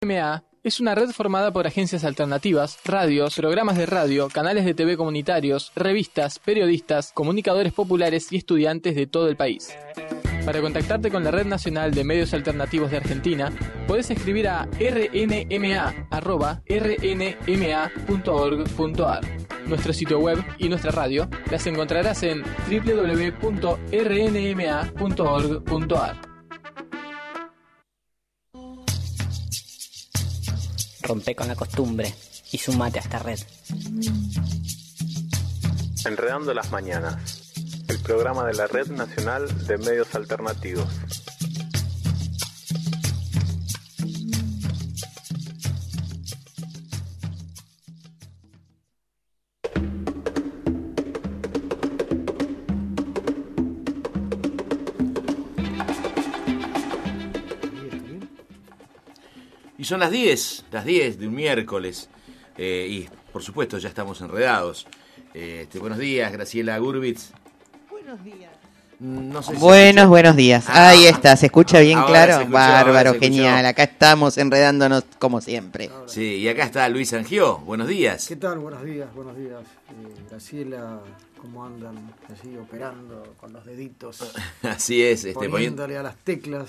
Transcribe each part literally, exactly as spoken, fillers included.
M A es una red formada por agencias alternativas, radios, programas de radio, canales de T V comunitarios, revistas, periodistas, comunicadores populares y estudiantes de todo el país. Para contactarte con la Red Nacional de Medios Alternativos de Argentina, podés escribir a r n m a arroba r n m a punto org punto a r. Nuestro sitio web y nuestra radio las encontrarás en w w w punto r n m a punto org punto a r. Rompe con la costumbre y sumate a esta red. Enredando las mañanas, el programa de la Red Nacional de Medios Alternativos. Y son las diez, las diez de un miércoles, eh, y por supuesto ya estamos enredados. Eh, este, buenos días, Graciela Gurbitz. Buenos días. No sé si buenos, buenos días. Ah, Ahí está, ¿se escucha bien claro? Se escuchó, Bárbaro, se genial. Acá estamos enredándonos como siempre. Sí, y acá está Luis Angió. Buenos días. ¿Qué tal? Buenos días, buenos días. Eh, Graciela, ¿cómo andan? Así operando con los deditos. Así es, este, poniéndole a las teclas.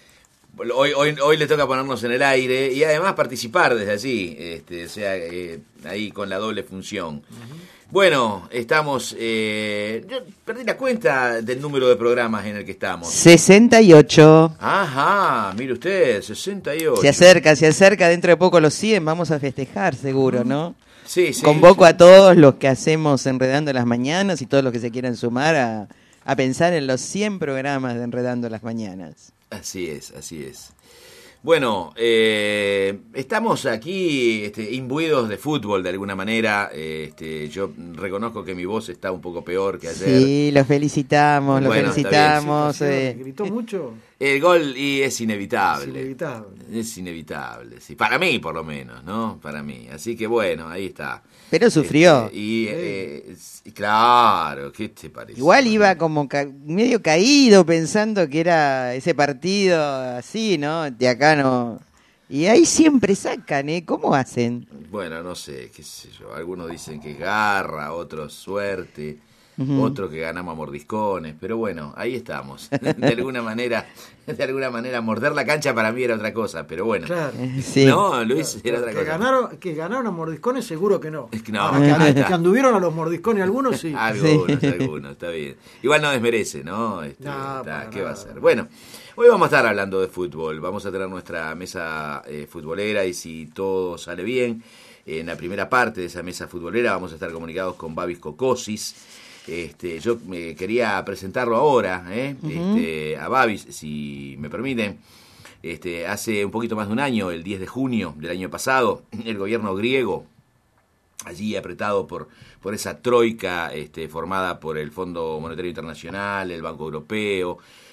Hoy, hoy, hoy le toca ponernos en el aire y además participar desde allí, este, o sea, eh, ahí con la doble función. Uh-huh. Bueno, estamos, eh, yo perdí la cuenta del número de programas en el que estamos. sesenta y ocho. Ajá, mire usted, sesenta y ocho. Se acerca, se acerca, dentro de poco los cien, vamos a festejar seguro, ¿no? Sí, sí. Convoco sí. a todos los que hacemos Enredando las Mañanas y todos los que se quieran sumar a, a pensar en los cien programas de Enredando las Mañanas. Así es, así es. Bueno, eh, estamos aquí este, imbuidos de fútbol de alguna manera. Este, yo reconozco que mi voz está un poco peor que ayer. Sí, los felicitamos, los bueno, felicitamos. Eh. ¿Gritó mucho? El gol y es inevitable. Es inevitable. Es inevitable, sí. Para mí, por lo menos, ¿no? Para mí. Así que bueno, ahí está. Pero sufrió. Este, y eh, claro, ¿qué te parece? Igual iba como ca- medio caído pensando que era ese partido así, ¿no? De acá no. Y ahí siempre sacan, ¿eh? ¿Cómo hacen? Bueno, no sé, qué sé yo. Algunos dicen que es garra, otros suerte, uh-huh. otros que ganamos a mordiscones, pero bueno, ahí estamos. De alguna manera, de alguna manera, morder la cancha para mí era otra cosa, pero bueno. Claro. Sí. No, Luis, claro, era otra que cosa. Ganaron, que ganaron a mordiscones seguro que no. Es que no. Ahora, que, que anduvieron a los mordiscones algunos, sí. Algunos, Sí. algunos, está bien. Igual no desmerece, ¿no? Este, No, está, ¿qué nada. va a ser? Bueno, hoy vamos a estar hablando de fútbol. Vamos a tener nuestra mesa eh, futbolera y si todo sale bien, en la primera parte de esa mesa futbolera vamos a estar comunicados con Babis Cocosis. Este, yo me quería presentarlo ahora, ¿eh? uh-huh. este, a Babis, si me permiten. Este, hace un poquito más de un año, el diez de junio del año pasado, el gobierno griego, allí apretado por, por esa troika este, formada por el Fondo Monetario Internacional, el Banco Europeo,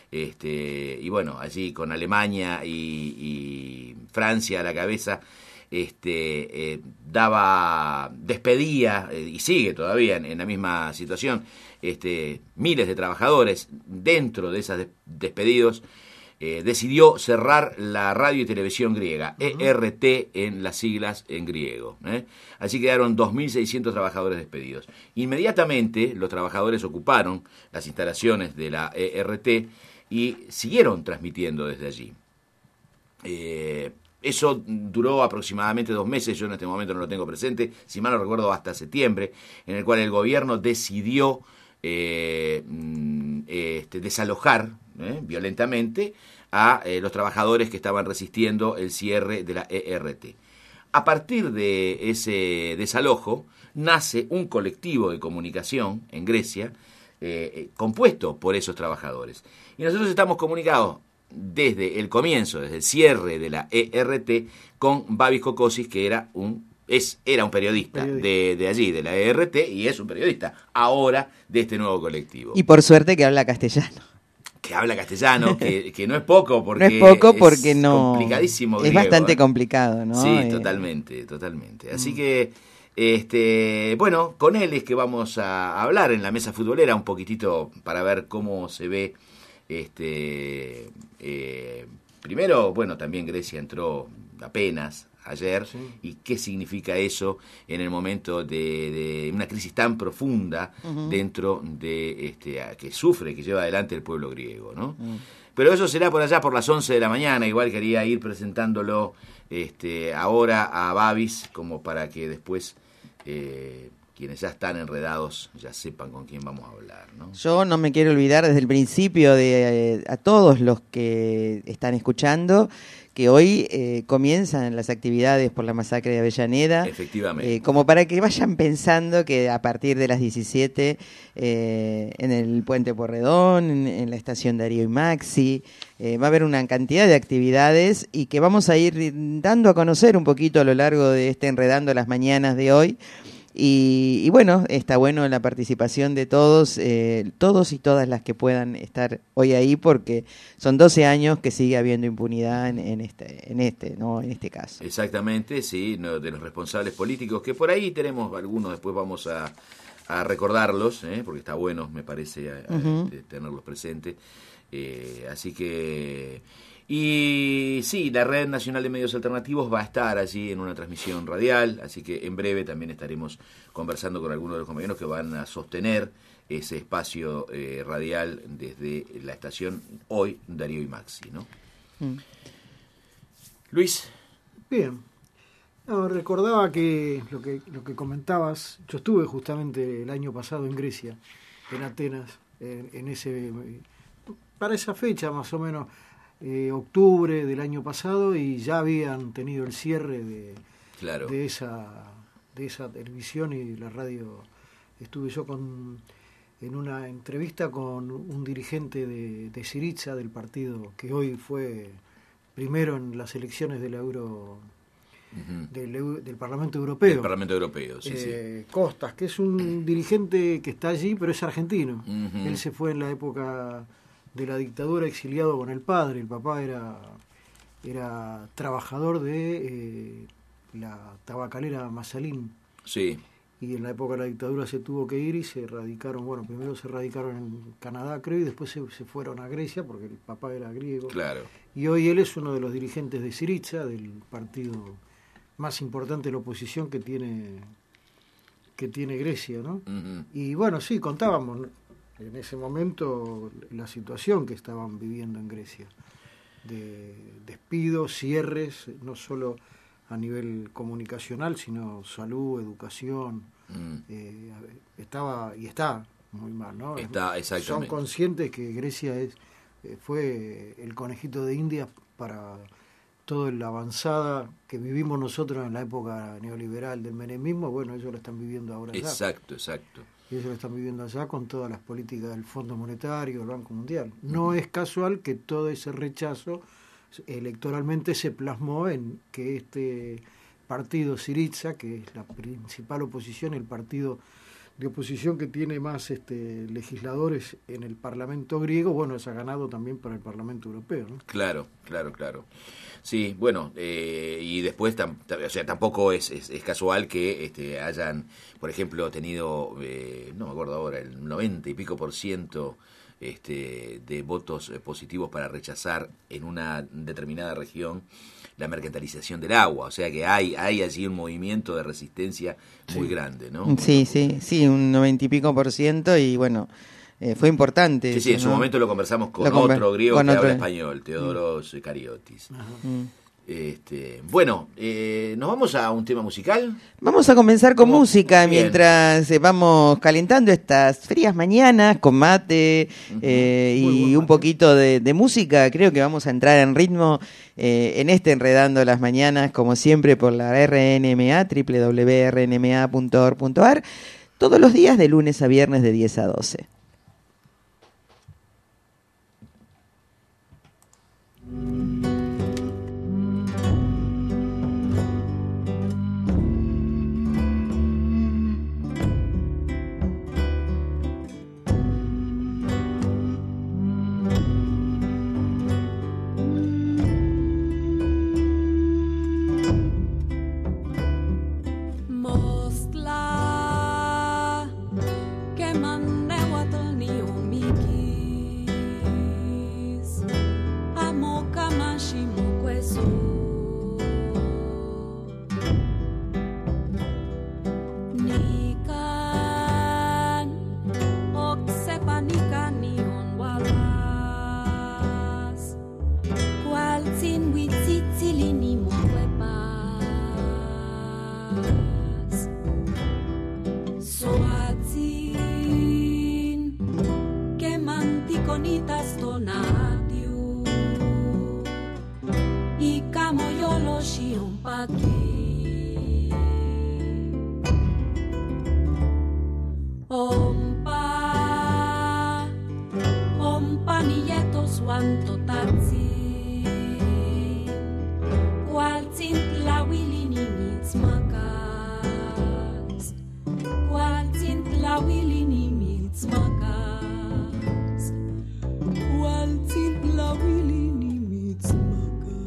este, y bueno, allí con Alemania y, y Francia a la cabeza, este, eh, daba, despedía, eh, y sigue todavía en, en la misma situación, este, miles de trabajadores. Dentro de esos des- despedidos, eh, decidió cerrar la radio y televisión griega, uh-huh. E R T en las siglas en griego. ¿eh? Así quedaron dos mil seiscientos trabajadores despedidos. Inmediatamente los trabajadores ocuparon las instalaciones de la E R T y siguieron transmitiendo desde allí. Eh, Eso duró aproximadamente dos meses, yo en este momento no lo tengo presente, si mal no recuerdo hasta septiembre, en el cual el gobierno decidió eh, este, desalojar eh, violentamente a eh, los trabajadores que estaban resistiendo el cierre de la E R T. A partir de ese desalojo nace un colectivo de comunicación en Grecia eh, compuesto por esos trabajadores. Y nosotros estamos comunicados desde el comienzo, desde el cierre de la E R T, con Babis Cocosis, que era un es era un periodista, periodista. De, de allí, de la E R T, y es un periodista ahora de este nuevo colectivo. Y por suerte que habla castellano. Que habla castellano, que, que no es poco, porque no es poco porque es no complicadísimo es griego, bastante ¿eh? complicado, ¿no? Sí, eh... totalmente, totalmente. Así mm. que este, bueno, con él es que vamos a hablar en la mesa futbolera un poquitito para ver cómo se ve. Este, eh, primero, bueno, también Grecia entró apenas ayer, sí. Y qué significa eso en el momento de, de una crisis tan profunda uh-huh. dentro de este que sufre, que lleva adelante el pueblo griego, ¿no? Uh-huh. Pero eso será por allá por las once de la mañana. Igual quería ir presentándolo este, ahora a Babis, como para que después eh, quienes ya están enredados ya sepan con quién vamos a hablar, ¿no? Yo no me quiero olvidar desde el principio de eh, a todos los que están escuchando que hoy eh, comienzan las actividades por la masacre de Avellaneda. Efectivamente. Eh, como para que vayan pensando que a partir de las diecisiete eh, en el Puente Porredón, en, en la estación Darío y Maxi, eh, va a haber una cantidad de actividades y que vamos a ir dando a conocer un poquito a lo largo de este Enredando las Mañanas de hoy. Y, y bueno, está bueno la participación de todos, eh, todos y todas las que puedan estar hoy ahí, porque son doce años que sigue habiendo impunidad en, en este, en este, no, en este caso. Exactamente, sí, no, de los responsables políticos, que por ahí tenemos algunos, después vamos a, a recordarlos, ¿eh? Porque está bueno, me parece, a, uh-huh. a, a tenerlos presentes. Eh, así que... Y sí, la Red Nacional de Medios Alternativos va a estar allí en una transmisión radial, así que en breve también estaremos conversando con algunos de los compañeros que van a sostener ese espacio eh, radial desde la estación hoy Darío y Maxi, ¿no? Mm. Luis. Bien. No, recordaba que lo que lo que comentabas, yo estuve justamente el año pasado en Grecia, en Atenas, en, en ese para esa fecha más o menos. Eh, octubre del año pasado y ya habían tenido el cierre de, claro. de esa de esa televisión y la radio. Estuve yo con en una entrevista con un dirigente de, de Syriza, del partido que hoy fue primero en las elecciones del Euro uh-huh. del, del Parlamento Europeo. Del Parlamento Europeo, sí, eh, sí. Costas, que es un dirigente que está allí, pero es argentino. Uh-huh. Él se fue en la época de la dictadura, exiliado con el padre. El papá era era trabajador de eh, la tabacalera Masalín. Sí. Y en la época de la dictadura se tuvo que ir y se radicaron, bueno, primero se radicaron en Canadá, creo, y después se, se fueron a Grecia, porque el papá era griego. Claro. Y hoy él es uno de los dirigentes de Syriza, del partido más importante de la oposición que tiene que tiene Grecia, ¿no? Uh-huh. Y bueno, sí, contábamos, ¿no?, en ese momento la situación que estaban viviendo en Grecia, de despidos, cierres, no solo a nivel comunicacional, sino salud, educación, mm. eh, estaba y está muy mal, ¿no? Está, exactamente. Son conscientes que Grecia es eh, fue el conejito de Indias para toda la avanzada que vivimos nosotros en la época neoliberal del menemismo. Bueno, ellos lo están viviendo ahora ya. Exacto, exacto. Ellos lo están viviendo allá con todas las políticas del Fondo Monetario, del Banco Mundial. No es casual que todo ese rechazo electoralmente se plasmó en que este partido Syriza, que es la principal oposición, el partido de oposición que tiene más este, legisladores en el Parlamento griego, bueno, se ha ganado también para el Parlamento Europeo, ¿no? Claro, claro, claro. Sí, bueno, eh, y después, tam, o sea, tampoco es, es, es casual que este, hayan, por ejemplo, tenido, eh, no me acuerdo ahora, el noventa y pico por ciento este, de votos positivos para rechazar en una determinada región la mercantilización del agua, o sea que hay hay allí un movimiento de resistencia muy sí. grande, ¿no? Sí, sí, sí, un noventa y pico por ciento y bueno, eh, fue importante. Sí, eso, sí, en ¿no? su momento lo conversamos con lo conver- otro griego con que otro... habla español, Teodoros mm. Cariotis. Mm. Este, bueno, eh, ¿nos vamos a un tema musical? Vamos a comenzar con ¿Cómo? música Bien. Mientras eh, vamos calentando estas frías mañanas con mate uh-huh. eh, y un mate. poquito de, de música. Creo que vamos a entrar en ritmo eh, en este Enredando las Mañanas, como siempre por la R N M A, doble u doble u doble u punto r n m a punto org punto a r, todos los días de lunes a viernes de diez a doce. Amo kama paki Ompa Ompa niyeto swanto tatsi Waltzin tlawilini mitzmakas Waltzin tlawilini mitzmakas Waltzin tlawilini mitzmakas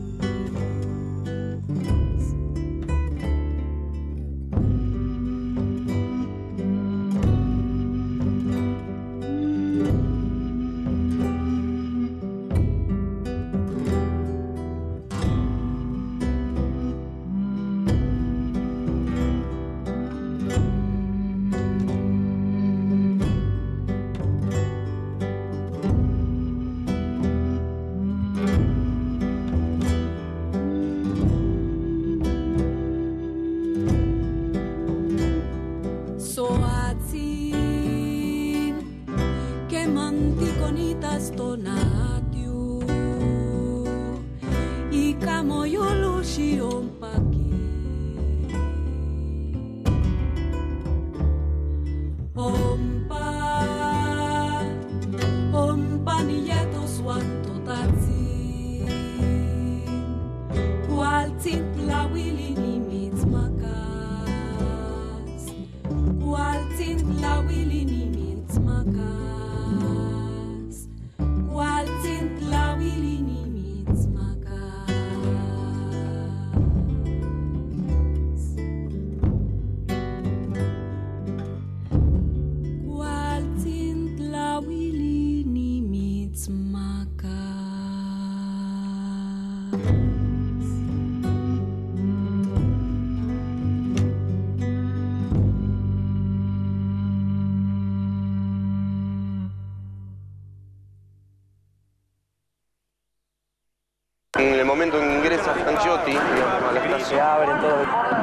En el momento en que ingresa Franchiotti a la estación, se abren todo.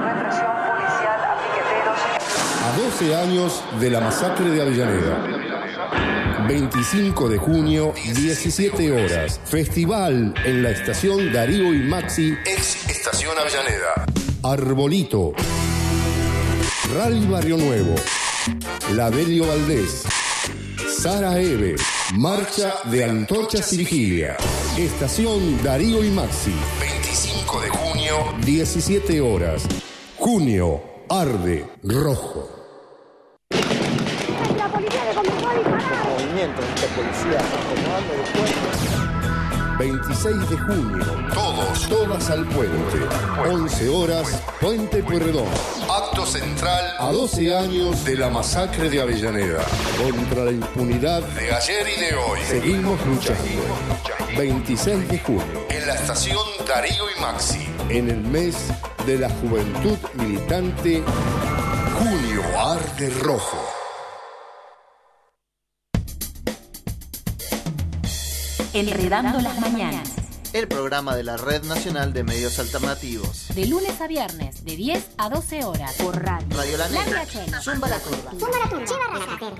A doce años de la masacre de Avellaneda. veinticinco de junio, diecisiete horas. Festival en la estación Darío y Maxi, ex estación Avellaneda. Arbolito. Rally Barrio Nuevo. Ladelio Valdés. Sara Eve. Marcha de Antorchas y Vigilia. Estación Darío y Maxi. veinticinco de junio, diecisiete horas. Junio, arde rojo. La policía de comenzó a disparar. Movimiento de policía acomodando los puentes. veintiséis de junio, todos, todas al puente. once horas, Puente Pueyrredón. Acto central a doce años de la masacre de Avellaneda. Contra la impunidad de ayer y de hoy. Seguimos luchando. veintiséis de junio, en la estación Darío y Maxi. En el mes de la juventud militante, Junio arde rojo. Enredando las mañanas. El programa de la Red Nacional de Medios Alternativos. De lunes a viernes, de diez a doce horas. Por radio. Radio La Negra. La Chena. Zumba la Turba. Zumba la turba. Lleva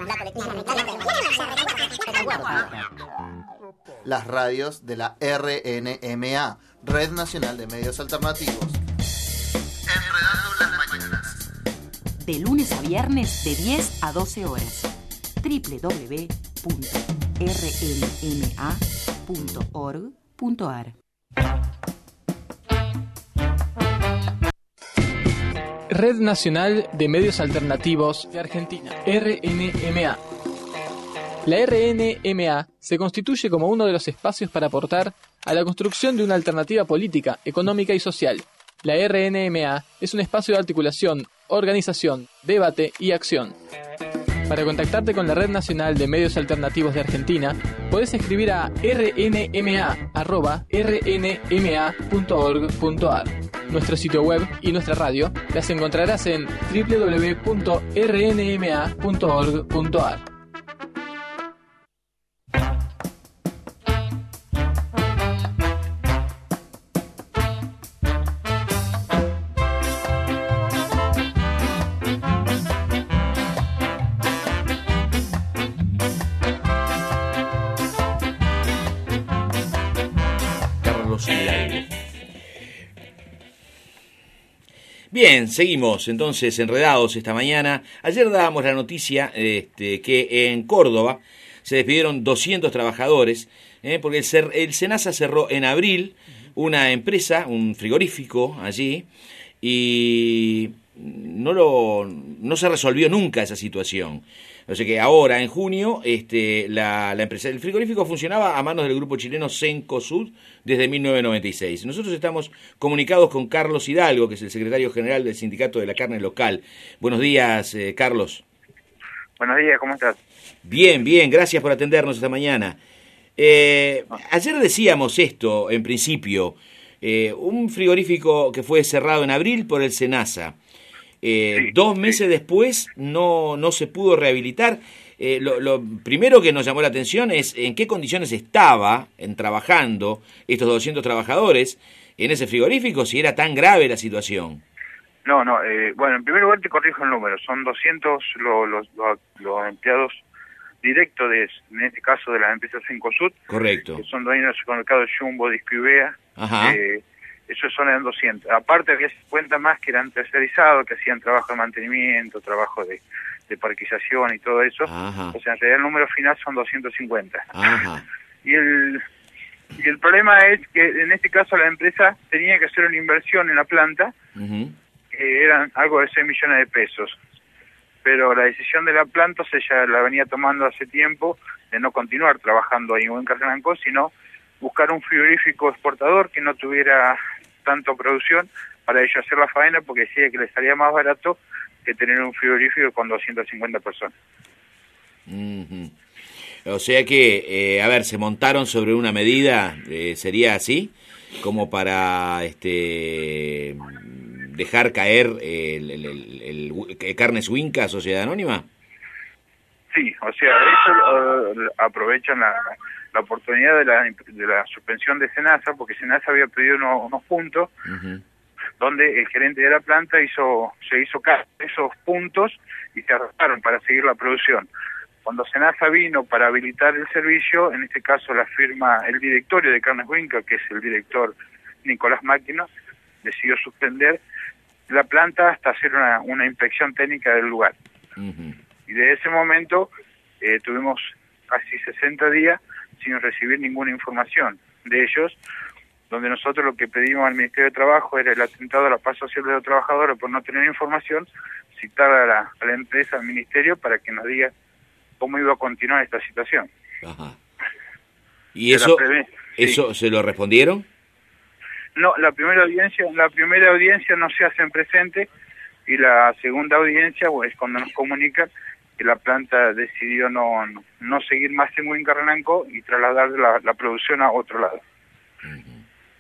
raza. Las radios de la R N M A, Red Nacional de Medios Alternativos. Enredando las mañanas. De lunes a viernes, de diez a doce horas. doble u doble u doble u punto r n m a punto org punto a r. Red Nacional de Medios Alternativos de Argentina, R N M A. La R N M A se constituye como uno de los espacios para aportar a la construcción de una alternativa política, económica y social. La R N M A es un espacio de articulación, organización, debate y acción. Para contactarte con la Red Nacional de Medios Alternativos de Argentina, podés escribir a r n m a arroba r n m a punto org punto a r. Nuestro sitio web y nuestra radio las encontrarás en doble u doble u doble u punto r n m a punto org punto a r. Bien, seguimos entonces enredados esta mañana. Ayer dábamos la noticia este, que en Córdoba se despidieron doscientos trabajadores, eh, porque el, Cer- el Senasa cerró en abril una empresa, un frigorífico allí, y no, lo, no se resolvió nunca esa situación. O sea que ahora, en junio, este, la, la empresa, el frigorífico funcionaba a manos del grupo chileno Cencosud desde mil novecientos noventa y seis. Nosotros estamos comunicados con Carlos Hidalgo, que es el secretario general del Sindicato de la Carne Local. Buenos días, eh, Carlos. Buenos días, ¿cómo estás? Bien, bien, gracias por atendernos esta mañana. Eh, ayer decíamos esto, en principio, eh, un frigorífico que fue cerrado en abril por el Senasa. Eh, sí, dos meses sí. después no, no se pudo rehabilitar. Eh, lo, lo primero que nos llamó la atención es en qué condiciones estaba en trabajando estos doscientos trabajadores en ese frigorífico, si era tan grave la situación. No, no, eh, bueno, en primer lugar te corrijo el número, son doscientos los, los, los, los empleados directos, de, en este caso de las empresas Cencosud. Correcto. Que son dueños del supermercado Jumbo, Disco y Bea. Ajá. Eh, esos son eran doscientos. Aparte había cincuenta más que eran tercerizados, que hacían trabajo de mantenimiento, trabajo de, de parquización y todo eso. Ajá. O sea, en realidad el número final son doscientos cincuenta. Ajá. Y el, y el problema es que en este caso la empresa tenía que hacer una inversión en la planta, uh-huh. que eran algo de seis millones de pesos. Pero la decisión de la planta se ya la venía tomando hace tiempo de no continuar trabajando ahí en Carranco, sino buscar un frigorífico exportador que no tuviera tanto producción para ellos hacer la faena, porque decía que les salía más barato que tener un frigorífico con doscientas cincuenta personas. Uh-huh. O sea que, eh, a ver, se montaron sobre una medida, eh, ¿sería así? Como para este dejar caer el, el, el, el, el Carnes Winca, Sociedad Anónima. Sí, o sea, eso uh, aprovechan la, la oportunidad de la, de la suspensión de Senasa, porque Senasa había pedido unos, unos puntos, uh-huh. donde el gerente de la planta hizo se hizo caso de esos puntos y se arrestaron para seguir la producción. Cuando Senasa vino para habilitar el servicio, en este caso la firma, el directorio de Carnes Winca, que es el director Nicolás Máquina, decidió suspender la planta hasta hacer una, una inspección técnica del lugar. Uh-huh. Y de ese momento eh, tuvimos casi sesenta días sin recibir ninguna información de ellos, donde nosotros lo que pedimos al Ministerio de Trabajo era el atentado a la paz social de los trabajadores por no tener información, citar a la, a la empresa, al Ministerio, para que nos diga cómo iba a continuar esta situación. Ajá. ¿Y eso, eso sí. se lo respondieron? No, la primera audiencia, la primera audiencia no se hacen presente, y la segunda audiencia pues, es cuando nos comunican que la planta decidió no, no, no seguir más en Huincarranco y trasladar la, la producción a otro lado. Uh-huh.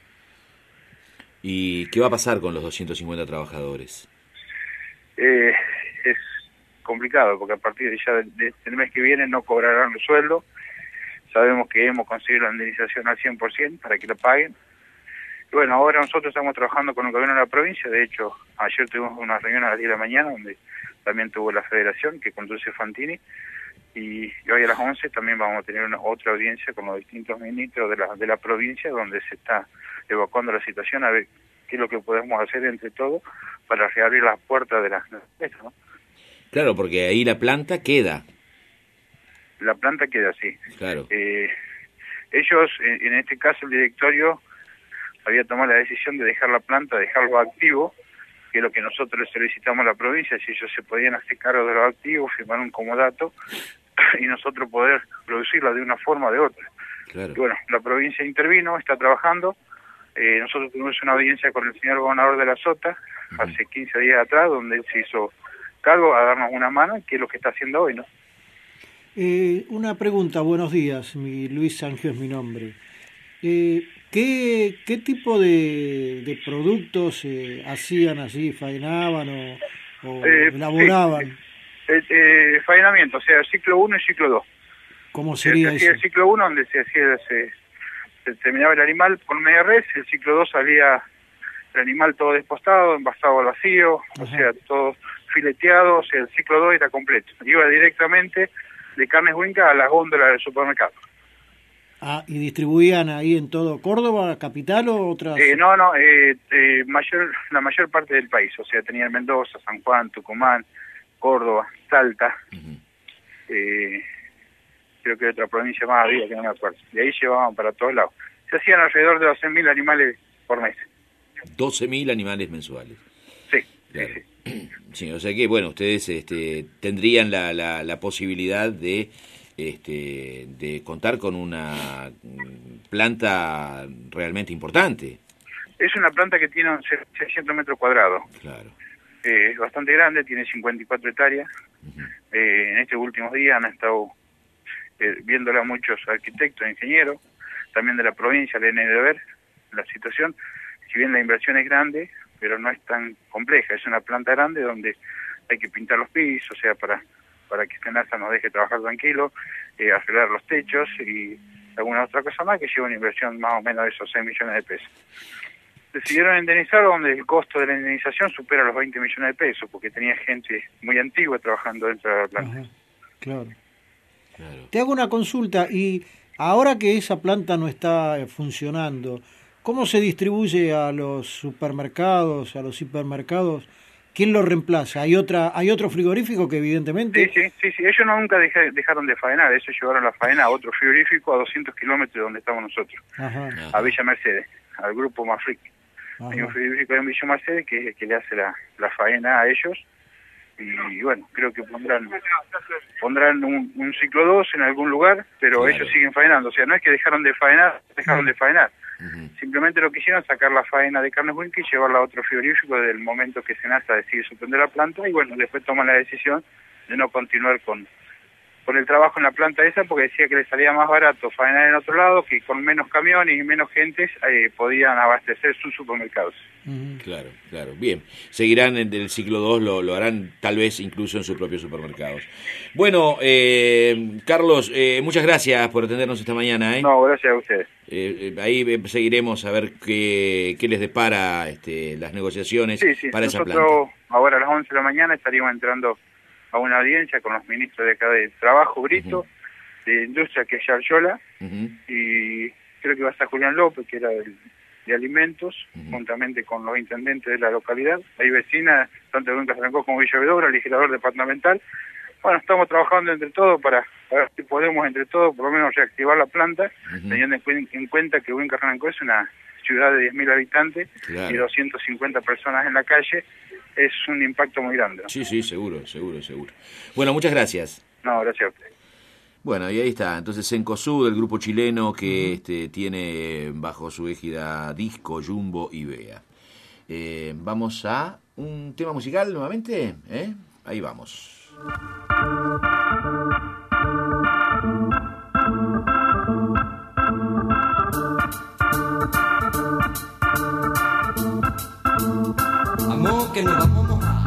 ¿Y qué va a pasar con los doscientos cincuenta trabajadores? Eh, es complicado, porque a partir de ya del de mes que viene no cobrarán los sueldos. Sabemos que hemos conseguido la indemnización al cien por ciento para que la paguen. Y bueno, ahora nosotros estamos trabajando con el gobierno de la provincia. De hecho, ayer tuvimos una reunión a las diez de la mañana, donde también tuvo la federación, que conduce Fantini, y, y hoy a las once también vamos a tener una, otra audiencia con los distintos ministros de la, de la provincia, donde se está evacuando la situación, a ver qué es lo que podemos hacer entre todos para reabrir las puertas de las empresas, ¿no? Claro, porque ahí la planta queda. La planta queda así. Claro. Eh, ellos, en, en este caso el directorio, había tomado la decisión de dejar la planta, dejarlo activo, que es lo que nosotros le solicitamos a la provincia, si ellos se podían hacer cargo de los activos, firmar un comodato, y nosotros poder producirla de una forma o de otra. Claro. Y bueno, la provincia intervino, está trabajando. Eh, nosotros tuvimos una audiencia con el señor gobernador de la Sota, uh-huh. hace quince días atrás, donde él se hizo cargo a darnos una mano, que es lo que está haciendo hoy, ¿no? Eh, una pregunta, buenos días, mi Luis Sangio es mi nombre. Eh, ¿qué, ¿Qué tipo de, de productos eh, hacían así, faenaban o, o eh, elaboraban? Sí. Eh, eh, faenamiento, o sea, ciclo uno y ciclo dos. ¿Cómo sería se eso? hacía el ciclo uno, donde se hacía se, se terminaba el animal con media res, el ciclo dos salía el animal todo despostado, envasado al vacío, Ajá. o sea, todo fileteado, o sea, el ciclo dos era completo. Iba directamente de Carnes Winca a las góndolas del supermercado. Ah, ¿y distribuían ahí en todo Córdoba, capital o otras? Eh, no, no, eh, eh, mayor, la mayor parte del país, o sea, tenían Mendoza, San Juan, Tucumán, Córdoba, Salta, uh-huh. eh, creo que otra provincia más había, que no me acuerdo, y ahí llevaban para todos lados. Se hacían alrededor de doce mil animales por mes. doce mil animales mensuales. Sí, claro. sí, sí. Sí, o sea que, bueno, ustedes este, tendrían la, la, la posibilidad de... Este, de contar con una planta realmente importante. Es una planta que tiene seiscientos metros cuadrados. Claro. Eh, es bastante grande, tiene cincuenta y cuatro hectáreas. Uh-huh. Eh, en estos últimos días han estado eh, viéndola muchos arquitectos, ingenieros, también de la provincia, le han ido a ver la situación. Si bien la inversión es grande, pero no es tan compleja. Es una planta grande donde hay que pintar los pisos, o sea, para... para que SENASA nos deje trabajar tranquilo, eh, arreglar los techos y alguna otra cosa más que lleva una inversión más o menos de esos seis millones de pesos. Decidieron indemnizar donde el costo de la indemnización supera los veinte millones de pesos, porque tenía gente muy antigua trabajando dentro de la planta. Ajá, claro. claro. Te hago una consulta, y ahora que esa planta no está funcionando, ¿cómo se distribuye a los supermercados, a los hipermercados? ¿Quién lo reemplaza? ¿Hay otra, hay otro frigorífico que evidentemente...? Sí, sí, sí, sí. Ellos no nunca deja, dejaron de faenar, ellos llevaron la faena a otro frigorífico a doscientos kilómetros de donde estamos nosotros, Ajá. a Villa Mercedes, al grupo Mafric. Ajá. Hay un frigorífico en Villa Mercedes que es el que le hace la, la faena a ellos, y bueno, creo que pondrán pondrán un, un ciclo dos en algún lugar, pero claro. ellos siguen faenando, o sea, no es que dejaron de faenar, dejaron uh-huh. de faenar. Uh-huh. Simplemente lo que hicieron es sacar la faena de carnes Wilke y llevarla a otro frigorífico desde el momento que SENASA decide suspender la planta, y bueno, después toman la decisión de no continuar con, con el trabajo en la planta esa, porque decía que le salía más barato faenar en otro lado, que con menos camiones y menos gentes eh, podían abastecer sus supermercados. Uh-huh. Claro, claro. Bien, seguirán en el ciclo dos, lo, lo harán tal vez incluso en sus propios supermercados. Bueno, eh, Carlos, eh, muchas gracias por atendernos esta mañana. ¿eh? No, gracias a ustedes. Eh, eh, ahí seguiremos a ver qué, qué les depara este, las negociaciones sí, sí. para Nosotros, esa planta. Ahora a las once de la mañana estaríamos entrando a una audiencia con los ministros de acá de Trabajo, Brito, uh-huh. de Industria, que es Yaryola, uh-huh. y creo que va a estar Julián López, que era del, de Alimentos, uh-huh. juntamente con los intendentes de la localidad. Hay vecinas, tanto de Buen Casarancó como Villa Vedobra, legislador departamental. Bueno, estamos trabajando entre todos para, para ver si podemos entre todos por lo menos reactivar la planta, uh-huh. teniendo en, cu- en cuenta que Buen Casarancó es una ciudad de diez mil habitantes, claro. y doscientas cincuenta personas en la calle. Es un impacto muy grande, ¿no? Sí, sí, seguro, seguro, seguro. Bueno, muchas gracias. No, gracias a usted. Bueno, y ahí está. Entonces, Cencosud, el grupo chileno que uh-huh. este, tiene bajo su égida Disco, Jumbo y Bea. Eh, vamos a un tema musical nuevamente. ¿eh? Ahí vamos. Vamos que nos vamos a mojar.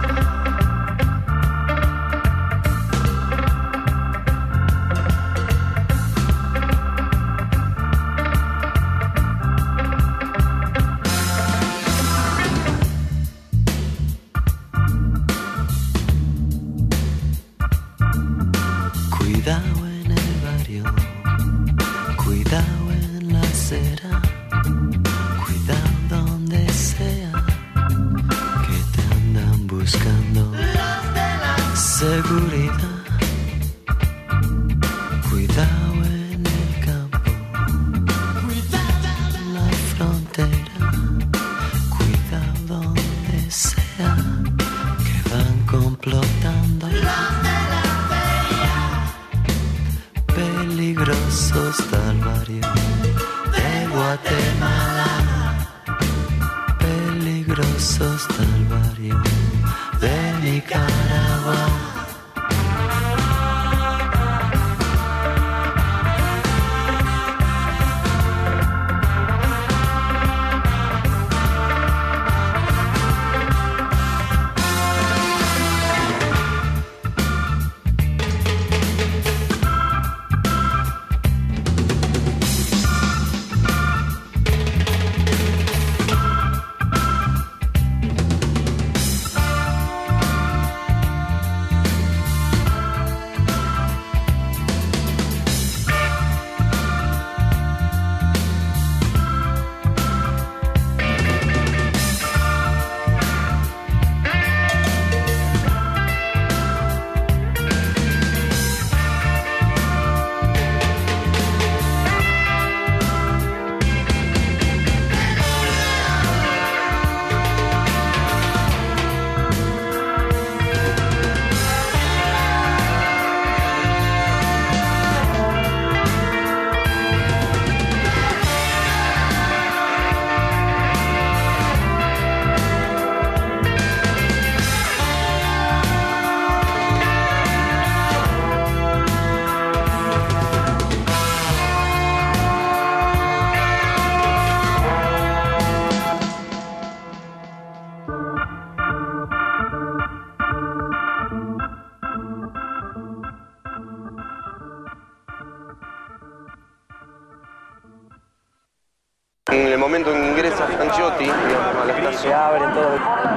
Cuidado en el barrio, cuidado en la acera, cuidado donde sea que te andan buscando. Seguridad, cuidado en el campo, cuidado en la frontera, cuidado donde sea que van complotando. Peligrosos del barrio de Guatemala, peligrosos del barrio de Nicaragua. momento en que ingresa Franciotti, digamos, a la estación. Se abren todos.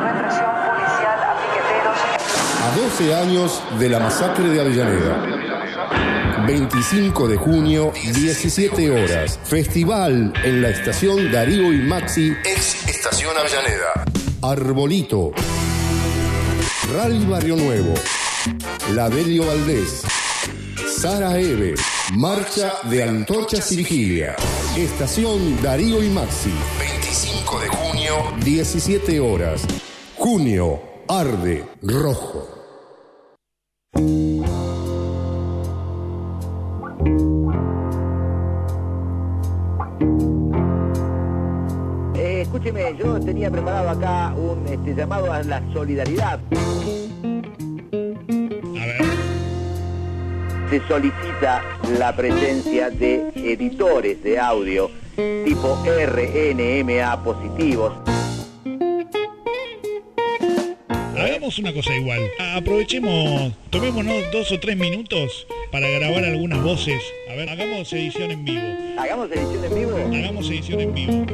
A doce años de la masacre de Avellaneda. veinticinco de junio, diecisiete horas. Festival en la estación Darío y Maxi, ex Estación Avellaneda. Arbolito. Rally Barrio Nuevo. Ladelio Valdés. Sara Eve. Marcha de Antorchas y Vigilia. Estación Darío y Maxi. veinticinco de junio, diecisiete horas. Junio arde rojo. Eh, escúcheme, yo tenía preparado acá un este, llamado a la solidaridad. A ver. Se solicita la presencia de editores de audio tipo R N M A positivos. Hagamos una cosa igual. Aprovechemos, tomémonos dos o tres minutos para grabar algunas voces. A ver, hagamos edición en vivo. ¿Hagamos edición en vivo? Hagamos edición en vivo.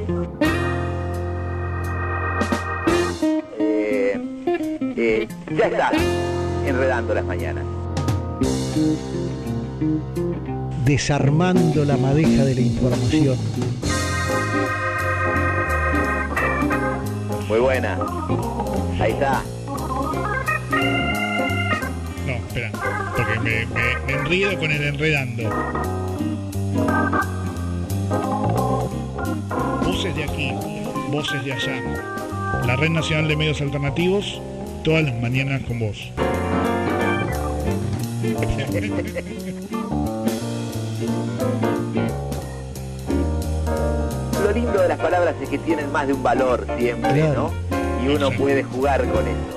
Eh, eh, ya está, enredando las mañanas. Desarmando la madeja de la información. Muy buena. Ahí está. No, espera, porque me, me, me enredo con el enredando. Voces de aquí, voces de allá. La Red Nacional de Medios Alternativos, todas las mañanas con vos. Lo lindo de las palabras es que tienen más de un valor siempre, ¿no? Y uno puede jugar con eso.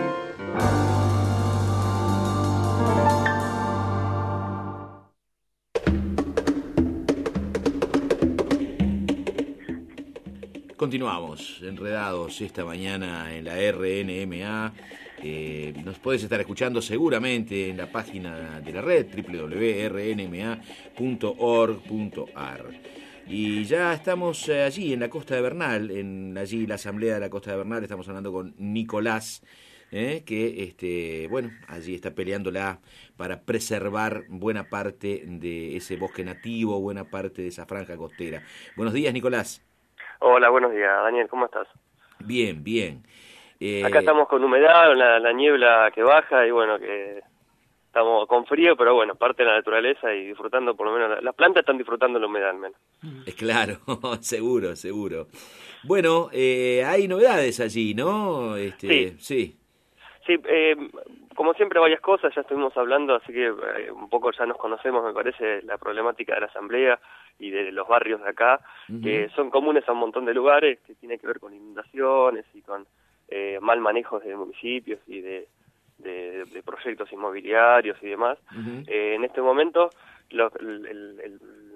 Continuamos enredados esta mañana en la R N M A. Eh, nos podés estar escuchando seguramente en la página de la red doble u doble u doble u punto r n m a punto org punto a r. Y ya estamos allí en la Costa de Bernal, en allí la Asamblea de la Costa de Bernal. Estamos hablando con Nicolás, eh, que este, bueno, allí está peleándola para preservar buena parte de ese bosque nativo, buena parte de esa franja costera. Buenos días, Nicolás. Hola, buenos días, Daniel, ¿cómo estás? Bien, bien. Eh... Acá estamos con humedad, la, la niebla que baja y bueno, que estamos con frío, pero bueno, parte de la naturaleza y disfrutando por lo menos, las plantas están disfrutando la humedad al menos. Es claro, seguro, seguro. Bueno, eh, hay novedades allí, ¿no? Este, sí. Sí, sí eh, como siempre varias cosas, ya estuvimos hablando, así que eh, un poco ya nos conocemos, me parece, la problemática de la asamblea y de los barrios de acá, uh-huh. que son comunes a un montón de lugares, que tiene que ver con inundaciones y con eh, mal manejo de municipios y de, de, de proyectos inmobiliarios y demás. Uh-huh. Eh, en este momento, lo, el, el, el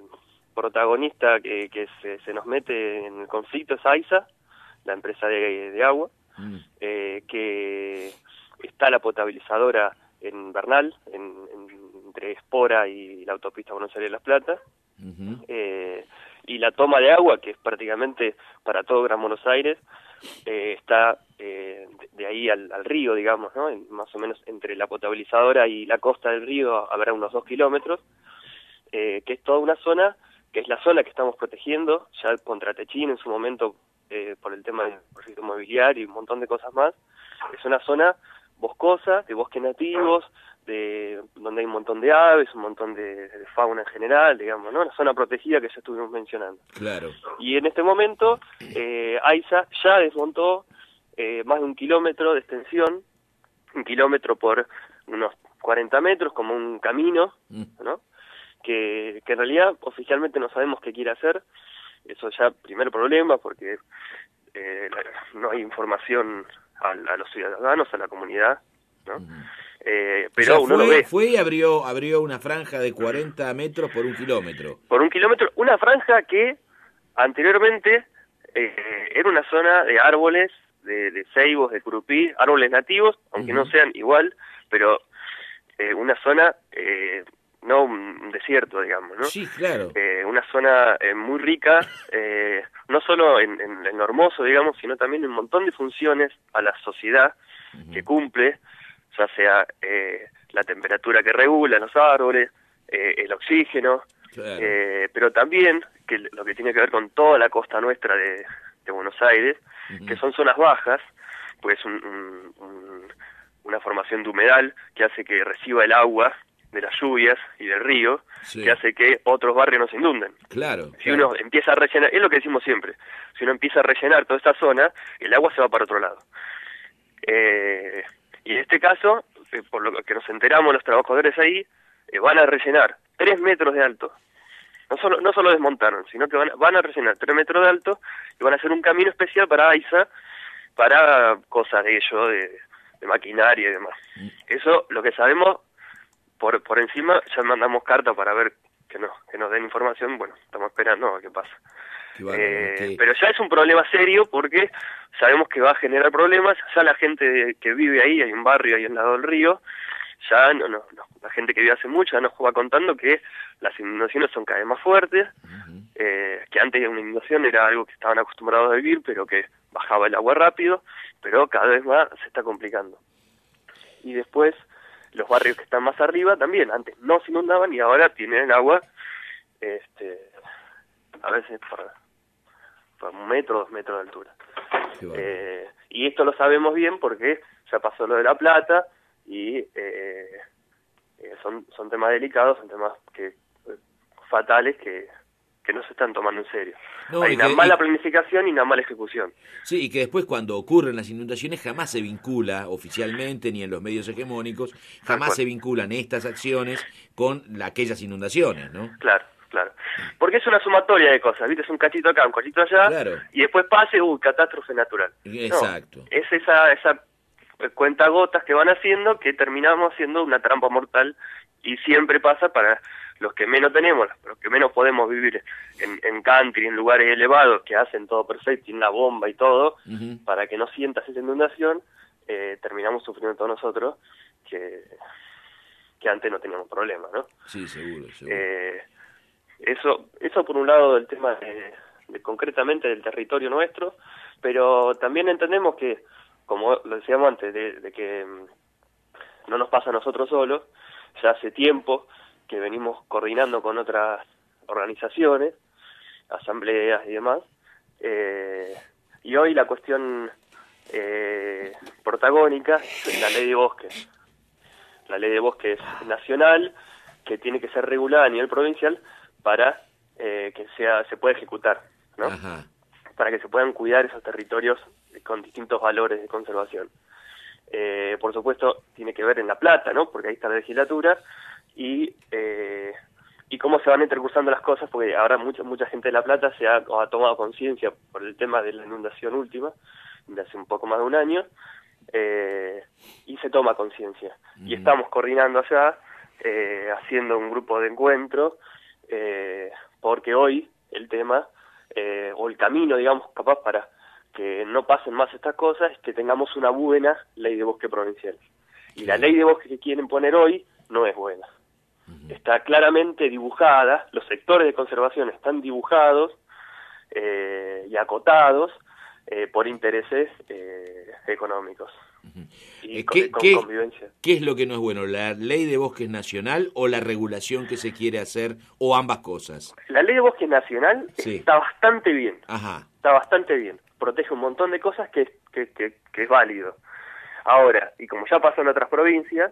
protagonista que, que se, se nos mete en el conflicto es AISA, la empresa de, de agua, uh-huh. eh, que está la potabilizadora en Bernal, en, en, entre Espora y la autopista Buenos Aires-Las Plata. Uh-huh. eh, y la toma de agua, que es prácticamente para todo Gran Buenos Aires, eh, está eh, de, de ahí al, al río, digamos, ¿no? En, más o menos entre la potabilizadora y la costa del río habrá unos dos kilómetros, eh, que es toda una zona, que es la zona que estamos protegiendo, ya contra Techín en su momento, eh, por el tema del proyecto inmobiliario y un montón de cosas más. Es una zona boscosa, de bosques nativos, de donde hay un montón de aves, un montón de, de fauna en general, digamos, ¿no? Una zona protegida que ya estuvimos mencionando. Claro. Y en este momento, eh, AISA ya desmontó eh, más de un kilómetro de extensión, un kilómetro por unos cuarenta metros, como un camino, ¿no? Que, que en realidad oficialmente no sabemos qué quiere hacer. Eso ya, primer problema, porque eh, no hay información a, a los ciudadanos, a la comunidad, ¿no? Uh-huh. Eh, pero o sea, uno fue, lo ve. Fue y abrió, abrió una franja de cuarenta metros por un kilómetro. Por un kilómetro, una franja que anteriormente eh, era una zona de árboles, de, de ceibos, de curupí, árboles nativos, aunque uh-huh. no sean igual, pero eh, una zona eh, no un desierto, digamos, ¿no? Sí, claro. Eh, una zona eh, muy rica, eh, no solo en, en, en lo hermoso, digamos, sino también en un montón de funciones a la sociedad uh-huh. que cumple, ya sea eh, la temperatura que regula los árboles, eh, el oxígeno, claro. eh, pero también que lo que tiene que ver con toda la costa nuestra de, de Buenos Aires, uh-huh. que son zonas bajas, pues un, un, un, una formación de humedal que hace que reciba el agua de las lluvias y del río, sí. que hace que otros barrios no se inunden. Claro. Si claro. uno empieza a rellenar, es lo que decimos siempre, si uno empieza a rellenar toda esta zona, el agua se va para otro lado. Eh, y en este caso, eh, por lo que nos enteramos los trabajadores ahí, eh, van a rellenar tres metros de alto. No solo, no solo desmontaron, sino que van, van a rellenar tres metros de alto y van a hacer un camino especial para AISA, para cosas de ello, de, de maquinaria y demás. Mm. Eso, lo que sabemos, por por encima, ya mandamos carta para ver que no que nos den información. Bueno, estamos esperando a ver qué pasa. Qué bueno, eh, qué... Pero ya es un problema serio porque sabemos que va a generar problemas. Ya la gente que vive ahí, hay un barrio ahí al lado del río, ya no, no, no la gente que vive hace mucho ya nos va contando que las inundaciones son cada vez más fuertes, uh-huh. eh, que antes una inundación era algo que estaban acostumbrados a vivir, pero que bajaba el agua rápido, pero cada vez más se está complicando. Y después, los barrios que están más arriba también, antes no se inundaban y ahora tienen el agua, este, a veces por, por un metro, dos metros de altura. Eh, y esto lo sabemos bien porque ya pasó lo de La Plata y eh, eh, son, son temas delicados, son temas que eh, fatales que... que no se están tomando en serio. No, Hay una que, mala y, planificación y una mala ejecución. Sí, y que después cuando ocurren las inundaciones jamás se vincula oficialmente ni en los medios hegemónicos, jamás se vinculan estas acciones con la, aquellas inundaciones, ¿no? Claro, claro. Porque es una sumatoria de cosas, ¿viste? Es un cachito acá, un cachito allá, claro. y después pase, uy, catástrofe natural. Exacto. No, es esa, esa cuentagotas que van haciendo que terminamos haciendo una trampa mortal y siempre pasa para... los que menos tenemos, los que menos podemos vivir en, en country, en lugares elevados, que hacen todo perfecto, tienen la bomba y todo, uh-huh. para que no sientas esa inundación, eh, terminamos sufriendo todos nosotros, que, que antes no teníamos problemas, ¿no? Sí, seguro, seguro. Eh, eso, eso por un lado del tema de, de concretamente del territorio nuestro, pero también entendemos que, como lo decíamos antes, de, de que no nos pasa a nosotros solos, ya hace tiempo que venimos coordinando con otras organizaciones, asambleas y demás, eh, y hoy la cuestión eh, protagónica es la ley de bosques. La ley de bosques nacional, que tiene que ser regulada a nivel provincial para eh, que sea se pueda ejecutar, ¿no? Ajá. Para que se puedan cuidar esos territorios con distintos valores de conservación. Eh, por supuesto, tiene que ver en La Plata, ¿no? Porque ahí está la legislatura, y eh, y cómo se van intercursando las cosas, porque ahora mucha mucha gente de La Plata se ha, ha tomado conciencia por el tema de la inundación última, de hace un poco más de un año, eh, y se toma conciencia. Mm. Y estamos coordinando allá, eh, haciendo un grupo de encuentro, eh, porque hoy el tema, eh, o el camino, digamos, capaz para que no pasen más estas cosas, es que tengamos una buena ley de bosque provincial. Y sí. La ley de bosque que quieren poner hoy no es buena. Está claramente dibujada, los sectores de conservación están dibujados eh, y acotados eh, por intereses eh, económicos uh-huh. y eh, ¿Qué, con, qué, con convivencia. ¿Qué es lo que no es bueno? ¿La ley de bosques nacional o la regulación que se quiere hacer o ambas cosas? La ley de bosques nacional sí. está bastante bien, Ajá. está bastante bien, protege un montón de cosas que, que, que, que es válido. Ahora, y como ya pasó en otras provincias,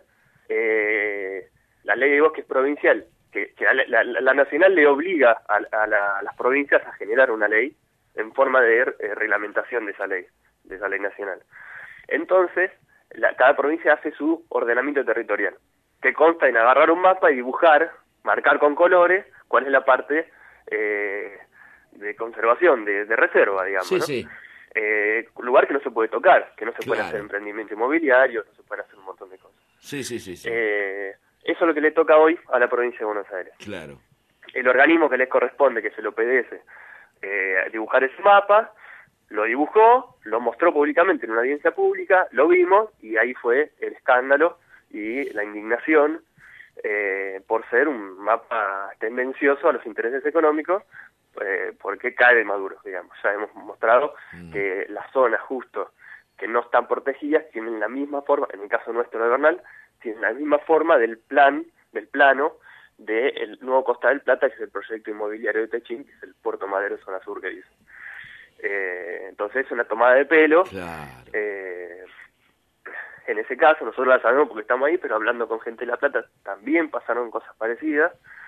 eh, la ley de bosques provincial, que, que la, la, la nacional le obliga a, a, la, a las provincias a generar una ley en forma de eh, reglamentación de esa ley, de esa ley nacional. Entonces, la, cada provincia hace su ordenamiento territorial, que consta en agarrar un mapa y dibujar, marcar con colores, cuál es la parte eh, de conservación, de, de reserva, digamos, sí, ¿no? Sí. Eh, lugar que no se puede tocar, que no se claro. puede hacer emprendimiento inmobiliario, no se puede hacer un montón de cosas. Sí, sí, sí. sí. Eh, eso es lo que le toca hoy a la provincia de Buenos Aires. Claro. El organismo que les corresponde, que es el O P D S, eh, dibujar ese mapa, lo dibujó, lo mostró públicamente en una audiencia pública, lo vimos y ahí fue el escándalo y la indignación eh, por ser un mapa tendencioso a los intereses económicos, eh, porque cae de Maduro, digamos. Ya hemos mostrado mm. que las zonas justo que no están protegidas tienen la misma forma, en el caso nuestro de Bernal, tienen la misma forma del plan, del plano del nuevo Costa del Plata, que es el proyecto inmobiliario de Techín, que es el Puerto Madero Zona Sur que dice. Eh, entonces es una tomada de pelo. Claro. Eh, en ese caso nosotros la sabemos porque estamos ahí, pero hablando con gente de La Plata también pasaron cosas parecidas,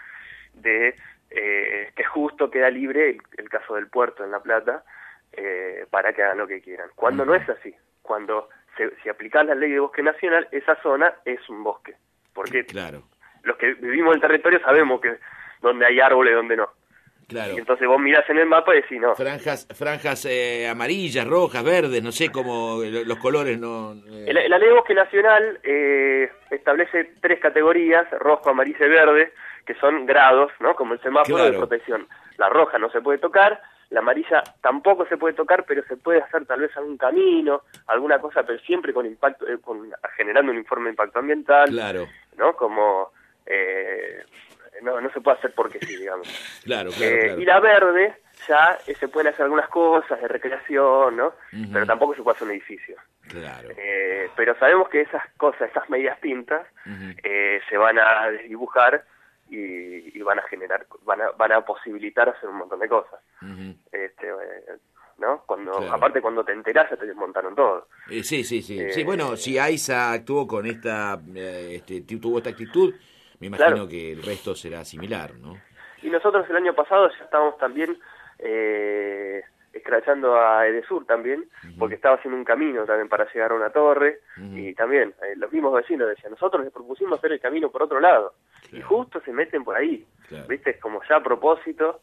de eh, que justo queda libre el, el caso del puerto en La Plata, eh, para que hagan lo que quieran. Cuando uh-huh. no es así, cuando se, si aplicás la ley de bosque nacional, esa zona es un bosque, porque claro. los que vivimos en el territorio sabemos que donde hay árboles y donde no. Claro. Y entonces vos mirás en el mapa y decís no. Franjas, franjas eh, amarillas, rojas, verdes, no sé cómo los colores no. Eh. La, la ley de bosque nacional eh, establece tres categorías, rojo, amarillo y verde, que son grados, ¿no? Como el semáforo claro. de protección. La roja no se puede tocar, la amarilla tampoco se puede tocar, pero se puede hacer tal vez algún camino, alguna cosa, pero siempre con impacto, eh, con, generando un informe de impacto ambiental, claro, ¿no? Como eh, no no se puede hacer porque sí, digamos. Claro, claro, eh, claro. Y la verde ya eh, se pueden hacer algunas cosas de recreación, ¿no? Uh-huh. Pero tampoco se puede hacer un edificio. Claro. Eh, pero sabemos que esas cosas, esas medias tintas, uh-huh. eh, se van a desdibujar y, y van a generar, van a, van a posibilitar hacer un montón de cosas. Uh-huh. Este, eh, ¿no? Cuando, claro. Aparte cuando te enterás ya te desmontaron todo. Eh, sí, sí, sí. Eh, sí, bueno, si AISA actuó con esta, eh, este, tuvo esta actitud, me imagino claro. que el resto será similar, ¿no? Y nosotros el año pasado ya estábamos también eh, escrachando a Edesur también, uh-huh. porque estaba haciendo un camino también para llegar a una torre, uh-huh. y también eh, los mismos vecinos decían, nosotros les propusimos hacer el camino por otro lado, claro. y justo se meten por ahí, claro. ¿viste? Es como ya a propósito,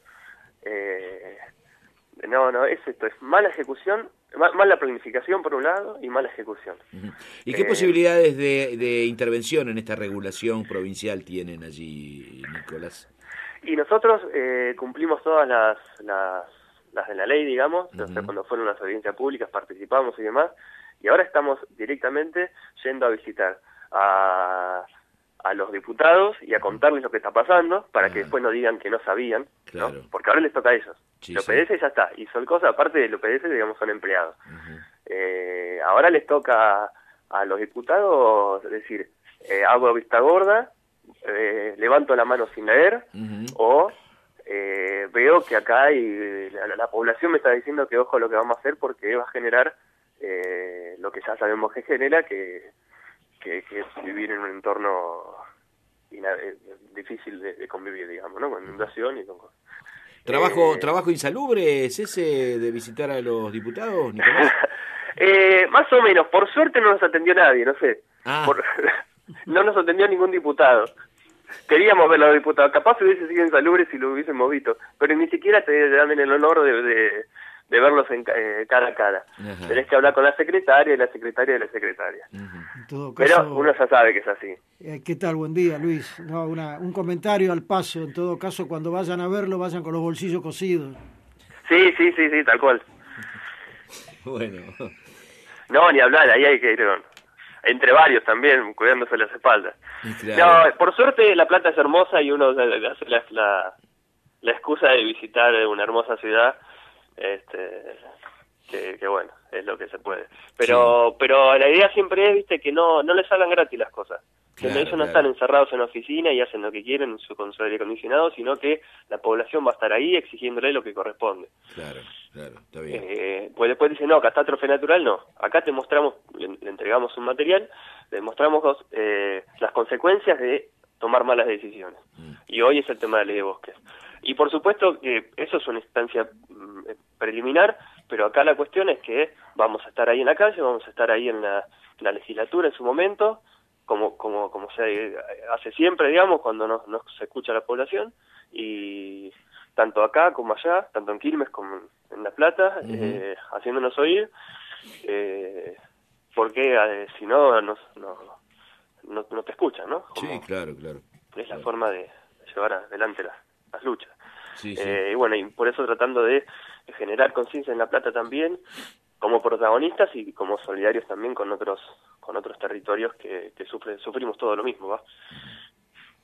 eh, no, no, es esto, es mala ejecución, mala planificación por un lado y mala ejecución. Uh-huh. ¿Y qué eh, posibilidades de, de intervención en esta regulación provincial tienen allí, Nicolás? Y nosotros eh, cumplimos todas las, las, las de la ley, digamos, uh-huh. o sea, cuando fueron las audiencias públicas participamos y demás, y ahora estamos directamente yendo a visitar a, a los diputados y a contarles lo que está pasando, para uh-huh. que después no digan que no sabían, claro. ¿no? Porque ahora les toca a ellos. Sí, el O P D S sí. ya está, hizo el cosa, aparte del O P D S, digamos, son empleados. Uh-huh. Eh, ahora les toca a los diputados decir, eh, hago vista gorda, eh, levanto la mano sin leer, uh-huh. o eh, veo que acá hay, la, la población me está diciendo que ojo lo que vamos a hacer porque va a generar eh, lo que ya sabemos que genera, que, que, que es vivir en un entorno ina, eh, difícil de, de convivir, digamos, ¿no? Con inundación y con cosas. ¿Trabajo, Eh, ¿Trabajo insalubre es ese de visitar a los diputados, Nicolás? eh, más o menos, por suerte no nos atendió nadie, no sé. Ah. Por, no nos atendió ningún diputado. Queríamos ver a los diputados, capaz hubiese sido insalubre si lo hubiésemos visto, pero ni siquiera te dan el honor de, de, de verlos en, eh, cara a cara. Ajá. Tenés que hablar con la secretaria y la secretaria de la secretaria. En todo caso, Pero uno ya sabe que es así. Eh, ¿Qué tal? Buen día, Luis. No, una, un comentario al paso. En todo caso, cuando vayan a verlo, vayan con los bolsillos cosidos. Sí, sí, sí, sí, tal cual. Bueno. No, ni hablar, ahí hay que ir con, entre varios también, cuidándose las espaldas. Claro. No, por suerte La Plata es hermosa y uno hace la, la, la excusa de visitar una hermosa ciudad, este, que, que bueno, es lo que se puede. Pero sí. pero la idea siempre es, viste, que no no les salgan gratis las cosas. Que Claro, ellos no claro. están encerrados en la oficina y hacen lo que quieren su, con su aire acondicionado, sino que la población va a estar ahí exigiéndole lo que corresponde. Claro, claro, está bien. Eh, pues después dicen, no, catástrofe natural no. Acá te mostramos, le, le entregamos un material, le mostramos dos, eh, las consecuencias de tomar malas decisiones. Mm. Y hoy es el tema de la ley de bosques. Y por supuesto que eso es una instancia mm, preliminar, pero acá la cuestión es que vamos a estar ahí en la calle, vamos a estar ahí en la, en la legislatura en su momento, como como como se hace siempre, digamos, cuando no, no se escucha a la población, y tanto acá como allá, tanto en Quilmes como en La Plata, Uh-huh. eh, haciéndonos oír, eh, porque eh, si no, no, no, no, no te escuchan, ¿no? Como Sí, claro, claro. es la claro. forma de llevar adelante las, las luchas. Sí, sí. Eh, y bueno, y por eso tratando de generar conciencia en La Plata también, como protagonistas y como solidarios también con otros con otros territorios que, que sufren, sufrimos todo lo mismo, ¿va?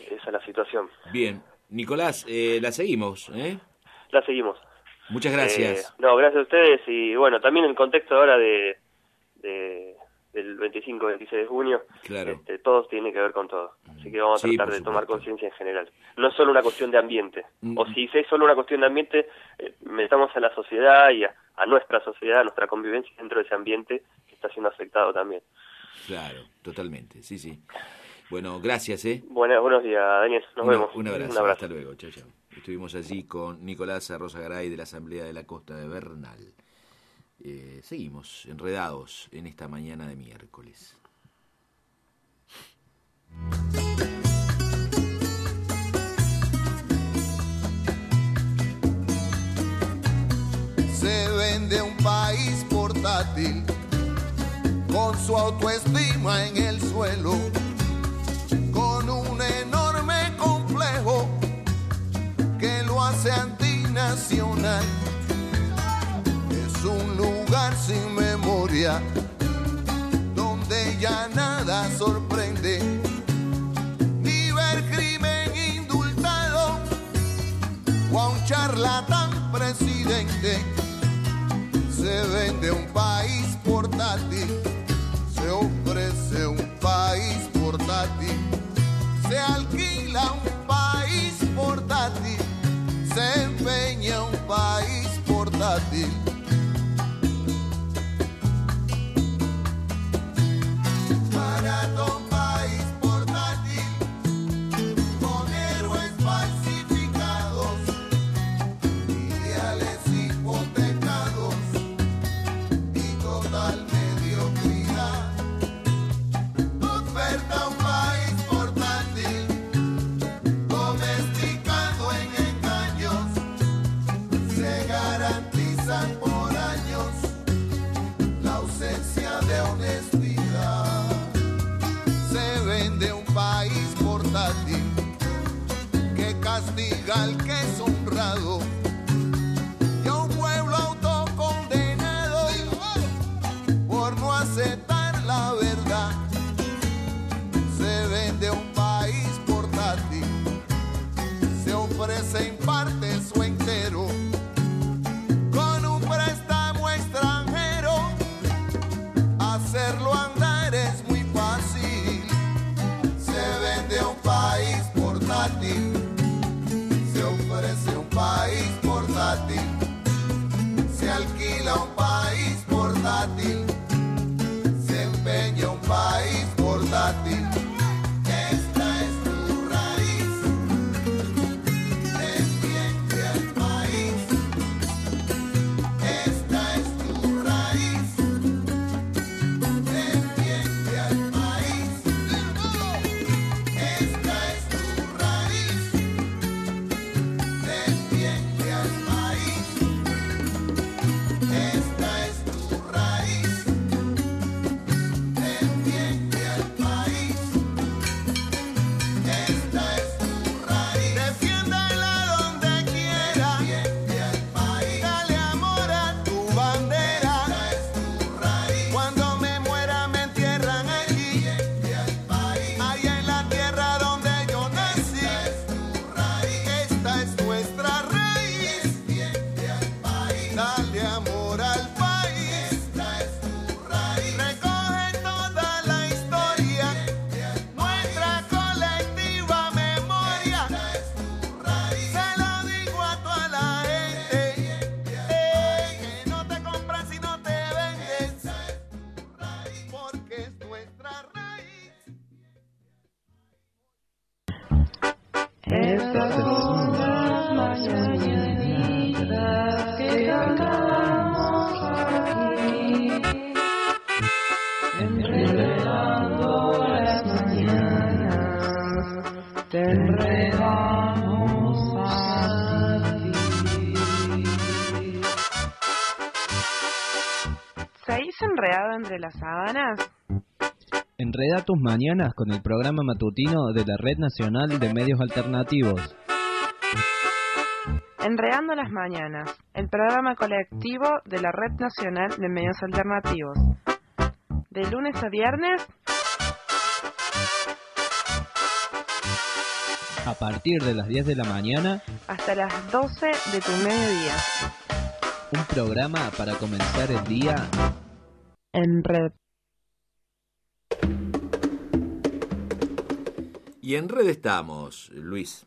esa es la situación. Bien. Nicolás, eh, la seguimos, ¿eh? La seguimos. Muchas gracias. Eh, no, gracias a ustedes y bueno, también en el contexto ahora de, de del veinticinco veintiséis de junio, claro. este, todo tiene que ver con todo. Así que vamos a Sí, tratar por de tomar supuesto. conciencia en general. No es solo una cuestión de ambiente. Mm. O si es solo una cuestión de ambiente, eh, metamos a la sociedad y a, a nuestra sociedad, a nuestra convivencia dentro de ese ambiente que está siendo afectado también. Claro, totalmente, sí, sí. Bueno, gracias, ¿eh? Buenas, buenos días, Daniel. Nos un, vemos. Un abrazo, Un abrazo. hasta luego. Chao, chao. Estuvimos allí con Nicolás Arroza Garay de la Asamblea de la Costa de Bernal. Eh, seguimos enredados en esta mañana de miércoles. Se vende un país portátil con su autoestima en el suelo, con un enorme complejo que lo hace antinacional. Es un lugar sin memoria donde ya nada sorprende, ni ver crimen indultado o a un charlatán presidente. Se vende un país portátil, se ofrece un país portátil, se alquila un país portátil, se empeña un país portátil. Barato un país portátil, con héroes falsificados, ideales hipotecados y total mediocridad. Oferta un país portátil, domesticado en engaños, se garantizan por años la ausencia de honestidad. Se vende un país portátil que castiga al que es honrado y a un pueblo autocondenado por no aceptar la verdad. Se vende un país portátil, se ofrece en partes o entero con un préstamo extranjero. Hacerlo andar es muy fácil. Se vende un país portátil, se ofrece un país portátil, se alquila un país portátil, se empeña un país portátil. Esta es tu raíz, defiende al país. Esta es tu raíz, defiende al país. Esta es tu raíz, defiende al país. Esta es tu raíz, defiende al país. Esta es tu raíz, defiéndela donde quiera. Defiende al país, dale amor a tu bandera. Esta es tu raíz, cuando me muera me entierran allí. Defiende al país, allá en la tierra donde yo nací. Esta es tu raíz, esta es nuestra raíz. Defiende al país, dale amor al país. Esta es tu raíz, recoge toda la historia, nuestra colectiva memoria. Esta es tu raíz, se lo digo a toda la gente, eh, que no te compran si no te vendes. Esta es tu raíz, porque es nuestra raíz. Estas son las mañanitas que cantamos aquí, enredando las mañanas, te enredamos a ti. ¿Seguís enredado entre las sábanas? Enreda tus mañanas con el programa matutino de la Red Nacional de Medios Alternativos. Enredando las mañanas, el programa colectivo de la Red Nacional de Medios Alternativos. De lunes a viernes, A partir de las diez de la mañana, hasta las doce de tu mediodía. un programa para comenzar el día En red. Y en red estamos, Luis.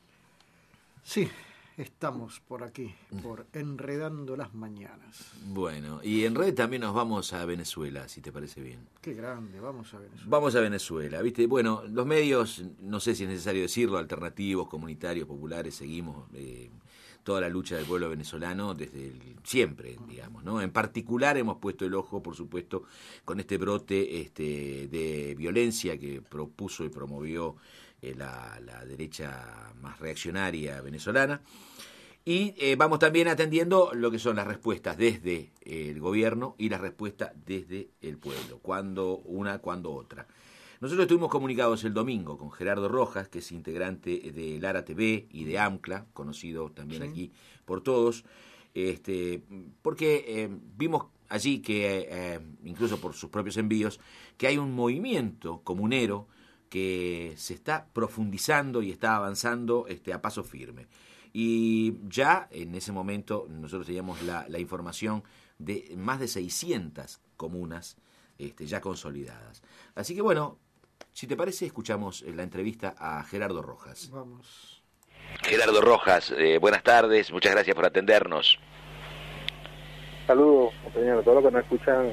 Sí, estamos por aquí, por Enredando las Mañanas. Bueno, y en red también nos vamos a Venezuela, si te parece bien. Qué grande, vamos a Venezuela. Vamos a Venezuela, ¿viste? Bueno, los medios, no sé si es necesario decirlo, alternativos, comunitarios, populares, seguimos eh, toda la lucha del pueblo venezolano desde el, siempre, digamos, ¿no? En particular hemos puesto el ojo, por supuesto, con este brote este, de violencia que propuso y promovió eh, la, la derecha más reaccionaria venezolana. Y eh, vamos también atendiendo lo que son las respuestas desde el gobierno y las respuestas desde el pueblo, cuando una, cuando otra. Nosotros estuvimos comunicados el domingo con Gerardo Rojas, que es integrante de Lara T V y de AMCLA, conocido también sí. aquí por todos, este, porque eh, vimos allí que, eh, incluso por sus propios envíos, que hay un movimiento comunero que se está profundizando y está avanzando este, a paso firme. Y ya en ese momento nosotros teníamos la, la información de más de seiscientas comunas este, ya consolidadas. Así que bueno, si te parece, escuchamos la entrevista a Gerardo Rojas. Vamos. Gerardo Rojas, eh, buenas tardes, muchas gracias por atendernos. Saludos, compañeros, todos los que nos escuchan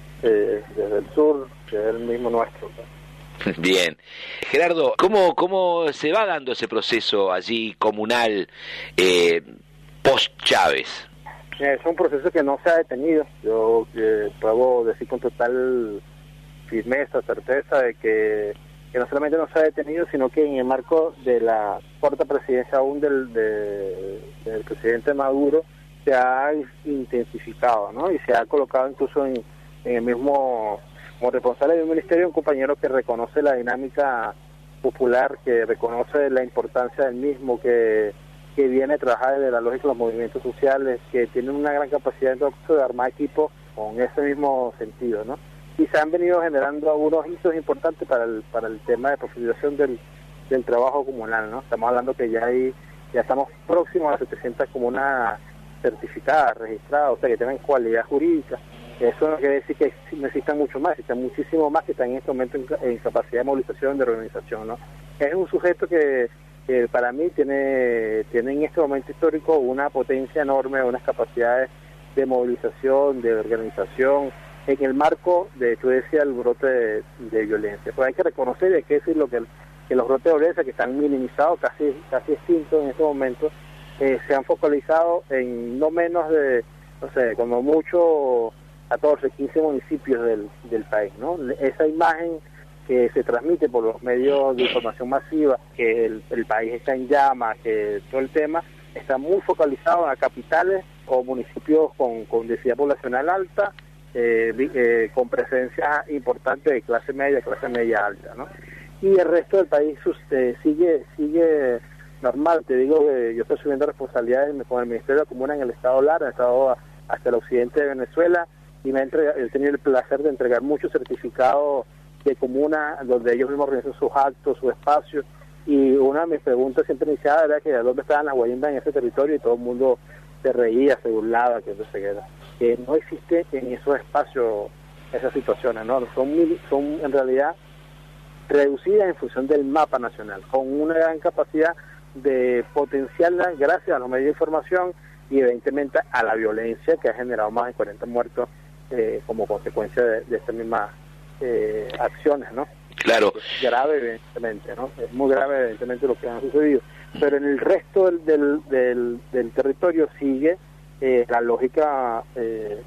eh, desde el sur, que es el mismo nuestro, ¿no? Bien. Gerardo, ¿cómo, cómo se va dando ese proceso allí comunal eh, post-Chávez? Es un proceso que no se ha detenido. Yo eh, puedo decir con total firmeza, certeza de que, que no solamente no se ha detenido, sino que en el marco de la corta presidencia aún del, de, del presidente Maduro se ha intensificado, ¿no? Y se ha colocado incluso en, en el mismo... como responsable del ministerio, un compañero que reconoce la dinámica popular, que reconoce la importancia del mismo, que, que viene a trabajar desde la lógica de los movimientos sociales, que tiene una gran capacidad de armar equipos con ese mismo sentido, ¿no? Y se han venido generando algunos hitos importantes para el, para el tema de profundización del, del trabajo comunal, ¿no? Estamos hablando que ya hay, ya estamos próximos a setecientas comunas certificadas, registradas, o sea, que tienen cualidad jurídica. Eso no quiere decir que necesitan mucho más, necesitan muchísimo más que están en este momento en, en capacidad de movilización, de organización, ¿no? Es un sujeto que, que para mí tiene, tiene en este momento histórico una potencia enorme, unas capacidades de movilización, de organización, en el marco de, tú decías, el brote de, de violencia. Pues hay que reconocer y hay que decir lo que, que los brotes de violencia, que están minimizados, casi, casi extintos en este momento, eh, se han focalizado en no menos de, no sé, como mucho... catorce, quince municipios del, del país, ¿no? Esa imagen que se transmite por los medios de información masiva, que el, el país está en llamas, que todo el tema está muy focalizado a capitales o municipios con, con densidad poblacional alta, eh, eh, con presencia importante de clase media, clase media alta, ¿no? Y el resto del país eh, sigue sigue normal. Te digo que yo estoy asumiendo responsabilidades con el Ministerio de la Comuna en el estado Lara, en el estado hasta el occidente de Venezuela, y me he, he tenido el placer de entregar muchos certificados de comuna donde ellos mismos organizan sus actos, sus espacios, y una de mis preguntas siempre iniciada era que dónde estaban las guayimbas en ese territorio, y todo el mundo se reía, se burlaba, que no se queda, que no existe en esos espacios esas situaciones, ¿no? Son, son en realidad reducidas en función del mapa nacional, con una gran capacidad de potenciarla gracias a los medios de información y evidentemente a la violencia que ha generado más de cuarenta muertos Eh, como consecuencia de, de estas mismas eh, acciones, ¿no? Claro. Es grave, evidentemente, ¿no? Es muy grave, evidentemente, lo que ha sucedido. Pero en el resto del, del, del, del territorio sigue eh, la lógica eh,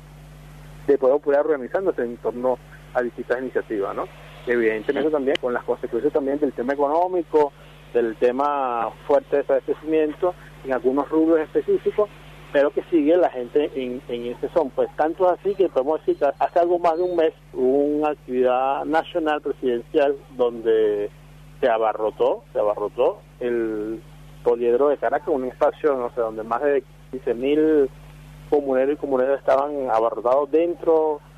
de poder poder organizándose en torno a distintas iniciativas, ¿no? Evidentemente también con las consecuencias también del tema económico, del tema fuerte de desabastecimiento en algunos rubros específicos, pero que sigue la gente en, en ese son. Pues tanto así que podemos decir que hace algo más de un mes hubo una actividad nacional presidencial donde se abarrotó, se abarrotó el poliedro de Caracas, un espacio, no sé, donde más de quince mil comuneros y comuneras estaban abarrotados dentro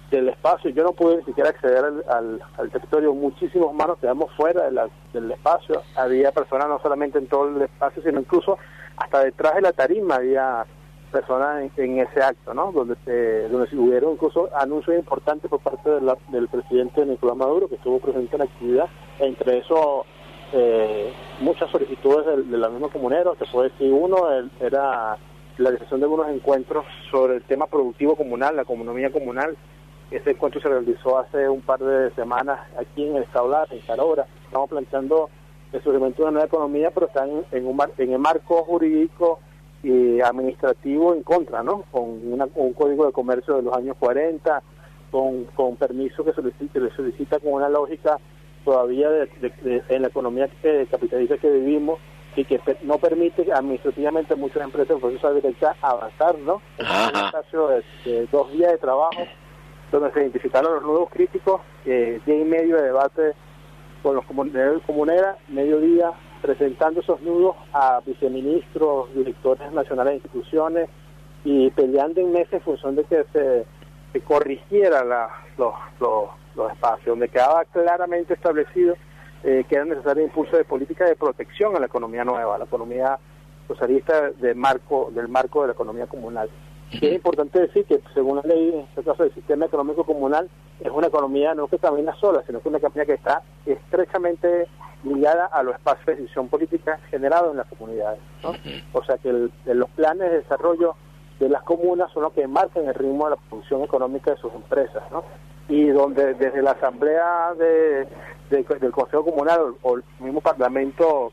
del espacio. Yo no pude ni siquiera acceder al, al, al territorio. Muchísimos humanos quedamos fuera de la, del espacio. Había personas no solamente en todo el espacio, sino incluso hasta detrás de la tarima había personas en, en ese acto, ¿no? Donde se, donde se hubieron incluso anuncios importantes por parte de la, del presidente Nicolás Maduro, que estuvo presente en la actividad. Entre eso, eh, muchas solicitudes de, de la misma comunera. Se puede decir, uno el, era la realización de algunos encuentros sobre el tema productivo comunal, la economía comunal. Ese encuentro se realizó hace un par de semanas aquí en el Estado Lara, en Carora. Estamos planteando el surgimiento de una nueva economía, pero están en, un mar, en el marco jurídico y administrativo en contra, ¿no? Con una, un código de comercio de los años cuarenta, con, con permiso que solicita, le solicita con una lógica todavía de, de, de, en la economía eh, capitalista que vivimos, y que no permite administrativamente a muchas empresas, por eso directa, avanzar, ¿no? En un espacio de, de dos días de trabajo, donde se identificaron los nudos críticos, eh, día y medio de debate con los comuneros y comuneras, mediodía presentando esos nudos a viceministros, directores nacionales de instituciones, y peleando en meses en función de que se, se corrigiera la, los, los, los espacios, donde quedaba claramente establecido eh, que era necesario impulso de política de protección a la economía nueva, a la economía socialista de marco, del marco de la economía comunal. Y es importante decir que, según la ley, en este caso del sistema económico comunal, es una economía no que camina sola, sino que es una economía que está estrechamente ligada a los espacios de decisión política generados en las comunidades, ¿no? O sea que el, los planes de desarrollo de las comunas son los que marcan el ritmo de la producción económica de sus empresas, ¿no? Y donde desde la asamblea de, de, del Consejo Comunal o el mismo Parlamento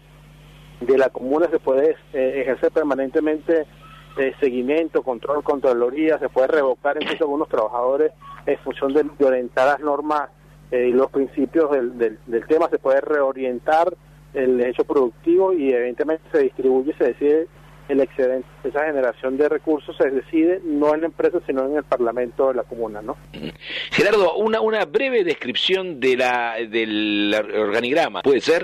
de la comuna se puede eh, ejercer permanentemente eh, seguimiento, control, contraloría, se puede revocar incluso algunos trabajadores en función de, de orientar las normas eh, y los principios del, del, del tema, se puede reorientar el hecho productivo y evidentemente se distribuye y se decide el excedente. Esa generación de recursos se decide no en la empresa, sino en el Parlamento de la comuna, ¿no? Gerardo, una una breve descripción de la del organigrama, ¿puede ser?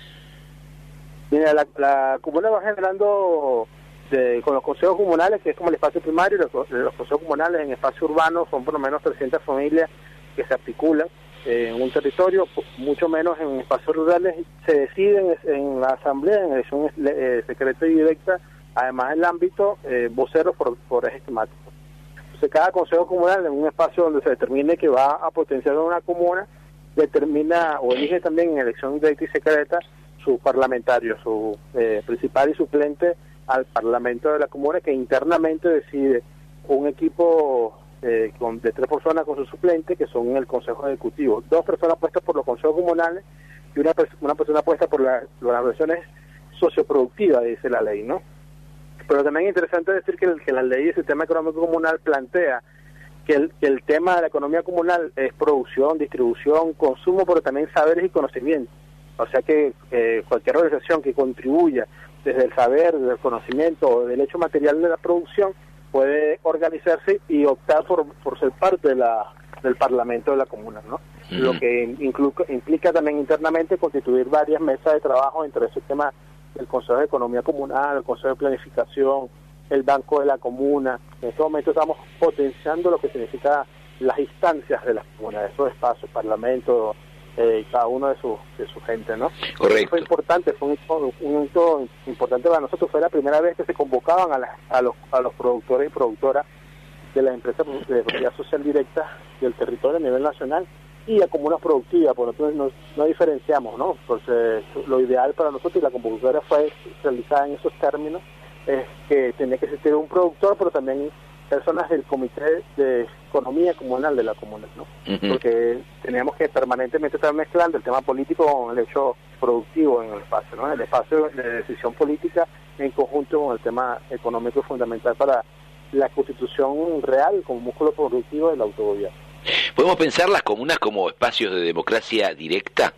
Mira, la, la comuna va generando de, con los consejos comunales, que es como el espacio primario, los, los consejos comunales en espacio urbano son por lo menos trescientas familias que se articulan eh, en un territorio, mucho menos en espacios rurales, se deciden en la asamblea, en elección eh, secreta y directa, además en el ámbito eh, voceros por, por eje temático. Entonces cada consejo comunal en un espacio donde se determine que va a potenciar una comuna, determina o elige también en elección directa y secreta su parlamentario, su eh, principal y suplente al Parlamento de la comuna, que internamente decide un equipo eh, con, de tres personas con su suplente, que son el Consejo Ejecutivo, dos personas puestas por los consejos comunales y una, una persona puesta por la, las organizaciones socioproductivas, dice la ley, ¿no? Pero también es interesante decir que, el, que la ley del sistema económico comunal plantea que el, que el tema de la economía comunal es producción, distribución, consumo, pero también saberes y conocimientos. O sea que eh, cualquier organización que contribuya desde el saber, desde el conocimiento o del hecho material de la producción puede organizarse y optar por, por ser parte de la, del Parlamento de la comuna, ¿no? Uh-huh. Lo que inclu, implica también internamente constituir varias mesas de trabajo entre ese tema del Consejo de Economía Comunal, el Consejo de Planificación, el Banco de la Comuna. En este momento estamos potenciando lo que significa las instancias de las comunas, esos espacios, Parlamento, eh, cada uno de su, de su gente, ¿no? Correcto. Fue importante, fue un, un hito importante para nosotros, fue la primera vez que se convocaban a, la, a, los, a los productores y productoras de las empresas de propiedad social directa del territorio a nivel nacional y a comunas productivas, por lo tanto no, no diferenciamos, ¿no? Entonces lo ideal para nosotros, y la convocatoria fue realizada en esos términos, es que tenía que existir un productor, pero también personas del Comité de Economía Comunal de la comuna, ¿no? Uh-huh. Porque teníamos que permanentemente estar mezclando el tema político con el hecho productivo en el espacio, ¿no? El espacio de decisión política en conjunto con el tema económico es fundamental para la constitución real como músculo productivo del autogobierno. ¿Podemos pensar las comunas como espacios de democracia directa?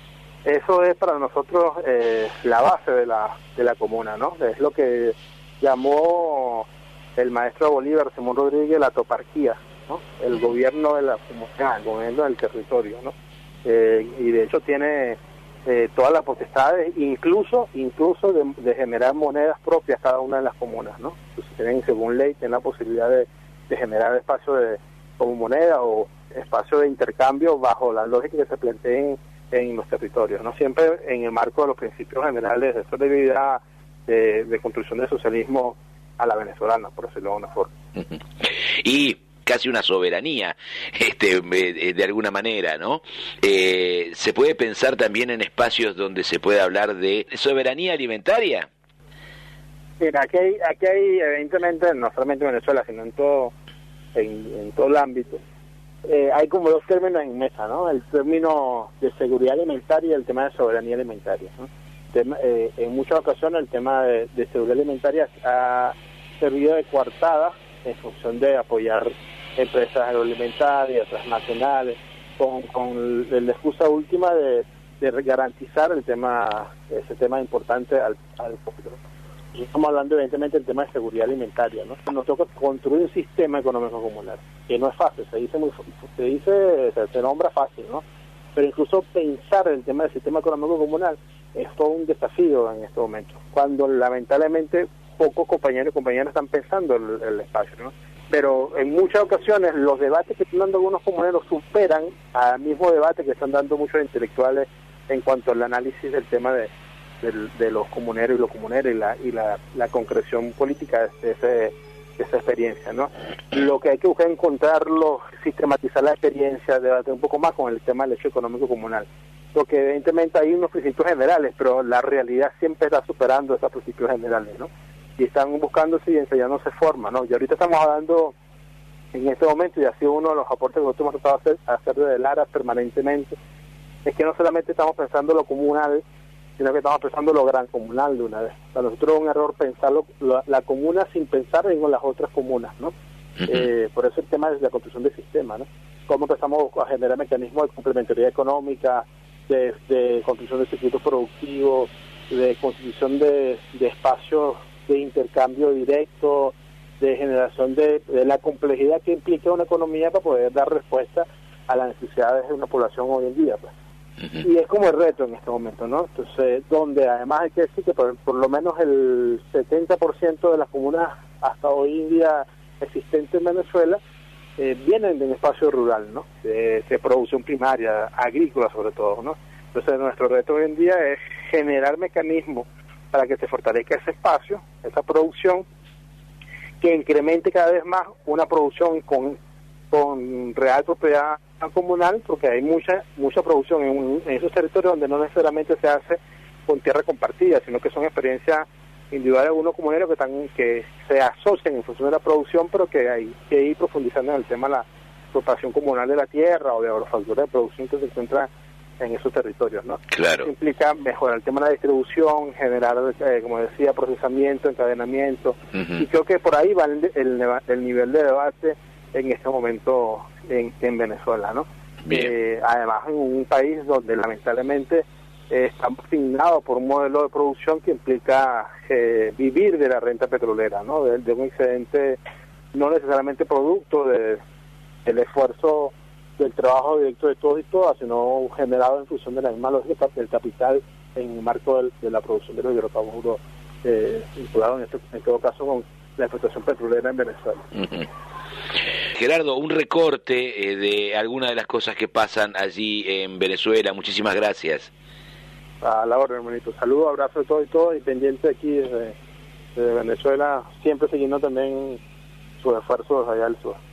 Eso es para nosotros eh, la base de la de la comuna, ¿no? Es lo que llamó el maestro Bolívar, Simón Rodríguez, la toparquía, ¿no? El gobierno de la comunidad, el gobierno del territorio, ¿no? Eh, y de hecho tiene eh, todas las potestades, incluso incluso de, de generar monedas propias cada una de las comunas, ¿no? Entonces tienen, según ley, tienen la posibilidad de, de generar espacios de como moneda o espacio de intercambio bajo la lógica que se planteen en los territorios, no siempre en el marco de los principios generales de solidaridad, de, de construcción del socialismo a la venezolana, por decirlo de alguna forma. Y casi una soberanía, este, de alguna manera, ¿no? Eh, ¿Se puede pensar también en espacios donde se puede hablar de soberanía alimentaria? Mira, aquí hay, aquí hay evidentemente, no solamente en Venezuela, sino en todo, en, en todo el ámbito, eh, hay como dos términos en mesa, ¿no? El término de seguridad alimentaria y el tema de soberanía alimentaria, ¿no? Tema, eh, en muchas ocasiones el tema de, de seguridad alimentaria ha servido de coartada en función de apoyar empresas agroalimentarias, transnacionales, con, con la excusa última de, de garantizar el tema, ese tema importante al, al pueblo. Estamos hablando evidentemente del tema de seguridad alimentaria, ¿no? Nos toca construir un sistema económico comunal, que no es fácil, se dice muy, se dice, se, se nombra fácil, ¿no? Pero incluso pensar el tema del sistema económico comunal es todo un desafío en este momento, cuando lamentablemente pocos compañeros y compañeras están pensando el, el espacio, ¿no? Pero en muchas ocasiones los debates que están dando algunos comuneros superan al mismo debate que están dando muchos intelectuales en cuanto al análisis del tema de, de, de los comuneros y los comuneros y la y la, la concreción política de, ese, de esa experiencia, ¿no? Lo que hay que buscar es encontrarlo, sistematizar la experiencia, debatir un poco más con el tema del hecho económico comunal, porque evidentemente hay unos principios generales, pero la realidad siempre está superando esos principios generales, ¿no? Y están buscando si ensayándose forma, ¿no? Y ahorita estamos hablando en este momento, y ha sido uno de los aportes que nosotros hemos tratado de hacer, hacer desde Lara permanentemente, es que no solamente estamos pensando lo comunal, sino que estamos pensando lo gran comunal de una vez. Para nosotros es un error pensar lo, la, la comuna sin pensar en las otras comunas, ¿no? Uh-huh. Eh, por eso el tema es la construcción del sistema, ¿no? Cómo empezamos a generar mecanismos de complementariedad económica, de, de construcción de circuitos productivos, de constitución de, de espacios de intercambio directo, de generación de, de la complejidad que implica una economía para poder dar respuesta a las necesidades de una población hoy en día, pues. Uh-huh. Y es como el reto en este momento, ¿no? Entonces, donde además hay que decir que por, por lo menos el setenta por ciento de las comunas hasta hoy en día existentes en Venezuela eh, vienen de un espacio rural, ¿no? De, de producción primaria, agrícola sobre todo, ¿no? Entonces, nuestro reto hoy en día es generar mecanismos para que se fortalezca ese espacio, esa producción, que incremente cada vez más una producción con, con real propiedad comunal, porque hay mucha mucha producción en, en esos territorios donde no necesariamente se hace con tierra compartida, sino que son experiencias individuales de algunos comuneros que están que se asocian en función de la producción, pero que hay que ir profundizando en el tema de la explotación comunal de la tierra o de agrofactura de producción que se encuentra en esos territorios, ¿no? Claro. Eso implica mejorar el tema de la distribución, generar, eh, como decía, procesamiento, encadenamiento, uh-huh. Y creo que por ahí va el, el, el nivel de debate en este momento en, en Venezuela, ¿no? Eh, además, en un país donde lamentablemente eh, está asignado por un modelo de producción que implica eh, vivir de la renta petrolera, ¿no? De, de un excedente no necesariamente producto de, del esfuerzo del trabajo directo de todos y todas, sino generado en función de la misma lógica del capital en el marco del, de la producción de los hidrocarburos, eh, vinculado en, este, en todo caso con la explotación petrolera en Venezuela. Uh-huh. Gerardo, un recorte eh, de algunas de las cosas que pasan allí en Venezuela. Muchísimas gracias. A la orden, hermanito. Saludos, abrazos de todos y todos, y pendiente aquí desde, desde Venezuela, siempre siguiendo también sus esfuerzos allá al sur.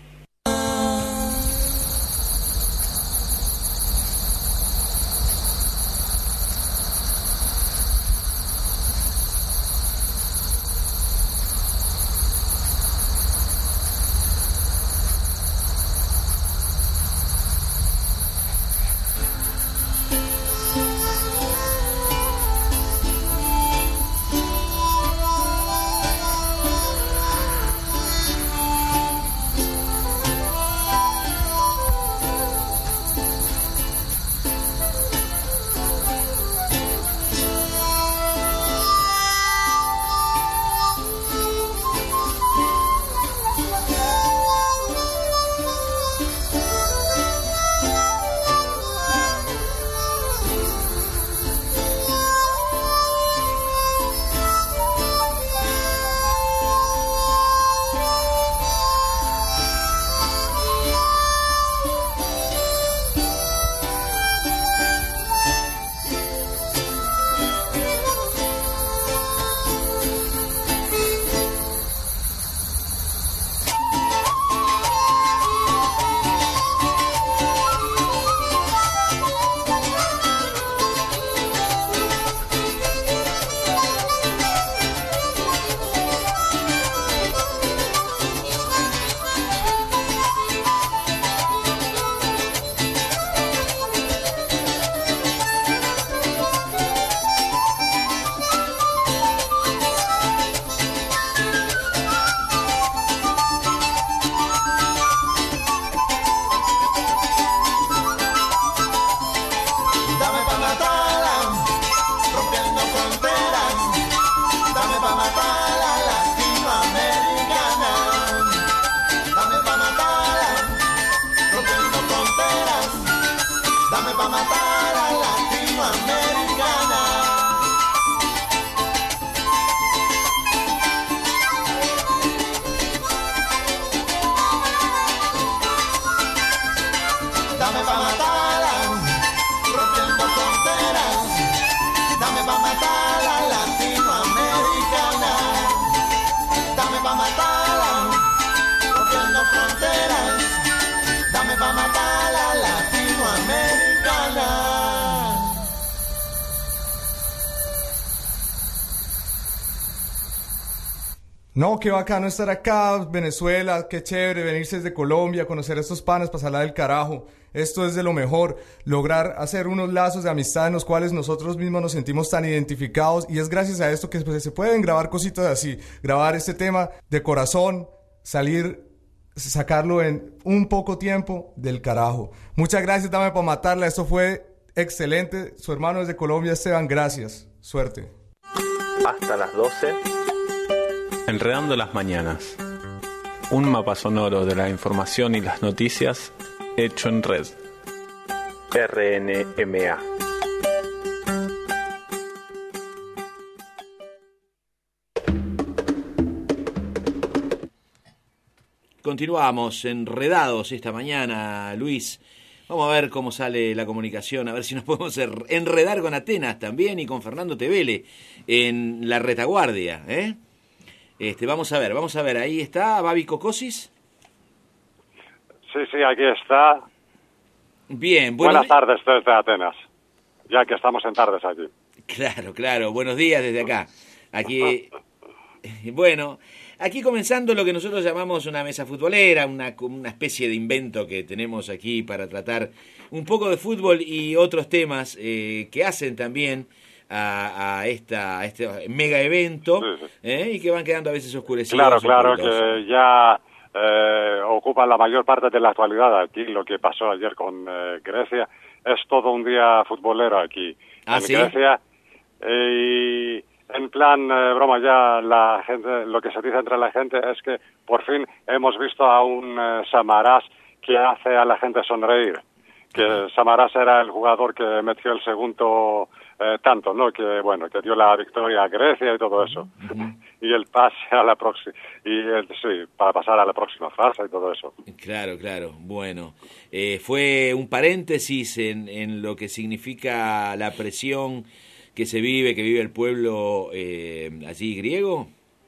Dame pa' matar a latinoamericana. Dame pa' matarla, rompiendo fronteras. Dame pa' matar a latinoamericana. Dame pa' matarla, rompiendo fronteras. Dame pa' matar a latinoamericana. No, qué bacano estar acá, Venezuela, qué chévere venirse desde Colombia, conocer a estos panas, pasarla del carajo. Esto es de lo mejor, lograr hacer unos lazos de amistad en los cuales nosotros mismos nos sentimos tan identificados, y es gracias a esto que pues, se pueden grabar cositas así, grabar este tema de corazón, salir, sacarlo en un poco tiempo del carajo. Muchas gracias, Dame pa' matarla, esto fue excelente. Su hermano desde Colombia, Esteban, gracias, suerte. Hasta las doce. Enredando las mañanas. Un mapa sonoro de la información y las noticias hecho en red. R N M A. Continuamos enredados esta mañana, Luis. Vamos a ver cómo sale la comunicación, a ver si nos podemos enredar con Atenas también y con Fernando Tevele en la retaguardia, ¿eh? Este, vamos a ver, vamos a ver, ahí está Babi Cocosis. Sí, sí, aquí está. Bien, bueno, buenas tardes desde Atenas, ya que estamos en tardes aquí. Claro, claro, buenos días desde acá. Aquí, bueno, aquí comenzando lo que nosotros llamamos una mesa futbolera, una, una especie de invento que tenemos aquí para tratar un poco de fútbol y otros temas eh, que hacen también a, a, esta, a este mega evento, sí, sí. ¿eh? Y que van quedando a veces oscurecidos. Claro, claro, que ya eh, ocupa la mayor parte de la actualidad aquí. Lo que pasó ayer con eh, Grecia es todo un día futbolero aquí ¿Ah, en sí? Grecia. Y en plan eh, broma ya la gente, lo que se dice entre la gente es que por fin hemos visto a un eh, Samaras que hace a la gente sonreír. Que Samaras era el jugador que metió el segundo eh, tanto, ¿no? Que bueno, que dio la victoria a Grecia y todo eso. Uh-huh. Y el pase a la próxima, y el, sí, para pasar a la próxima fase y todo eso. Claro, claro. Bueno, eh, fue un paréntesis en, en lo que significa la presión que se vive, que vive el pueblo eh, allí griego.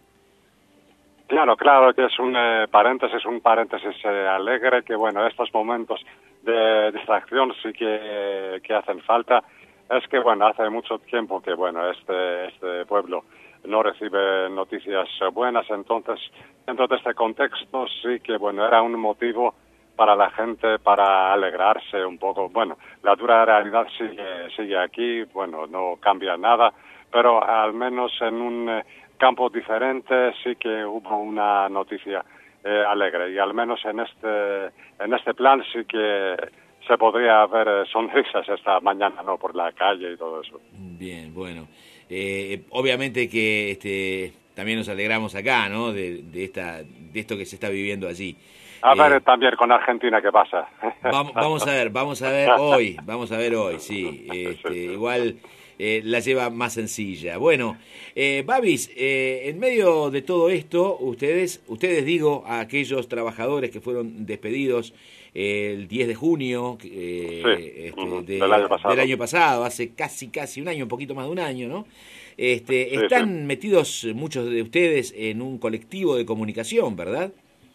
Claro, claro que es un eh, paréntesis, un paréntesis eh, alegre, que bueno, estos momentos de distracción sí que, que hacen falta. Es que bueno, hace mucho tiempo que bueno, este, este pueblo no recibe noticias buenas, entonces dentro de este contexto sí que bueno, era un motivo para la gente para alegrarse un poco. Bueno, la dura realidad sigue, sigue aquí, bueno, no cambia nada, pero al menos en un eh, campo diferente sí que hubo una noticia eh, alegre, y al menos en este en este plan sí que se podría ver eh, sonrisas esta mañana, ¿no? Por la calle y todo eso. Bien, bueno, eh, obviamente que este también nos alegramos acá, ¿no? De, de esta de esto que se está viviendo allí. A ver eh, también con Argentina qué pasa. Vamos, vamos a ver, vamos a ver hoy, vamos a ver hoy, sí. Este, sí, sí. Igual eh, la lleva más sencilla. Bueno, eh, Babis, eh, en medio de todo esto, ustedes, ustedes digo, a aquellos trabajadores que fueron despedidos eh, el diez de junio eh, sí, este, de, del, año pasado. del año pasado, hace casi casi un año, un poquito más de un año, ¿no? Este, sí, están sí. metidos muchos de ustedes en un colectivo de comunicación, ¿verdad?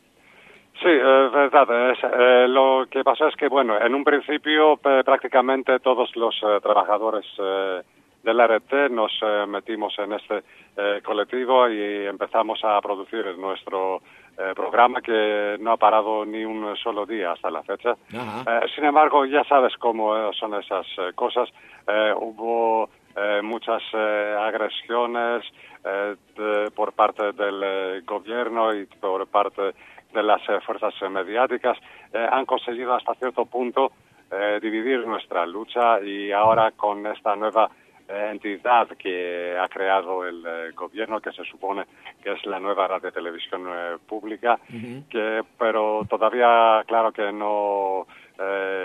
Sí, es eh, verdad. Es, eh, lo que pasa es que, bueno, en un principio eh, prácticamente todos los eh, trabajadores eh, del R T nos eh, metimos en este eh, colectivo y empezamos a producir nuestro eh, programa, que no ha parado ni un solo día hasta la fecha. Eh, sin embargo, ya sabes cómo son esas eh, cosas. Eh, hubo eh, muchas eh, agresiones eh, de, por parte del eh, gobierno y por parte de las eh, fuerzas eh, mediáticas. Eh, han conseguido hasta cierto punto eh, dividir nuestra lucha, y ahora con esta nueva eh, entidad que ha creado el eh, gobierno, que se supone que es la nueva radio televisión eh, pública, uh-huh. que pero todavía claro que no eh,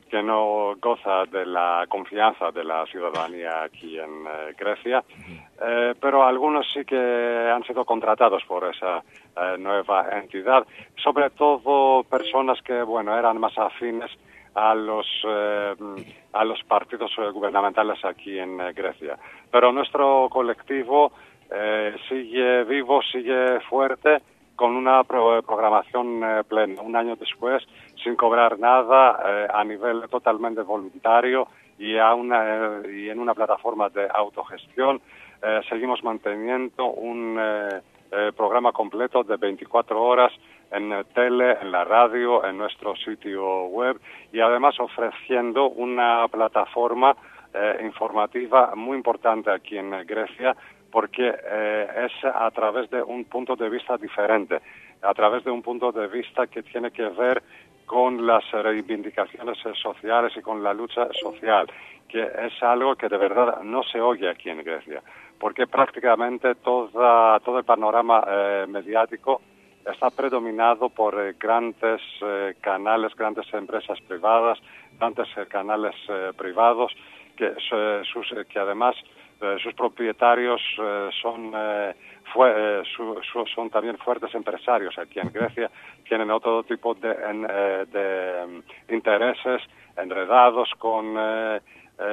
que no goza de la confianza de la ciudadanía aquí en eh, Grecia, eh, pero algunos sí que han sido contratados por esa eh, nueva entidad, sobre todo personas que, bueno, eran más afines a los eh, a los partidos eh, gubernamentales aquí en eh, Grecia. Pero nuestro colectivo eh, sigue vivo, sigue fuerte, con una pro programación eh, plena, un año después, sin cobrar nada, eh, a nivel totalmente voluntario y, a una, eh, y en una plataforma de autogestión. Eh, seguimos manteniendo un eh, eh, programa completo de veinticuatro horas en eh, tele, en la radio, en nuestro sitio web, y además ofreciendo una plataforma eh, informativa muy importante aquí en eh, Grecia, porque eh, es a través de un punto de vista diferente, a través de un punto de vista que tiene que ver con las reivindicaciones eh, sociales y con la lucha social, que es algo que de verdad no se oye aquí en Grecia, porque prácticamente toda, todo el panorama eh, mediático está predominado por eh, grandes eh, canales, grandes empresas privadas, grandes eh, canales eh, privados, que, eh, sus, eh, que además eh, sus propietarios eh, son, eh, fue, eh, su, su, son también fuertes empresarios aquí en Grecia, tienen otro tipo de, en, eh, de um, intereses enredados con... Eh,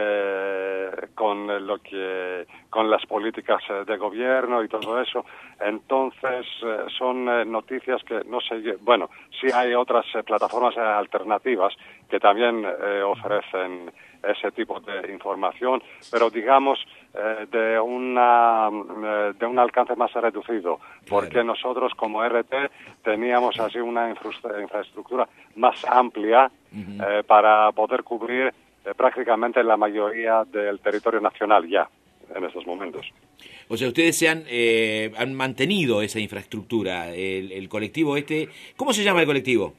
Eh, con lo que con las políticas de gobierno y todo eso. Entonces eh, son eh, noticias que no sé, bueno, sí hay otras eh, plataformas eh, alternativas que también eh, ofrecen ese tipo de información, pero digamos eh, de una eh, de un alcance más reducido, porque nosotros como R T teníamos así una infra infraestructura más amplia eh, para poder cubrir prácticamente la mayoría del territorio nacional ya, en estos momentos. O sea, ustedes se han, eh, han mantenido esa infraestructura, el, el colectivo este... ¿Cómo se llama el colectivo?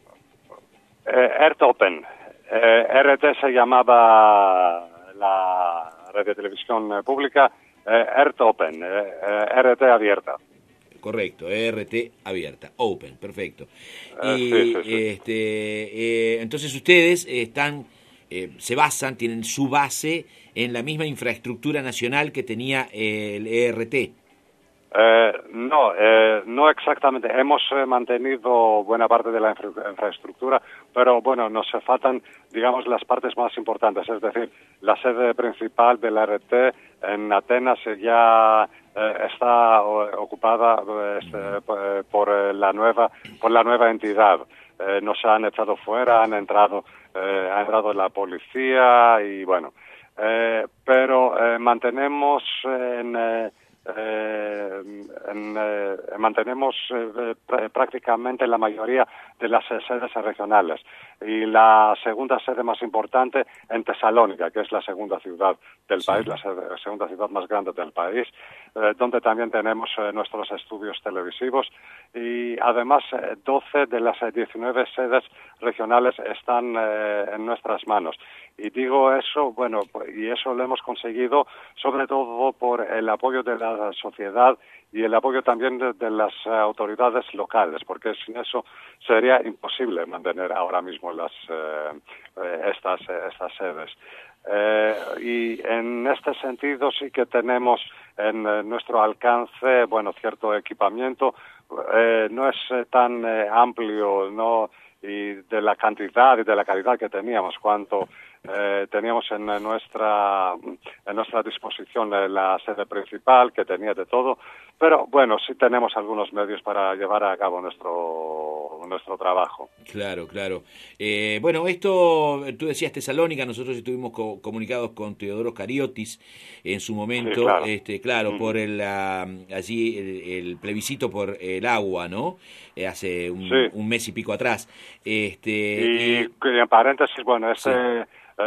Eh, Earth Open. Eh, R T se llamaba la red de televisión pública, eh, Earth Open, eh, eh, R T abierta. Correcto, R T abierta, Open, perfecto. Eh, y sí, sí, sí. este, eh, entonces ustedes están... Eh, se basan, tienen su base en la misma infraestructura nacional que tenía el E R T. Eh, no, eh, no exactamente. Hemos eh, mantenido buena parte de la infra infraestructura, pero bueno, nos faltan, digamos, las partes más importantes. Es decir, la sede principal del E R T en Atenas ya eh, está ocupada pues, eh, por la nueva, por la nueva entidad. Eh, nos han echado fuera, han entrado, eh, ha entrado la policía y bueno, eh, pero eh, mantenemos en, eh, eh, en, eh, mantenemos eh, pr prácticamente la mayoría de las eh, sedes regionales, y la segunda sede más importante en Tesalónica, que es la segunda ciudad del Sí. país, la, sede, la segunda ciudad más grande del país, eh, donde también tenemos eh, nuestros estudios televisivos, y además eh, doce de las eh, diecinueve sedes regionales están eh, en nuestras manos. Y digo eso, bueno, y eso lo hemos conseguido sobre todo por el apoyo de la sociedad y el apoyo también de, de las autoridades locales, porque sin eso sería imposible mantener ahora mismo las eh, eh, estas eh, estas sedes. Eh, y en este sentido sí que tenemos en eh, nuestro alcance, bueno, cierto equipamiento. Eh, no es eh, tan eh, amplio, no, y de la cantidad y de la calidad que teníamos, cuanto eh, teníamos en nuestra en nuestra disposición eh, la sede principal, que tenía de todo, pero bueno, sí tenemos algunos medios para llevar a cabo nuestro nuestro trabajo. Claro, claro. Eh, bueno, esto, tú decías Tesalónica, nosotros estuvimos co comunicados con Teodoro Kariotis en su momento, Sí, claro. este, claro, Mm. por el, uh, allí el, el plebiscito por el agua, ¿no? Eh, hace un, Sí. un mes y pico atrás. Este, Y, y- y en paréntesis, bueno, este, Sí. eh,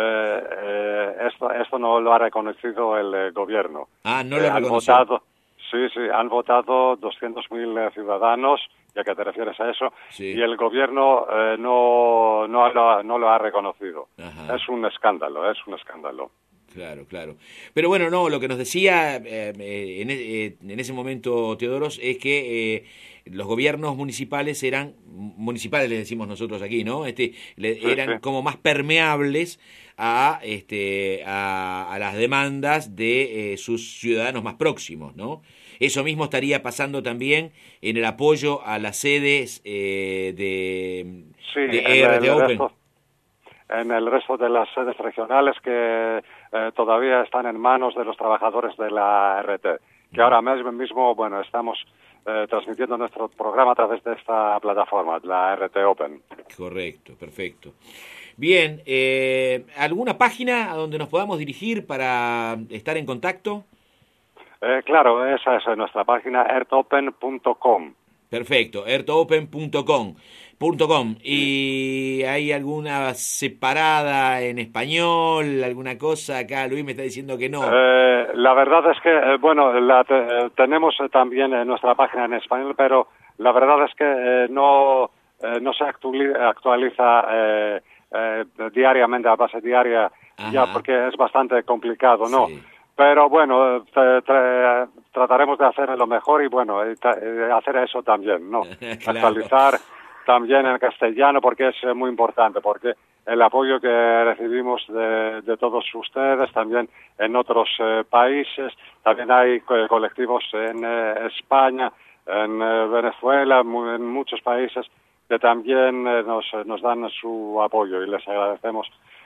eh, esto, esto no lo ha reconocido el eh, gobierno. Ah, no Eh, lo han reconoció. votado, sí, sí, han votado doscientos mil eh, ciudadanos, ya que te refieres a eso, Sí. y el gobierno eh, no, no, lo, ha- no lo ha reconocido. Ajá. Es un escándalo, es un escándalo. Claro, claro. Pero bueno, no, lo que nos decía eh, en, eh, en ese momento Teodoros es que eh, los gobiernos municipales eran, municipales le decimos nosotros aquí, ¿no? Este, le, Sí, eran sí. como más permeables a, este, a, a las demandas de eh, sus ciudadanos más próximos, ¿no? Eso mismo estaría pasando también en el apoyo a las sedes eh, de, Sí, de en E R T el Open. resto- en el resto de las sedes regionales que eh, todavía están en manos de los trabajadores de la R T, que ahora mismo, mismo bueno, estamos eh, transmitiendo nuestro programa a través de esta plataforma, la R T Open. Correcto, perfecto. Bien, eh, ¿alguna página a donde nos podamos dirigir para estar en contacto? Eh, claro, esa es nuestra página, ertopen punto com. Perfecto, ertopen punto com. Punto com. ¿Y hay alguna separada en español, alguna cosa? Acá Luis me está diciendo que no. Eh, la verdad es que, eh, bueno, la te- eh, tenemos eh, también en nuestra página en español, pero la verdad es que eh, no, eh, no se actuali- actualiza eh, eh, diariamente, a base diaria, ya Ajá. porque es bastante complicado, ¿no? Pero bueno, eh, tra- tra- trataremos de hacer lo mejor y bueno, eh, ta- eh, hacer eso también, ¿no? Claro. Actualizar también en castellano porque es eh, muy importante, porque el apoyo que recibimos de, de todos ustedes, también en otros eh, países, también hay co- colectivos en eh, España, en eh, Venezuela, mu- en muchos países que también eh, nos, nos dan su apoyo y les agradecemos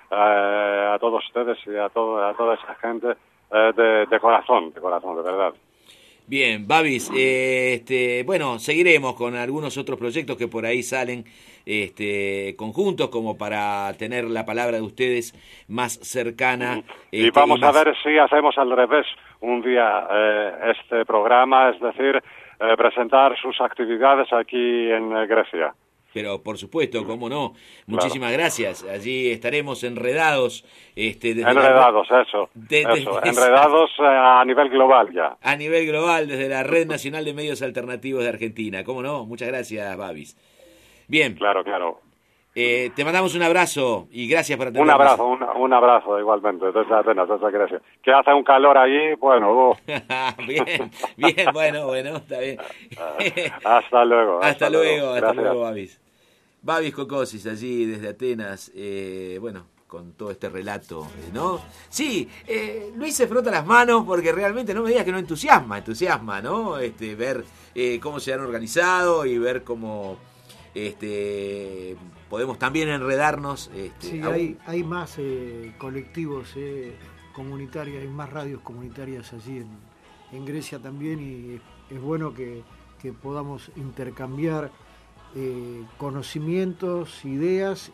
eh, a todos ustedes y a, todo, a toda esa gente eh, de, de corazón, de corazón, de verdad. Bien, Babis, eh, este, bueno, seguiremos con algunos otros proyectos que por ahí salen este, conjuntos como para tener la palabra de ustedes más cercana. Y este, vamos a más- ver si hacemos al revés un día eh, este programa, es decir, eh, presentar sus actividades aquí en eh, Grecia. Pero por supuesto, cómo no. Muchísimas gracias. Allí estaremos enredados. Este, desde la- Enredados, eso, de- de- eso, enredados eh, a nivel global ya. a nivel global desde la Red Nacional de Medios Alternativos de Argentina. ¿Cómo no? Muchas gracias, Babis. Bien. Claro, claro. Eh, te mandamos un abrazo y gracias por atendernos. Un abrazo, un, un abrazo igualmente, desde Atenas, desde Grecia. Que hace un calor allí, bueno, uh. Bien, bien, bueno, bueno, está bien. Hasta luego. Hasta, luego, hasta Gracias. luego, Babis. Babis Cocosis, allí desde Atenas, eh, bueno, con todo este relato, ¿no? Sí, eh, Luis se frota las manos porque realmente no me digas que no entusiasma, entusiasma, ¿no? Este, ver eh, cómo se han organizado y ver cómo este, podemos también enredarnos. Este, Sí, aún- hay, hay más eh, colectivos eh, comunitarios, hay más radios comunitarias allí en, en Grecia también y es bueno que, que podamos intercambiar eh, conocimientos, ideas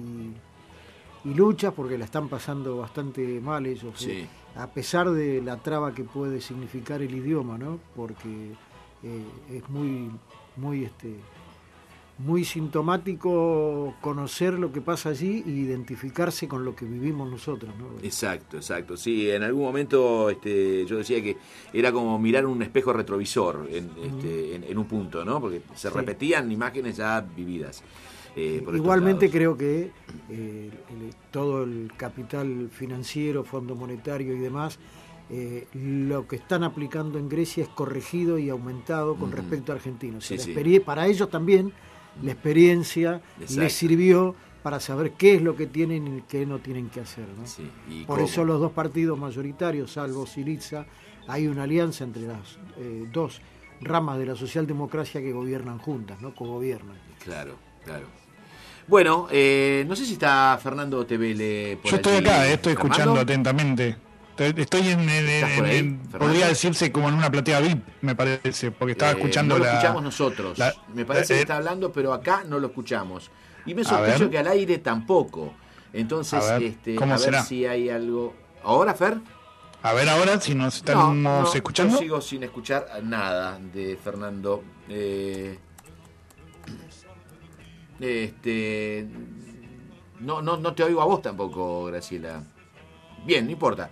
y, y luchas porque la están pasando bastante mal ellos, Sí. eh, a pesar de la traba que puede significar el idioma, ¿no? Porque eh, es muy, muy este muy sintomático conocer lo que pasa allí e identificarse con lo que vivimos nosotros, ¿no? Exacto, exacto. Sí, en algún momento este, yo decía que era como mirar un espejo retrovisor en, este, en, en un punto, ¿no? Porque se Sí. repetían imágenes ya vividas. eh, por estos Igualmente lados. creo que eh, el- todo el capital financiero, Fondo Monetario y demás, eh, lo que están aplicando en Grecia es corregido y aumentado con Ujú. respecto a Argentina. O sea, Sí, la sí. experie- para ellos también la experiencia Exacto. les sirvió para saber qué es lo que tienen y qué no tienen que hacer, ¿no? y Por cómo. eso los dos partidos mayoritarios, salvo Syriza, hay una alianza entre las eh, dos ramas de la socialdemocracia que gobiernan juntas, ¿no? Cogobiernan. Claro, claro. Bueno, eh, no sé si está Fernando Tevele por Yo estoy allí. acá, eh, estoy ¿Fernando? escuchando atentamente. Estoy estoy en, en- ¿Estás por en- ahí, en- Fernando? podría decirse como en una platea V I P, me parece, porque estaba Eh, escuchando no lo la... escuchamos nosotros. la- Me parece eh, que eh, está hablando, pero acá no lo escuchamos. Y me A sospecho ver. que al aire tampoco. Entonces, A ver, este, ¿cómo a ver será? si hay algo. ¿Ahora, Fer? A ver ahora si nos No, estamos no, escuchando. Yo sigo sin escuchar nada de Fernando. Eh, este, no, no, no te oigo a vos tampoco, Graciela. Bien, no importa.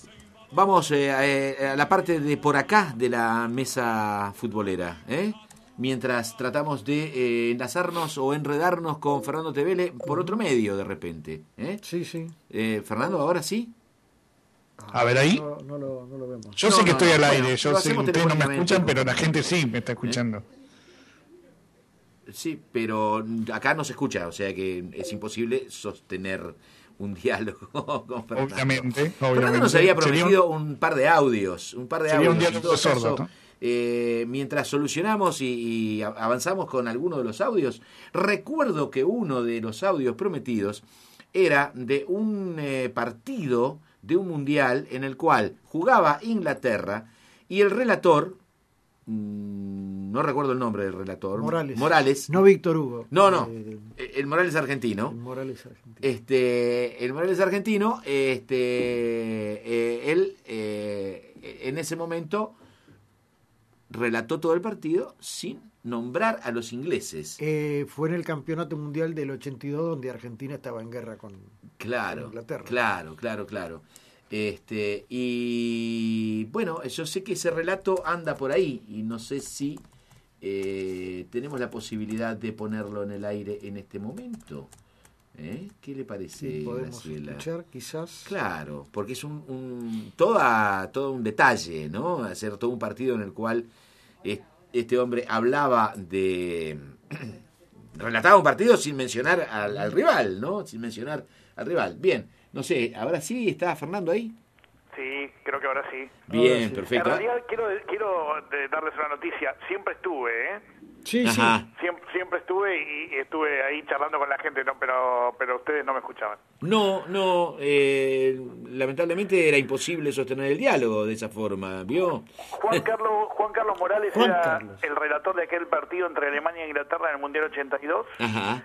Vamos eh, a, a la parte de por acá de la mesa futbolera. ¿eh? mientras tratamos de eh, enlazarnos o enredarnos con Fernando Tevele por otro medio de repente. ¿eh? Sí, sí. Eh, Fernando, ¿ahora sí? A ver ahí. No, no, lo, no lo vemos. Yo No, sé que no, estoy no, al bueno, aire, yo lo sé que hacemos ustedes no me telefónicamente. escuchan, pero la gente sí me está escuchando. Sí, pero acá no se escucha, o sea que es imposible sostener un diálogo con Fernando. Obviamente, Fernando obviamente. nos había Sería prometido un- un... par de audios, un par de Sería audios. un diálogo En todo de sordos, caso, ¿no? eh, mientras solucionamos y, y a- avanzamos con alguno de los audios, recuerdo que uno de los audios prometidos era de un eh, partido de un mundial en el cual jugaba Inglaterra y el relator, mmm, no recuerdo el nombre del relator, Morales. Morales. No Víctor Hugo. No, no, Eh, el Morales argentino. el Morales argentino. Este, el Morales argentino, este, eh, él eh, en ese momento relató todo el partido sin nombrar a los ingleses. Eh, fue en el Campeonato Mundial del ochenta y dos donde Argentina estaba en guerra con, Claro, con Inglaterra. claro, claro, claro. Este, y bueno, yo sé que ese relato anda por ahí y no sé si eh, tenemos la posibilidad de ponerlo en el aire en este momento. ¿Eh? ¿Qué le parece, Sí, podemos Graciela? escuchar, quizás. Claro, porque es un, un toda, todo un detalle, ¿no? Hacer todo un partido en el cual es- este hombre hablaba de... relataba un partido sin mencionar al, al rival, ¿no? Sin mencionar al rival. Bien, no sé, ahora sí está Fernando ahí. Sí, creo que ahora sí. Bien, Ahora sí. perfecto. En realidad quiero, quiero de- darles una noticia. Siempre estuve, ¿eh? Sí, Ajá. sí. Siempre, siempre estuve y, y estuve ahí charlando con la gente, no, pero, pero ustedes no me escuchaban. No, no, eh, lamentablemente era imposible sostener el diálogo de esa forma, ¿vio? Juan Carlos, Juan Carlos Morales Juan era Carlos. el relator de aquel partido entre Alemania e Inglaterra en el Mundial ochenta y dos. Ajá.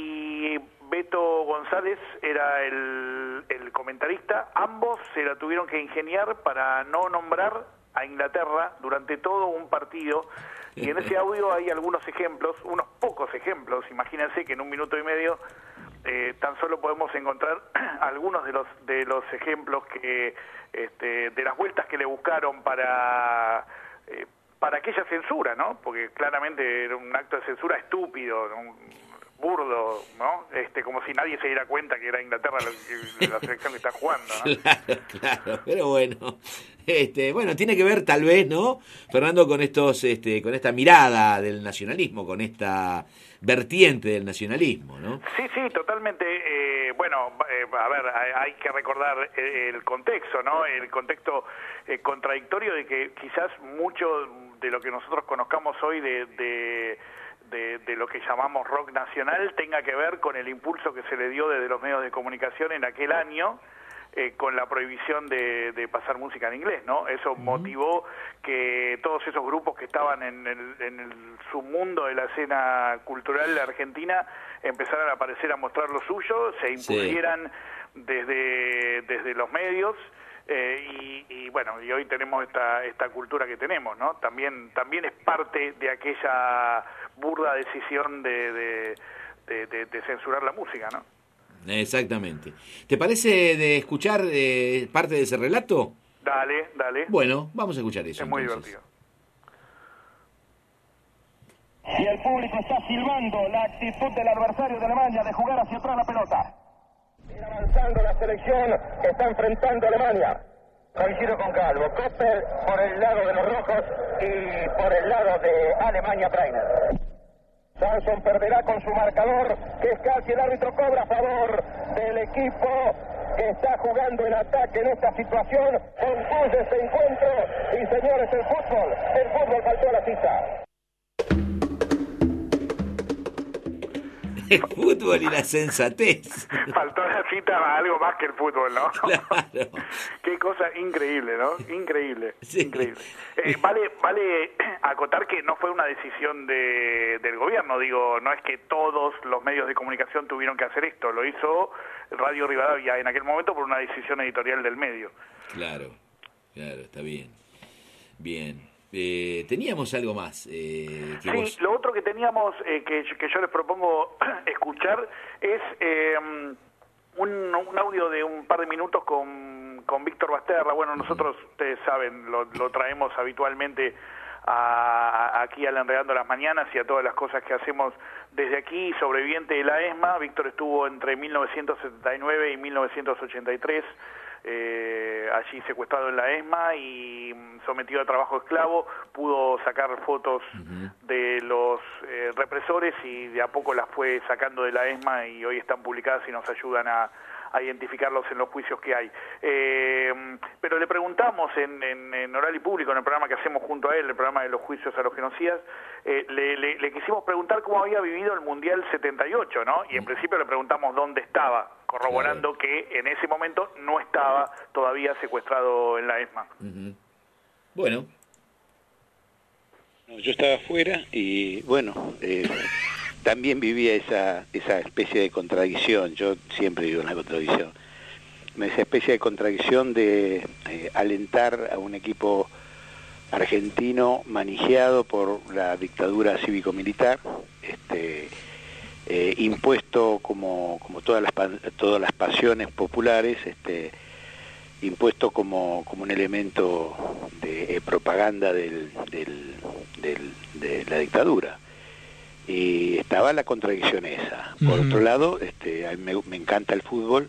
Y Beto González era el, el comentarista. Ambos se la tuvieron que ingeniar para no nombrar a Inglaterra durante todo un partido. Y en ese audio hay algunos ejemplos, unos pocos ejemplos. Imagínense que en un minuto y medio eh, tan solo podemos encontrar algunos de los de los ejemplos que este, de las vueltas que le buscaron para eh, para aquella censura, ¿no? Porque claramente era un acto de censura estúpido, un burdo, ¿no? Este, como si nadie se diera cuenta que era Inglaterra la, la selección que está jugando, ¿no? Claro, claro, pero bueno, este, bueno, tiene que ver tal vez, ¿no, Fernando, con estos, este, con esta mirada del nacionalismo, con esta vertiente del nacionalismo, ¿no? Sí, sí, totalmente. Eh, bueno, eh, a ver, hay, hay que recordar el, el contexto, ¿no? El contexto eh, contradictorio de que quizás mucho de lo que nosotros conozcamos hoy de, de, de, de lo que llamamos rock nacional tenga que ver con el impulso que se le dio desde los medios de comunicación en aquel año, eh, con la prohibición de, de pasar música en inglés, ¿no? Eso uh-huh. motivó que todos esos grupos que estaban en el, en el submundo de la escena cultural de Argentina empezaran a aparecer a mostrar lo suyo, se impusieran sí. desde, desde los medios, eh, y, y bueno, y hoy tenemos esta, esta cultura que tenemos, ¿no? También, también es parte de aquella burda decisión de, de, de, de, de censurar la música, ¿no? Exactamente. ¿Te parece de escuchar eh, parte de ese relato? Dale, dale. Bueno, vamos a escuchar eso. Es muy entonces. divertido. Y el público está silbando la actitud del adversario de Alemania de jugar hacia atrás la pelota. Ir avanzando la selección que está enfrentando a Alemania. Coincido con Calvo. Koppel por el lado de los rojos y por el lado de Alemania Breiner. Samson perderá con su marcador, que es casi el árbitro cobra a favor del equipo que está jugando en ataque en esta situación. Concluye este encuentro y señores, el fútbol, el fútbol faltó a la cita. El fútbol y la sensatez. Faltó la cita algo más que el fútbol, ¿no? Claro. Qué cosa increíble, ¿no? Increíble, sí. increíble. Eh, vale, vale acotar que no fue una decisión de, del gobierno, digo, no es que todos los medios de comunicación tuvieron que hacer esto, lo hizo Radio Rivadavia en aquel momento por una decisión editorial del medio. Claro, claro, está bien. Bien. Eh, teníamos algo más. Eh, que sí, vos... lo otro que teníamos, eh, que, que yo les propongo escuchar, es eh, un, un audio de un par de minutos con, con Víctor Basterra. Bueno, nosotros, ustedes saben, lo, lo traemos habitualmente a, aquí al Enredando las Mañanas y a todas las cosas que hacemos desde aquí, sobreviviente de la ESMA. Víctor estuvo entre mil novecientos setenta y nueve y mil novecientos ochenta y tres eh, allí secuestrado en la ESMA y sometido a trabajo esclavo. Pudo sacar fotos uh-huh. de los eh, represores y de a poco las fue sacando de la ESMA y hoy están publicadas y nos ayudan a a identificarlos en los juicios que hay. Eh, pero le preguntamos en, en, en Oral y Público, en el programa que hacemos junto a él, el programa de los juicios a los genocidas, eh, le, le, le quisimos preguntar cómo había vivido el Mundial setenta y ocho, ¿no? Y en principio le preguntamos dónde estaba, corroborando claro. que en ese momento no estaba todavía secuestrado en la ESMA. Uh-huh. Bueno. Yo estaba afuera y, bueno... Eh... también vivía esa esa especie de contradicción. Yo siempre vivo una contradicción, esa especie de contradicción de eh, alentar a un equipo argentino manijeado por la dictadura cívico-militar, este, eh, impuesto como como todas las todas las pasiones populares, este, impuesto como como un elemento de eh, propaganda del, del, del de la dictadura. Y estaba la contradicción esa. Por uh-huh. otro lado, este, a mí me, me encanta el fútbol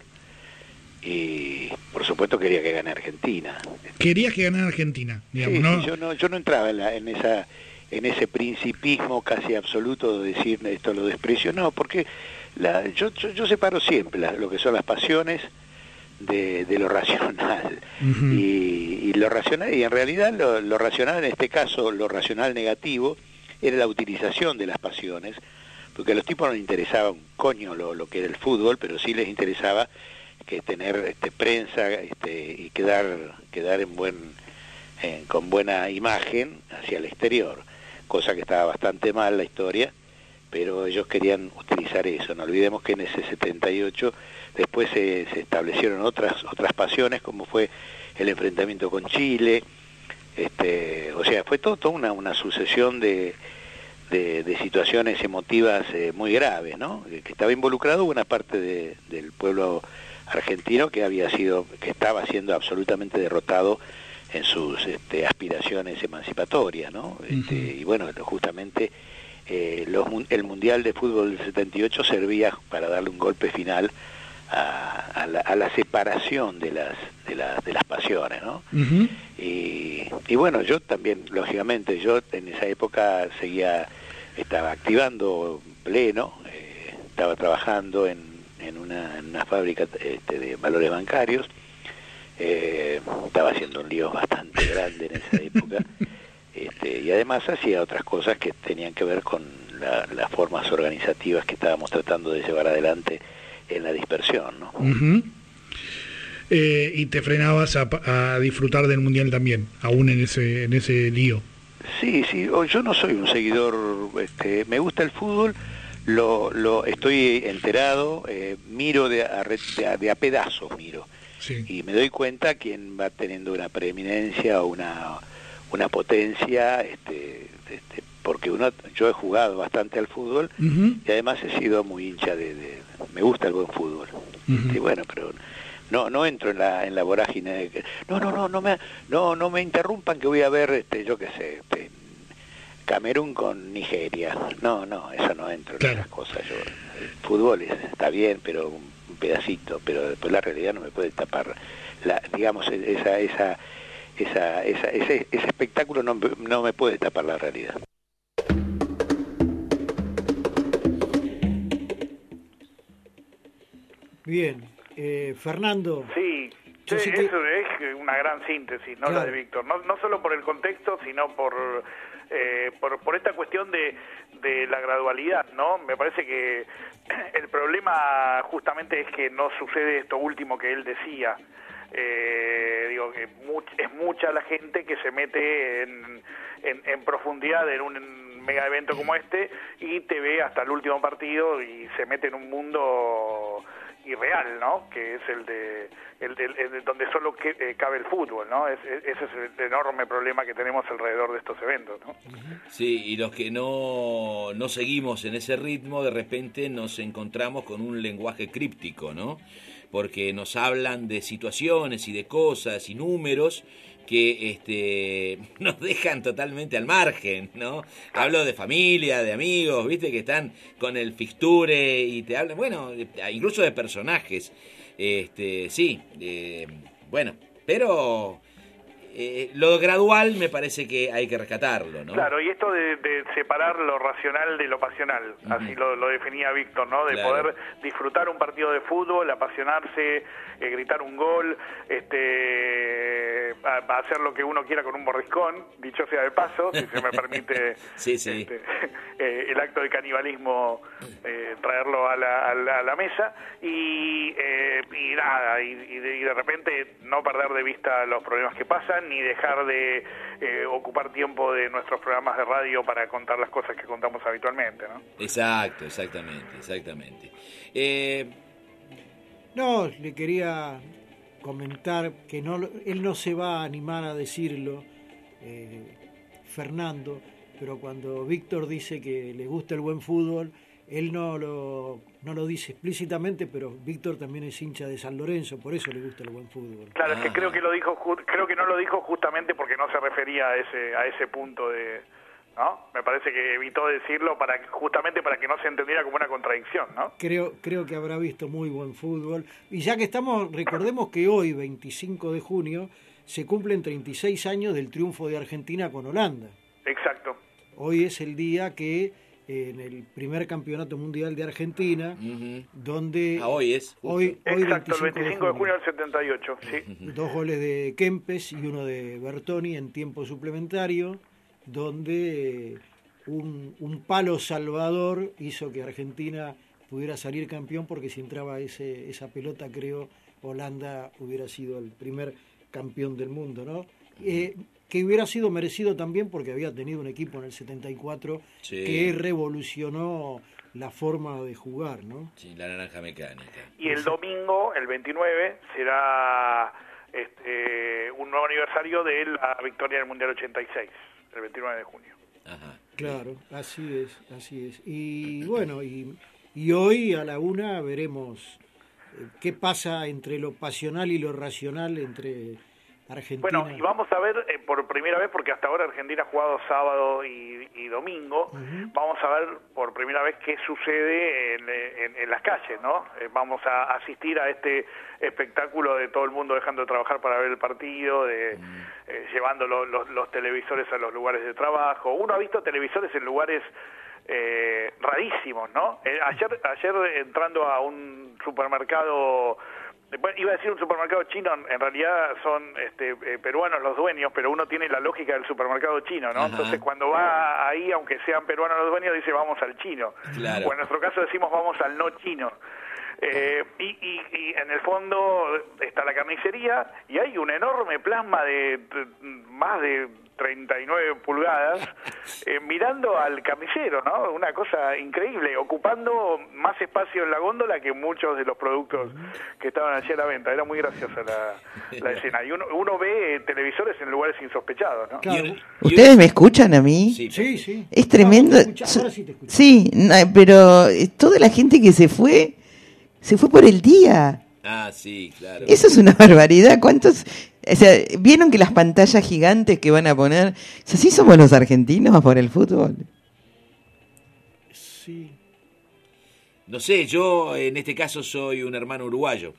y por supuesto quería que gane Argentina. Querías que ganara Argentina, digamos, sí, ¿no? Sí, yo no, yo no entraba en, la, en esa, en ese principismo casi absoluto de decir esto lo desprecio, no, porque la, yo, yo, yo separo siempre la, lo que son las pasiones de, de lo racional. Uh-huh. y, y lo racional, y en realidad lo, lo racional en este caso, lo racional negativo, era la utilización de las pasiones, porque a los tipos no les interesaba un coño lo, lo que era el fútbol, pero sí les interesaba que tener este, prensa este, y quedar quedar en buen eh, con buena imagen hacia el exterior, cosa que estaba bastante mal la historia, pero ellos querían utilizar eso. No olvidemos que en ese setenta y ocho después se, se establecieron otras otras pasiones, como fue el enfrentamiento con Chile. Este, o sea, fue todo, toda una, una sucesión de, de, de situaciones emotivas eh, muy graves, ¿no? Que estaba involucrado una parte de, del pueblo argentino que había sido, que estaba siendo absolutamente derrotado en sus este, aspiraciones emancipatorias, ¿no? Este, uh-huh. Y bueno, justamente eh, los, el Mundial de Fútbol del setenta y ocho servía para darle un golpe final a, a, la, a la separación de las de las de las pasiones, ¿no? Uh-huh. y, y bueno, yo también, lógicamente, yo en esa época seguía, estaba activando pleno, eh, estaba trabajando en, en, una, en una fábrica este, de valores bancarios, eh, estaba haciendo un lío bastante grande en esa época, este, y además hacía otras cosas que tenían que ver con la, las formas organizativas que estábamos tratando de llevar adelante en la dispersión, ¿no? Uh-huh. eh, y te frenabas a, a disfrutar del Mundial también, aún en ese en ese lío. Sí, sí, yo no soy un seguidor, este, me gusta el fútbol, lo, lo estoy enterado, eh, miro de a, de, a, de a pedazos, miro, sí. Y me doy cuenta quién va teniendo una preeminencia o una, una potencia, este, este, porque uno, yo he jugado bastante al fútbol, uh-huh. y además he sido muy hincha de, de me gusta el buen fútbol, uh-huh. y bueno, pero no no entro en la en la vorágine de que no no no no me no no me interrumpan que voy a ver este yo qué sé este, Camerún con Nigeria, no no eso no entro claro. en esas cosas. Yo el fútbol es, está bien, pero un pedacito, pero después la realidad no me puede tapar la digamos esa esa esa, esa ese, ese espectáculo no, no me puede tapar la realidad. Bien, eh, Fernando. Sí, sí sí eso te... es una gran síntesis, ¿no? Claro. La de Víctor, no, no solo por el contexto, sino por, eh, por, por esta cuestión de, de la gradualidad, ¿no? Me parece que el problema justamente es que no sucede esto último que él decía. Eh, digo que much, es mucha la gente que se mete en, en, en profundidad en un mega evento como este y te ve hasta el último partido y se mete en un mundo irreal, ¿no? Que es el de el, el, el donde solo que, eh, cabe el fútbol, ¿no? Es, es, ese es el enorme problema que tenemos alrededor de estos eventos, ¿no? Sí, y los que no no seguimos en ese ritmo, de repente nos encontramos con un lenguaje críptico, ¿no? Porque nos hablan de situaciones y de cosas y números, que este, nos dejan totalmente al margen, ¿no? Hablo de familia, de amigos, ¿viste? Que están con el fixture y te hablan, bueno, incluso de personajes. Este, sí, eh, bueno, pero eh, lo gradual me parece que hay que rescatarlo, ¿no? Claro, y esto de, de separar lo racional de lo pasional, uh-huh. así lo, lo definía Víctor, ¿no? De claro. poder disfrutar un partido de fútbol, apasionarse, eh, gritar un gol, este, a, a hacer lo que uno quiera con un mordiscón, dicho sea de paso, si se me permite sí, sí. Este, eh, el acto de canibalismo, eh, traerlo a la, a la, a la mesa, y, eh, y nada, y, y, de, y de repente no perder de vista los problemas que pasan, ni dejar de eh, ocupar tiempo de nuestros programas de radio para contar las cosas que contamos habitualmente, ¿no? Exacto, exactamente, exactamente. Eh... No, le quería comentar que no, él no se va a animar a decirlo, eh, Fernando, pero cuando Víctor dice que le gusta el buen fútbol, él no lo, no lo dice explícitamente, pero Víctor también es hincha de San Lorenzo, por eso le gusta el buen fútbol. Claro, ah. es que creo que lo dijo, creo que no lo dijo justamente porque no se refería a ese a ese punto de, ¿no? Me parece que evitó decirlo para justamente para que no se entendiera como una contradicción, ¿no? Creo creo que habrá visto muy buen fútbol. Y ya que estamos, recordemos que hoy, veinticinco de junio, se cumplen treinta y seis años del triunfo de Argentina con Holanda. Exacto. Hoy es el día que en el primer campeonato mundial de Argentina, uh-huh. donde ah, hoy es hoy, hoy exacto, el veinticinco de junio del setenta y ocho, sí. Dos goles de Kempes y uno de Bertoni en tiempo suplementario, donde un, un palo salvador hizo que Argentina pudiera salir campeón, porque si entraba ese esa pelota, creo, Holanda hubiera sido el primer campeón del mundo, ¿no? Eh, que hubiera sido merecido también porque había tenido un equipo en el setenta y cuatro sí. que revolucionó la forma de jugar, ¿no? Sí, la naranja mecánica. Y el domingo, el veintinueve, será este, un nuevo aniversario de la victoria del Mundial ochenta y seis, el veintinueve de junio. Ajá. Claro, así es, así es. Y bueno, y, y hoy a la una veremos qué pasa entre lo pasional y lo racional entre Argentina. Bueno, y vamos a ver eh, por primera vez, porque hasta ahora Argentina ha jugado sábado y, y domingo, uh-huh. vamos a ver por primera vez qué sucede en, en, en las calles, ¿no? Eh, vamos a asistir a este espectáculo de todo el mundo dejando de trabajar para ver el partido, de uh-huh. eh, llevando lo, los, los televisores a los lugares de trabajo. Uno ha visto televisores en lugares eh, rarísimos, ¿no? Eh, ayer, ayer entrando a un supermercado... Bueno, iba a decir un supermercado chino, en realidad son este, eh, peruanos los dueños, pero uno tiene la lógica del supermercado chino, ¿no? Ajá. Entonces cuando va ahí, aunque sean peruanos los dueños, dice vamos al chino. Claro. O en nuestro caso decimos vamos al no chino. Eh, y, y, y en el fondo está la carnicería y hay un enorme plasma de, de más de treinta y nueve pulgadas eh, mirando al carnicero, ¿no? Una cosa increíble, ocupando más espacio en la góndola que muchos de los productos que estaban allí a la venta. Era muy graciosa la, la escena. Y uno, uno ve televisores en lugares insospechados, ¿no? Claro. ¿Ustedes me escuchan a mí? Sí, sí. sí. Es tremendo. No, te escucha, ahora sí te escucho. Sí, no, pero toda la gente que se fue, se fue por el día. Ah, sí, claro. Eso es una barbaridad. ¿Cuántos? O sea, ¿vieron que las pantallas gigantes que van a poner? O sea, ¿sí somos los argentinos por el fútbol? Sí. No sé, yo en este caso soy un hermano uruguayo.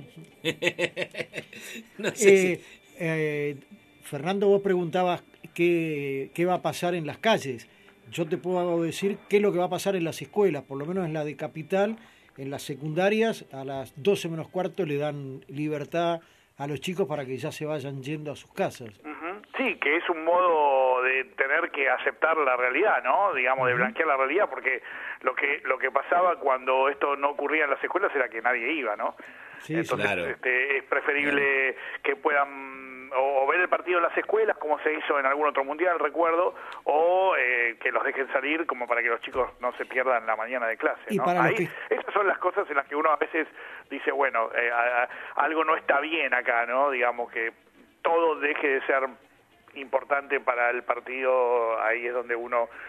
no sé eh, si... eh, Fernando, vos preguntabas qué, qué va a pasar en las calles. Yo te puedo decir qué es lo que va a pasar en las escuelas, por lo menos en la de Capital. En las secundarias, a las doce menos cuarto le dan libertad a los chicos para que ya se vayan yendo a sus casas. Uh-huh. Sí, que es un modo de tener que aceptar la realidad, ¿no? Digamos, uh-huh. de blanquear la realidad, porque lo que lo que pasaba cuando esto no ocurría en las escuelas era que nadie iba, ¿no? Sí, Entonces, claro. este, es preferible claro. que puedan o, o ver el partido en las escuelas, como se hizo en algún otro mundial, recuerdo, o eh, que los dejen salir como para que los chicos no se pierdan la mañana de clase, ¿no? Ahí, que... Esas son las cosas en las que uno a veces dice, bueno, eh, a, a, algo no está bien acá, ¿no? Digamos que todo deje de ser importante para el partido, ahí es donde uno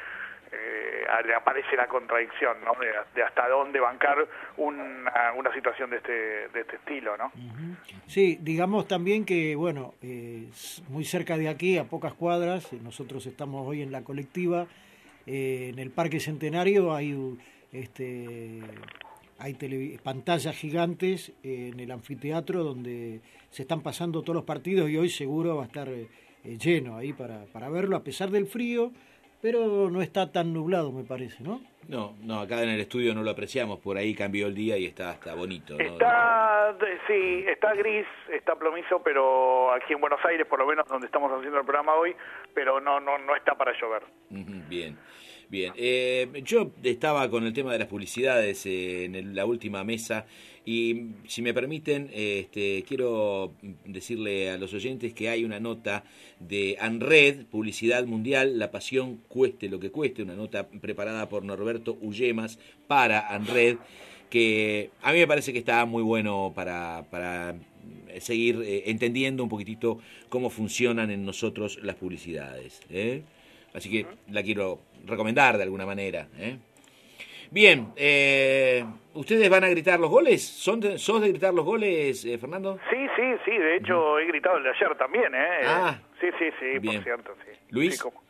eh, le aparece la contradicción, ¿no? De, de hasta dónde bancar una, una situación de este, de este estilo, ¿no? Sí, digamos también que, bueno, eh, muy cerca de aquí, a pocas cuadras, nosotros estamos hoy en la colectiva, eh, en el Parque Centenario hay este hay tele, pantallas gigantes eh, en el anfiteatro donde se están pasando todos los partidos y hoy seguro va a estar eh, lleno ahí para, para verlo, a pesar del frío, pero no está tan nublado, me parece, ¿no? No, no, acá en el estudio no lo apreciamos, por ahí cambió el día y está, está bonito, ¿no? Está, sí, está gris, está plomizo, pero aquí en Buenos Aires, por lo menos donde estamos haciendo el programa hoy, pero no, no, no está para llover. Bien. Bien, eh, yo estaba con el tema de las publicidades eh, en el, la última mesa y si me permiten, eh, este, quiero decirle a los oyentes que hay una nota de ANRED, Publicidad Mundial, La Pasión Cueste lo que cueste, una nota preparada por Norberto Ullemas para ANRED, que a mí me parece que está muy bueno para, para seguir eh, entendiendo un poquitito cómo funcionan en nosotros las publicidades, ¿eh? Así que la quiero recomendar de alguna manera, ¿eh? Bien, eh, ¿ustedes van a gritar los goles? ¿Son de, ¿Sos de gritar los goles, eh, Fernando? Sí, sí, sí, de hecho he gritado el de ayer también, ¿eh? Ah, sí, sí, sí, bien. Por cierto, sí. ¿Luis? Sí, ¿cómo?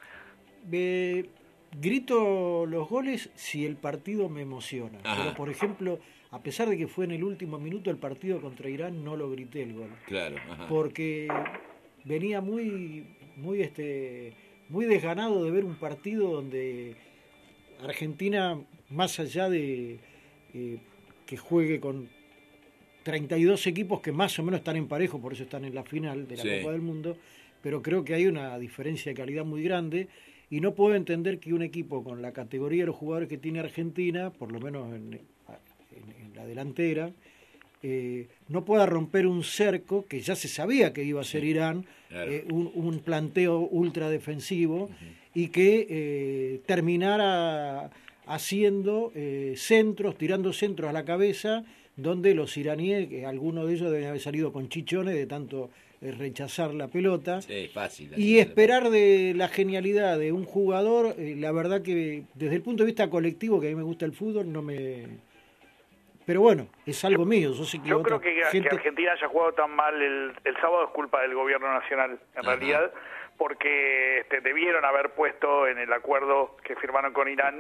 Eh, grito los goles si el partido me emociona. Ajá. Pero, por ejemplo, a pesar de que fue en el último minuto el partido contra Irán, no lo grité el gol. Claro, ajá. Porque venía muy, muy, este, muy desganado de ver un partido donde Argentina, más allá de eh, que juegue con treinta y dos equipos que más o menos están en parejo, por eso están en la final de la Sí. Copa del Mundo, pero creo que hay una diferencia de calidad muy grande y no puedo entender que un equipo con la categoría de los jugadores que tiene Argentina, por lo menos en, en, en la delantera, eh, no pueda romper un cerco que ya se sabía que iba a ser Irán, Claro. eh, un, un planteo ultra defensivo, uh-huh. y que eh, terminara haciendo eh, centros, tirando centros a la cabeza, donde los iraníes, que algunos de ellos deben haber salido con chichones de tanto eh, rechazar la pelota. Sí, fácil. Y esperar de la genialidad de un jugador, eh, la verdad que desde el punto de vista colectivo, que a mí me gusta el fútbol, no me... Pero bueno, es algo mío. Yo, sé que Yo otra creo que, gente... que Argentina haya jugado tan mal el, el sábado es culpa del gobierno nacional, en Ajá. realidad, porque este, debieron haber puesto en el acuerdo que firmaron con Irán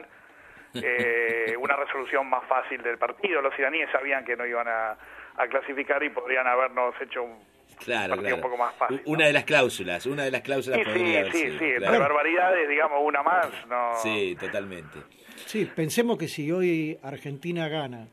eh, una resolución más fácil del partido. Los iraníes sabían que no iban a, a clasificar y podrían habernos hecho un Claro, partido claro. un poco más fácil. Una de las cláusulas, una de las cláusulas Sí, podría sí, haber sí, sido, sí, entre claro. barbaridades, digamos, una más, no... Sí, totalmente. Sí, pensemos que si hoy Argentina gana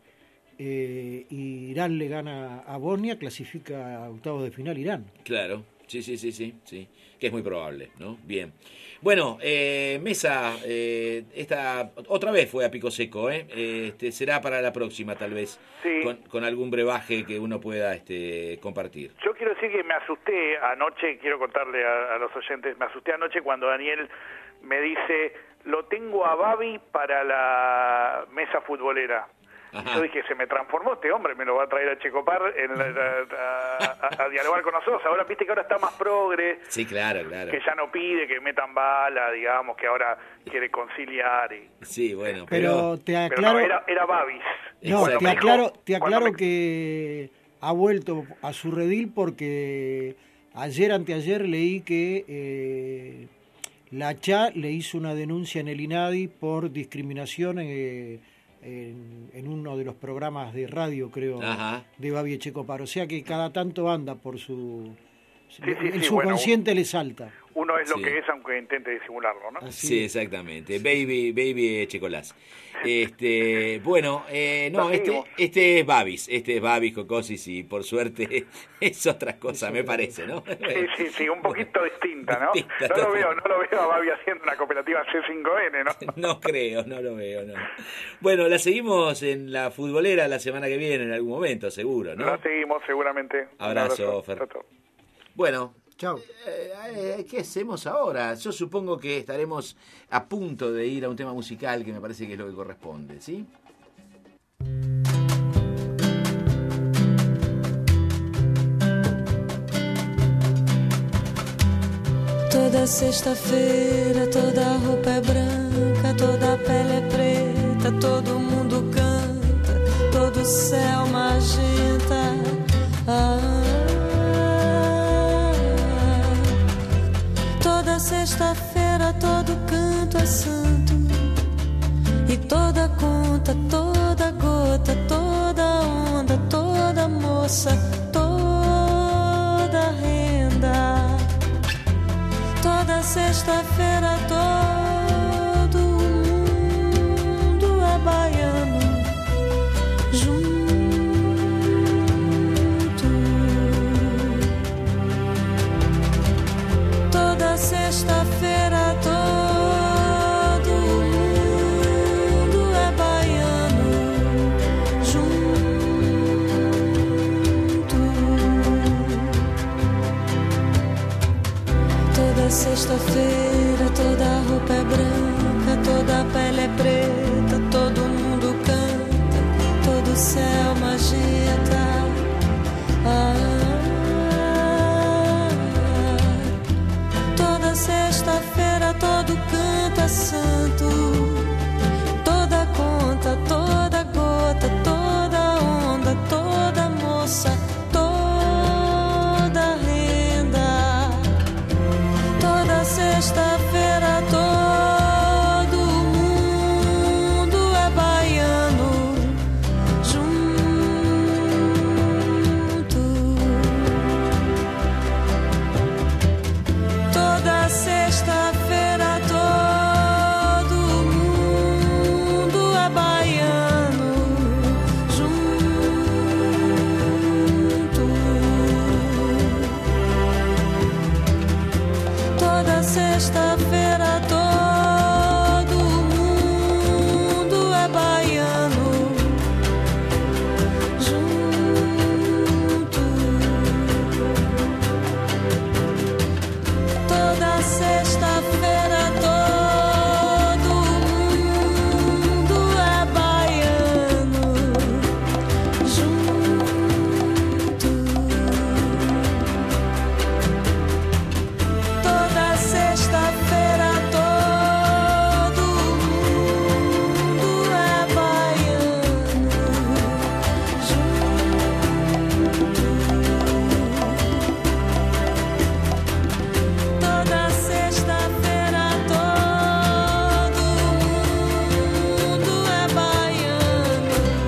eh, y Irán le gana a Bosnia, clasifica a octavos de final Irán. Claro, sí, sí, sí, sí, sí, que es muy probable, ¿no? Bien. Bueno, eh, Mesa, eh, esta otra vez fue a pico seco, ¿eh? Este, será para la próxima, tal vez, Sí. con, con algún brebaje que uno pueda este, compartir. Yo quiero decir que me asusté anoche, quiero contarle a, a los oyentes, me asusté anoche cuando Daniel me dice, lo tengo a Babi para la mesa futbolera. Y yo dije, se me transformó este hombre, me lo va a traer a Checopar en la- a, a- a dialogar con nosotros. Ahora, viste que ahora está más progre, Sí, claro, claro. que ya no pide que metan bala, digamos, que ahora quiere conciliar. Y... Sí, bueno, Pero pero... te Pero aclaro... no, era, era Babis. No, Cuando te me dijo- aclaro, te cuando aclaro me- que ha vuelto a su redil porque ayer, anteayer, leí que eh, la C H A le hizo una denuncia en el INADI por discriminación eh, en, en uno de los programas de radio, creo, Ajá. de Babi Echecopar. O sea que cada tanto anda por su... sí, el sí, subconsciente le salta. Uno es lo Sí. que es, aunque intente disimularlo, ¿no? Sí, exactamente. Baby, baby Checolás. Este, bueno, eh, no, Lo este, seguimos. este es Babis, este es Babis Cocosis y por suerte es otra cosa, me parece, ¿no? Sí, sí, sí, un poquito distinta, ¿no? Distinta, No lo total. veo, no lo veo a Babi haciendo una cooperativa C cinco N, ¿no? No creo, no lo veo, no. Bueno, la seguimos en la futbolera la semana que viene en algún momento, seguro, ¿no? Lo seguimos seguramente. Un Abrazo, Fer. Chau, chau. Bueno, Chao. eh, eh, ¿qué hacemos ahora? Yo supongo que estaremos a punto de ir a un tema musical que me parece que es lo que corresponde, ¿sí? Toda sexta-feira, toda a roupa é branca. branca, toda a pele é preta, todo mundo canta, todo o céu magenta. Ah, toda sexta-feira, todo canto é santo, e toda conta, toda gota, toda onda, toda moça, toda renda. Toda sexta-feira todo mundo é baiano junto. Toda sexta-feira todo mundo é baiano junto. Toda sexta-feira toda a roupa é branca, toda a pele é preta, todo mundo canta, todo o céu magenta. Ah, toda sexta-feira todo canto é santo, toda conta, toda gota, toda onda, toda moça, toda renda. Toda sexta-feira todo mundo é baiano junto. Toda sexta-feira todo mundo é baiano junto. Toda sexta-feira todo mundo é baiano junto. Toda sexta-feira todo mundo é baiano junto. Toda sexta-feira todo mundo é baiano junto. Toda sexta-feira todo mundo é baiano.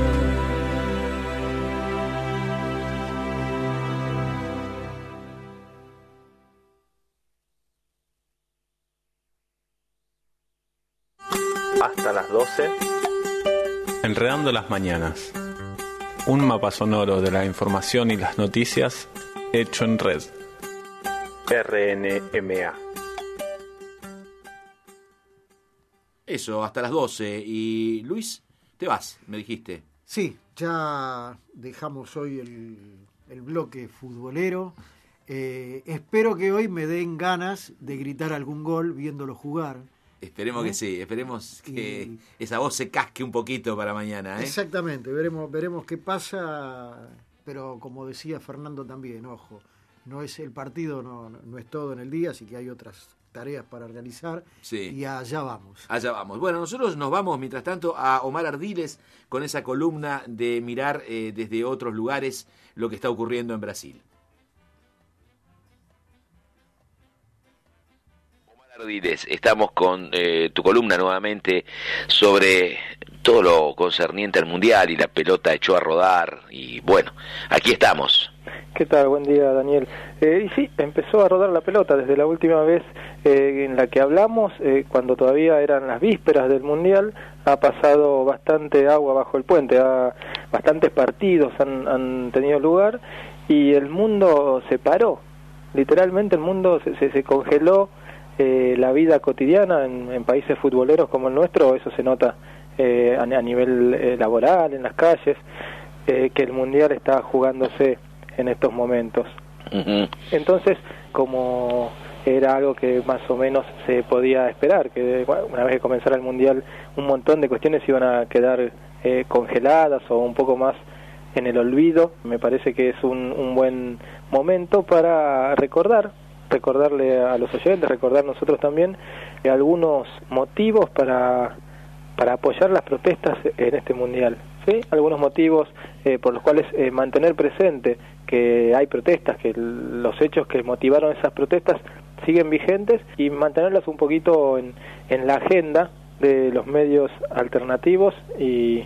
Hasta las doce. Enredando las mañanas. Un mapa sonoro de la información y las noticias hecho en red. R N M A. Eso, hasta las doce. Y Luis, te vas, me dijiste. Sí, ya dejamos hoy el, el bloque futbolero. Eh, espero que hoy me den ganas de gritar algún gol viéndolo jugar. Esperemos ¿Eh? que sí, esperemos que Y- esa voz se casque un poquito para mañana, ¿eh? Exactamente, veremos, veremos qué pasa, pero como decía Fernando también, ojo, no es el partido, no, no es todo en el día, así que hay otras tareas para realizar Sí. y allá vamos. Allá vamos. Bueno, nosotros nos vamos, mientras tanto, a Omar Ardiles con esa columna de mirar eh, desde otros lugares lo que está ocurriendo en Brasil. Ardiles, estamos con eh, tu columna nuevamente sobre todo lo concerniente al Mundial y la pelota echó a rodar y bueno, aquí estamos. ¿Qué tal? Buen día, Daniel. Eh, y sí, empezó a rodar la pelota desde la última vez eh, en la que hablamos, eh, cuando todavía eran las vísperas del Mundial, ha pasado bastante agua bajo el puente, ha, bastantes partidos han, han tenido lugar y el mundo se paró, literalmente el mundo se, se, se congeló. Eh, la vida cotidiana en, en países futboleros como el nuestro, eso se nota eh, a, a nivel eh, laboral, en las calles, eh, que el Mundial está jugándose en estos momentos. Uh-huh. Entonces, como era algo que más o menos se podía esperar, que bueno, una vez que comenzara el Mundial un montón de cuestiones iban a quedar eh, congeladas o un poco más en el olvido, me parece que es un, un buen momento para recordar recordarle a los oyentes, recordar nosotros también eh, algunos motivos para, para apoyar las protestas en este mundial, ¿sí? Algunos motivos eh, por los cuales eh, mantener presente que hay protestas, que los hechos que motivaron esas protestas siguen vigentes y mantenerlas un poquito en, en la agenda de los medios alternativos y,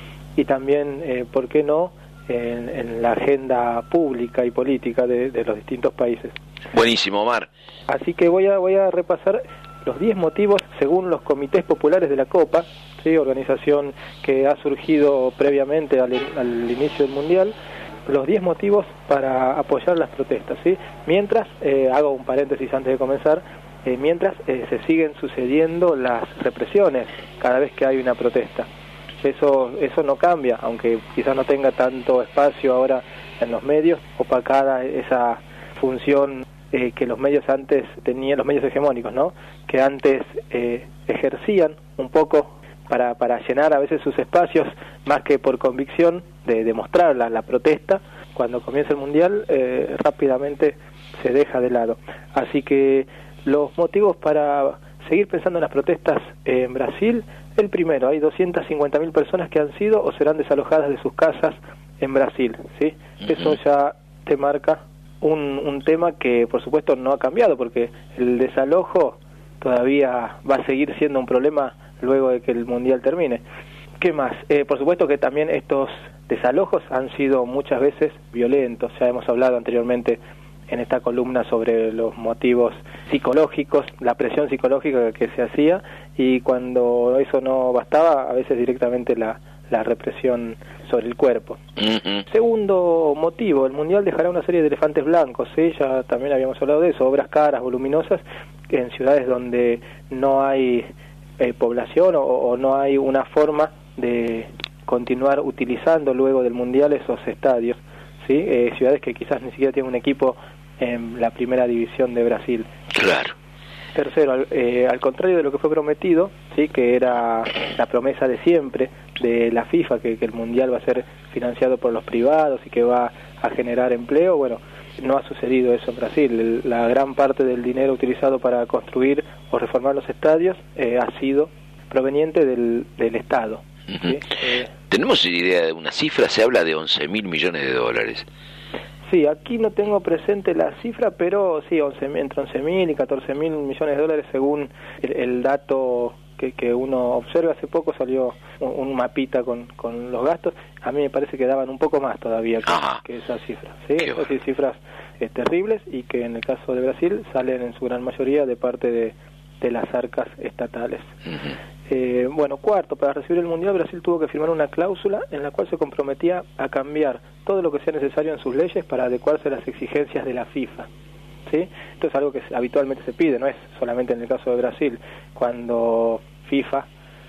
y también, eh, ¿por qué no?, en, en la agenda pública y política de, de los distintos países. Buenísimo, Omar. Así que voy a, voy a repasar los diez motivos según los comités populares de la Copa, ¿sí? Organización que ha surgido previamente al, al inicio del Mundial, los diez motivos para apoyar las protestas, ¿sí? Mientras, eh, hago un paréntesis antes de comenzar, eh, mientras eh, se siguen sucediendo las represiones cada vez que hay una protesta. Eso, eso no cambia, aunque quizás no tenga tanto espacio ahora en los medios, opacada esa función eh, que los medios antes tenían, los medios hegemónicos, ¿no? Que antes eh, ejercían un poco para, para llenar a veces sus espacios, más que por convicción de demostrar la, la protesta. Cuando comienza el Mundial, eh, rápidamente se deja de lado. Así que los motivos para seguir pensando en las protestas en Brasil, el primero, hay doscientas cincuenta mil personas que han sido o serán desalojadas de sus casas en Brasil, ¿sí? Uh-huh. Eso ya te marca un, un tema que por supuesto no ha cambiado, porque el desalojo todavía va a seguir siendo un problema luego de que el Mundial termine. ¿Qué más? Eh, por supuesto que también estos desalojos han sido muchas veces violentos, ya hemos hablado anteriormente en esta columna sobre los motivos psicológicos, la presión psicológica que se hacía, y cuando eso no bastaba, a veces directamente la, la represión sobre el cuerpo. Uh-huh. Segundo motivo, el Mundial dejará una serie de elefantes blancos, ¿sí? Ya también habíamos hablado de eso, obras caras, voluminosas, en ciudades donde no hay eh, población o, o no hay una forma de continuar utilizando luego del Mundial esos estadios, ¿sí? Eh, ciudades que quizás ni siquiera tienen un equipo en la primera división de Brasil. Claro. Tercero, al, eh, al contrario de lo que fue prometido, sí, que era la promesa de siempre de la FIFA, que, que el Mundial va a ser financiado por los privados y que va a generar empleo, bueno, no ha sucedido eso en Brasil. El, la gran parte del dinero utilizado para construir o reformar los estadios eh, ha sido proveniente del, del Estado. Uh-huh. ¿Sí? Eh, ¿Tenemos idea de una cifra? Se habla de once mil millones de dólares. Sí, aquí no tengo presente la cifra, pero sí, once, entre once mil y catorce mil millones de dólares según el, el dato que, que uno observa. Hace poco salió un, un mapita con, con los gastos. A mí me parece que daban un poco más todavía que, que esas cifras. ¿Sí? Esas sí, cifras eh, terribles, y que en el caso de Brasil salen en su gran mayoría de parte de, de las arcas estatales. Uh-huh. Eh, bueno, cuarto, para recibir el Mundial Brasil tuvo que firmar una cláusula en la cual se comprometía a cambiar todo lo que sea necesario en sus leyes para adecuarse a las exigencias de la FIFA, ¿sí? Esto es algo que habitualmente se pide, no es solamente en el caso de Brasil. Cuando FIFA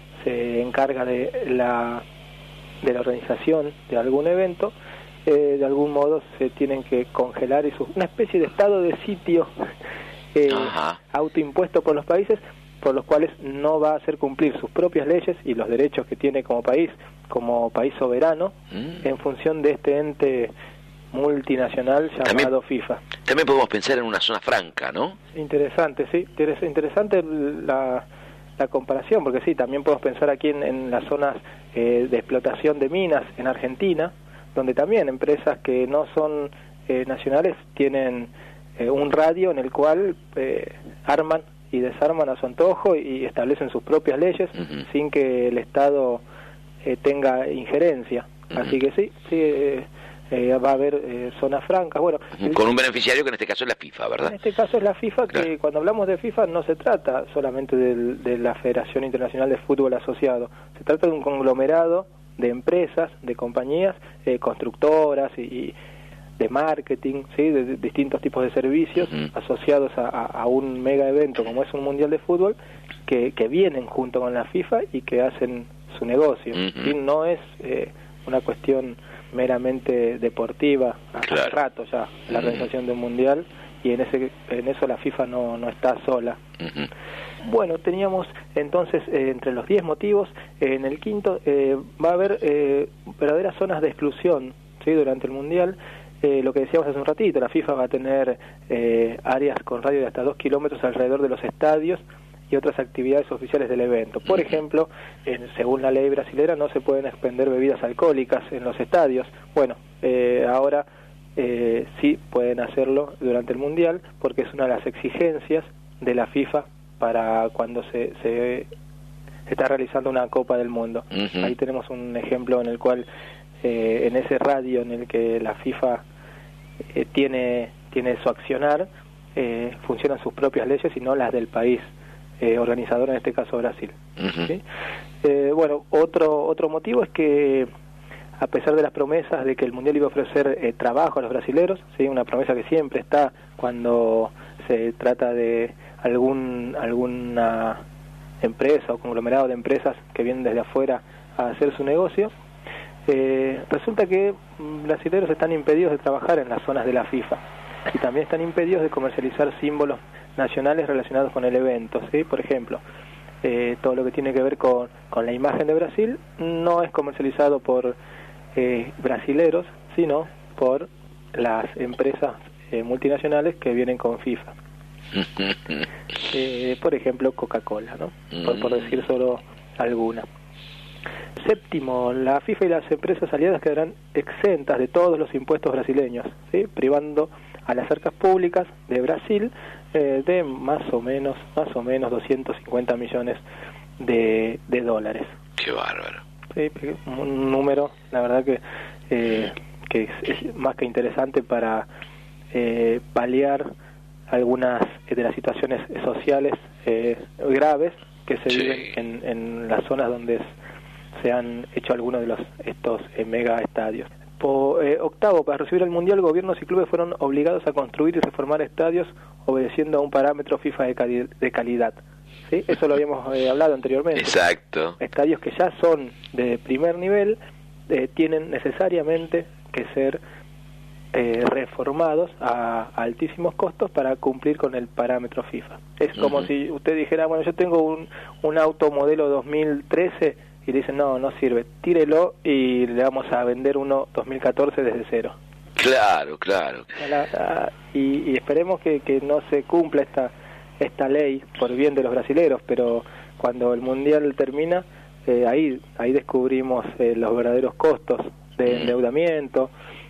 se encarga de la, de la organización de algún evento, eh, de algún modo se tienen que congelar y su, una especie de estado de sitio eh, autoimpuesto por los países, por los cuales no va a hacer cumplir sus propias leyes y los derechos que tiene como país, como país soberano, mm. en función de este ente multinacional llamado también, FIFA. También podemos pensar en una zona franca, ¿no? Interesante, sí, interesante la, la comparación, porque sí, también podemos pensar aquí en, en las zonas eh, de explotación de minas en Argentina, donde también empresas que no son eh, nacionales tienen eh, un radio en el cual eh, arman y desarman a su antojo y establecen sus propias leyes, uh-huh, sin que el Estado eh, tenga injerencia. Uh-huh. Así que sí, sí eh, eh, va a haber eh, zonas francas. Bueno, uh-huh, con un beneficiario que en este caso es la FIFA, ¿verdad? En este caso es la FIFA, que claro, cuando hablamos de FIFA no se trata solamente del, de la Federación Internacional de Fútbol Asociado, se trata de un conglomerado de empresas, de compañías, eh, constructoras y, y de marketing, ¿sí? de, de distintos tipos de servicios uh-huh, asociados a, a, a un mega evento como es un Mundial de Fútbol, que, que vienen junto con la FIFA y que hacen su negocio. Uh-huh. ¿Sí? No es eh, una cuestión meramente deportiva, hace claro, rato ya la uh-huh, organización de un Mundial, y en ese en eso la FIFA no, no está sola. Uh-huh. Bueno, teníamos entonces eh, entre los diez motivos, eh, en el quinto eh, va a haber eh, verdaderas zonas de exclusión, ¿sí? Durante el Mundial. eh, lo que decíamos hace un ratito, la FIFA va a tener eh, áreas con radio de hasta dos kilómetros alrededor de los estadios y otras actividades oficiales del evento. Por ejemplo, en, según la ley brasilera no se pueden expender bebidas alcohólicas en los estadios. Bueno, eh, ahora eh, sí pueden hacerlo durante el Mundial porque es una de las exigencias de la FIFA para cuando se, se está realizando una Copa del Mundo. Uh-huh. Ahí tenemos un ejemplo en el cual eh, en ese radio en el que la FIFA eh, tiene, tiene su accionar, eh, funcionan sus propias leyes y no las del país Eh, organizador, en este caso Brasil. Uh-huh. ¿Sí? Eh, bueno, otro otro motivo es que a pesar de las promesas de que el Mundial iba a ofrecer eh, trabajo a los brasileros, ¿sí? Una promesa que siempre está cuando se trata de algún alguna empresa o conglomerado de empresas que vienen desde afuera a hacer su negocio, eh, resulta que brasileros están impedidos de trabajar en las zonas de la FIFA y también están impedidos de comercializar símbolos nacionales relacionados con el evento, ¿sí? Por ejemplo, eh, todo lo que tiene que ver con, con la imagen de Brasil no es comercializado por eh, brasileros, sino por las empresas eh, multinacionales que vienen con FIFA. Eh, por ejemplo, Coca-Cola, ¿no? Por, por decir solo alguna. Séptimo, la FIFA y las empresas aliadas quedarán exentas de todos los impuestos brasileños, ¿sí? Privando a las arcas públicas de Brasil eh, de más o menos más o menos doscientos cincuenta millones de, de dólares. Qué bárbaro. Sí, un número, la verdad que eh, que es, es más que interesante para eh, paliar algunas de las situaciones sociales eh, graves que se sí. viven en, en las zonas donde se han hecho algunos de los estos eh, mega estadios. Po, eh, octavo, para recibir el Mundial, gobiernos y clubes fueron obligados a construir y reformar estadios obedeciendo a un parámetro FIFA de, cali de calidad. ¿Sí? Eso lo habíamos eh, hablado anteriormente. Exacto. Estadios que ya son de primer nivel eh, tienen necesariamente que ser eh, reformados a, a altísimos costos para cumplir con el parámetro FIFA. Es como uh-huh. si usted dijera, bueno, yo tengo un, un auto modelo dos mil trece y le dicen, no, no sirve, tírelo y le vamos a vender uno dos mil catorce desde cero. Claro, claro. La, la, y, y esperemos que, que no se cumpla esta esta ley por bien de los brasileros, pero cuando el Mundial termina, eh, ahí ahí descubrimos eh, los verdaderos costos de endeudamiento,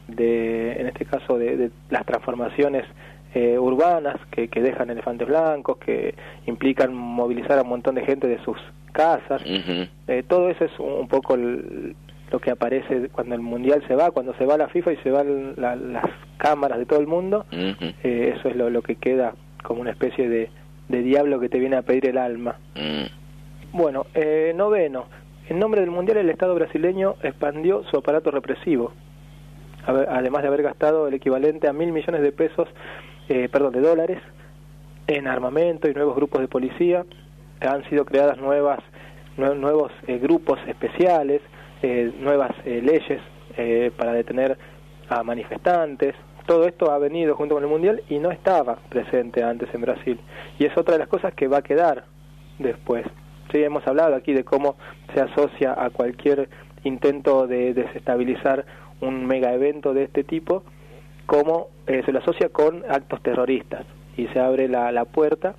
de en este caso de, de las transformaciones eh, urbanas que, que dejan elefantes blancos, que implican movilizar a un montón de gente de sus casas. Uh-huh. eh, todo eso es un, un poco el, lo que aparece cuando el Mundial se va, cuando se va la FIFA y se van la, las cámaras de todo el mundo. Uh-huh. eh, eso es lo, lo que queda como una especie de, de diablo que te viene a pedir el alma. Uh-huh. Bueno, eh, noveno, en nombre del Mundial el Estado brasileño expandió su aparato represivo, además de haber gastado el equivalente a mil millones de pesos, eh, perdón, de dólares en armamento y nuevos grupos de policía. Han sido creadas nuevas nue nuevos eh, grupos especiales, eh, nuevas eh, leyes eh, para detener a manifestantes. Todo esto ha venido junto con el Mundial y no estaba presente antes en Brasil. Y es otra de las cosas que va a quedar después. Sí, hemos hablado aquí de cómo se asocia a cualquier intento de desestabilizar un mega evento de este tipo, cómo eh, se lo asocia con actos terroristas. Y se abre la, la puerta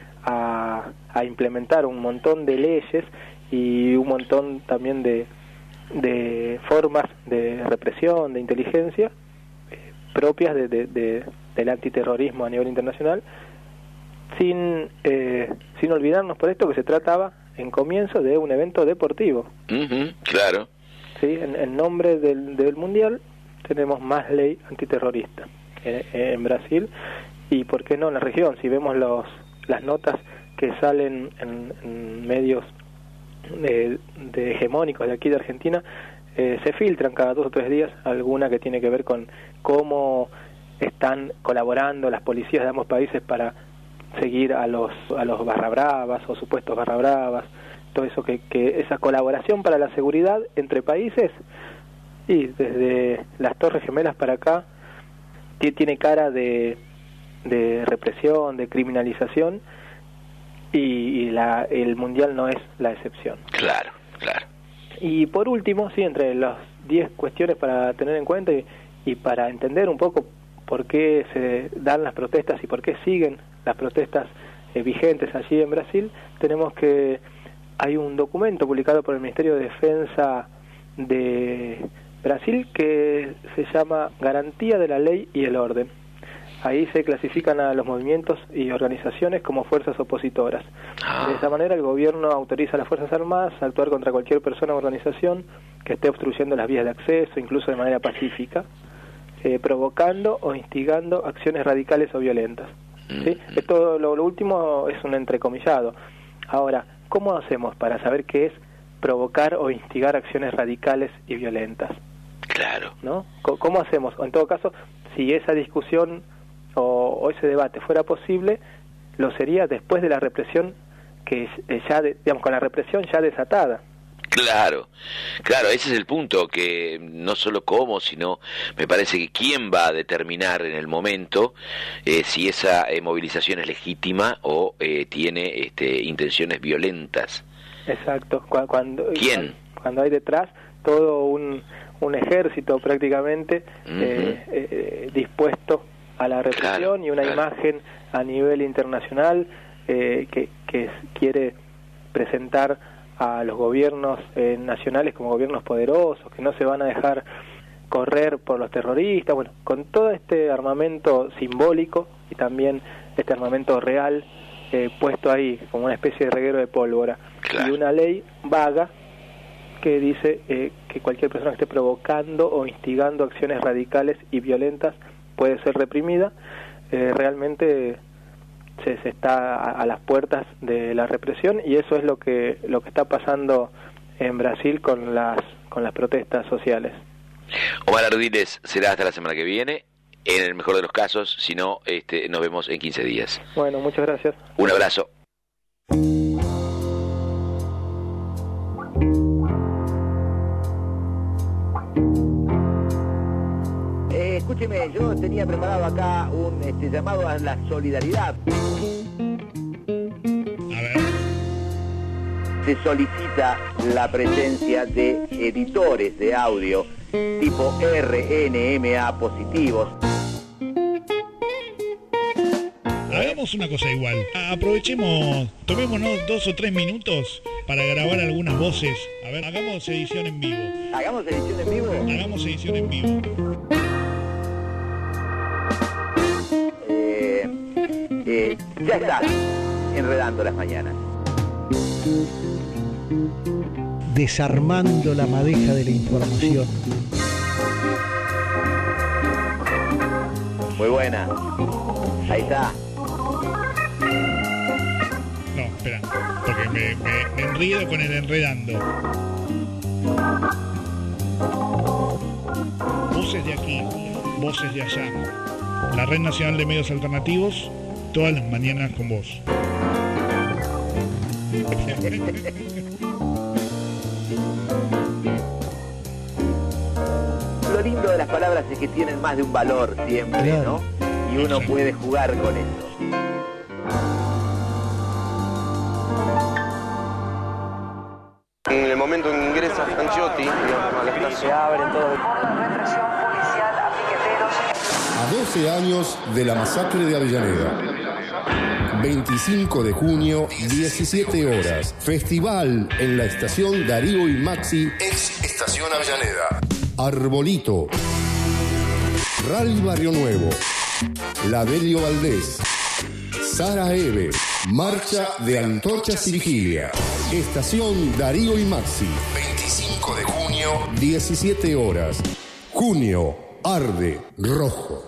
a, a implementar un montón de leyes y un montón también de, de formas de represión, de inteligencia eh, propias de, de, de, del antiterrorismo a nivel internacional, sin, eh, sin olvidarnos por esto que se trataba en comienzo de un evento deportivo. Uh-huh, claro. Sí, en, en nombre del, del Mundial tenemos más ley antiterrorista en, en Brasil y por qué no en la región. Si vemos los las notas que salen en, en medios de, de hegemónicos de aquí de Argentina, eh, se filtran cada dos o tres días alguna que tiene que ver con cómo están colaborando las policías de ambos países para seguir a los a los barra bravas o supuestos barra bravas, todo eso que, que esa colaboración para la seguridad entre países, y desde las Torres Gemelas para acá tiene cara de de represión, de criminalización, y, y la, el Mundial no es la excepción. Claro, claro. Y por último, sí, entre las diez cuestiones para tener en cuenta y, y para entender un poco por qué se dan las protestas y por qué siguen las protestas eh, vigentes allí en Brasil, tenemos que hay un documento publicado por el Ministerio de Defensa de Brasil que se llama Garantía de la Ley y el Orden. Ahí se clasifican a los movimientos y organizaciones como fuerzas opositoras. De esa manera el gobierno autoriza a las Fuerzas Armadas a actuar contra cualquier persona o organización que esté obstruyendo las vías de acceso, incluso de manera pacífica, eh, provocando o instigando acciones radicales o violentas. ¿Sí? Esto, lo, lo último es un entrecomillado. Ahora, ¿cómo hacemos para saber qué es provocar o instigar acciones radicales y violentas? Claro. ¿No? ¿Cómo hacemos? O en todo caso, si esa discusión o, o ese debate fuera posible, lo sería después de la represión que ya, de, digamos, con la represión ya desatada. Claro, claro, ese es el punto, que no solo cómo, sino me parece que quién va a determinar en el momento eh, si esa eh, movilización es legítima o eh, tiene este, intenciones violentas. Exacto, cuando, cuando, ¿quién? Cuando hay detrás todo un, un ejército prácticamente uh-huh. eh, eh, dispuesto a la represión, claro, y una claro. imagen a nivel internacional eh, que, que quiere presentar a los gobiernos eh, nacionales como gobiernos poderosos, que no se van a dejar correr por los terroristas, bueno, con todo este armamento simbólico y también este armamento real eh, puesto ahí como una especie de reguero de pólvora, claro. y una ley vaga que dice eh, que cualquier persona que esté provocando o instigando acciones radicales y violentas puede ser reprimida. Eh, realmente Se, se está a, a las puertas de la represión, y eso es lo que lo que está pasando en Brasil con las con las protestas sociales. Omar Ardiles, será hasta la semana que viene, en el mejor de los casos, si no, este, nos vemos en quince días. Bueno, muchas gracias. Un abrazo. Eh, escúcheme, yo tenía preparado acá un este, llamado a la solidaridad. A ver. Se solicita la presencia de editores de audio tipo R N M A positivos. Hagamos una cosa igual. Aprovechemos, tomémonos dos o tres minutos para grabar algunas voces. A ver, hagamos edición en vivo. ¿Hagamos edición en vivo? Hagamos edición en vivo. Eh, eh, ya está, enredando las mañanas. Desarmando la madeja de la información. Muy buena. Ahí está. No, espera, porque me, me, me enredo con el enredando. Voces de aquí, voces de allá. La Red Nacional de Medios Alternativos, todas las mañanas con vos. Lo lindo de las palabras es que tienen más de un valor siempre, claro. ¿no? Y uno puede jugar con eso. En el momento en que ingresa Franciotti, digamos, a la estación, se abren todo. A doce años de la masacre de Avellaneda. veinticinco de junio, diecisiete horas. Festival en la estación Darío y Maxi, ex Estación Avellaneda. Arbolito. Rally Barrio Nuevo. Ladelio Valdés. Sara Eve. Marcha de Antorchas y Vigilia. Estación Darío y Maxi. veinticinco de junio, diecisiete horas. Junio arde rojo.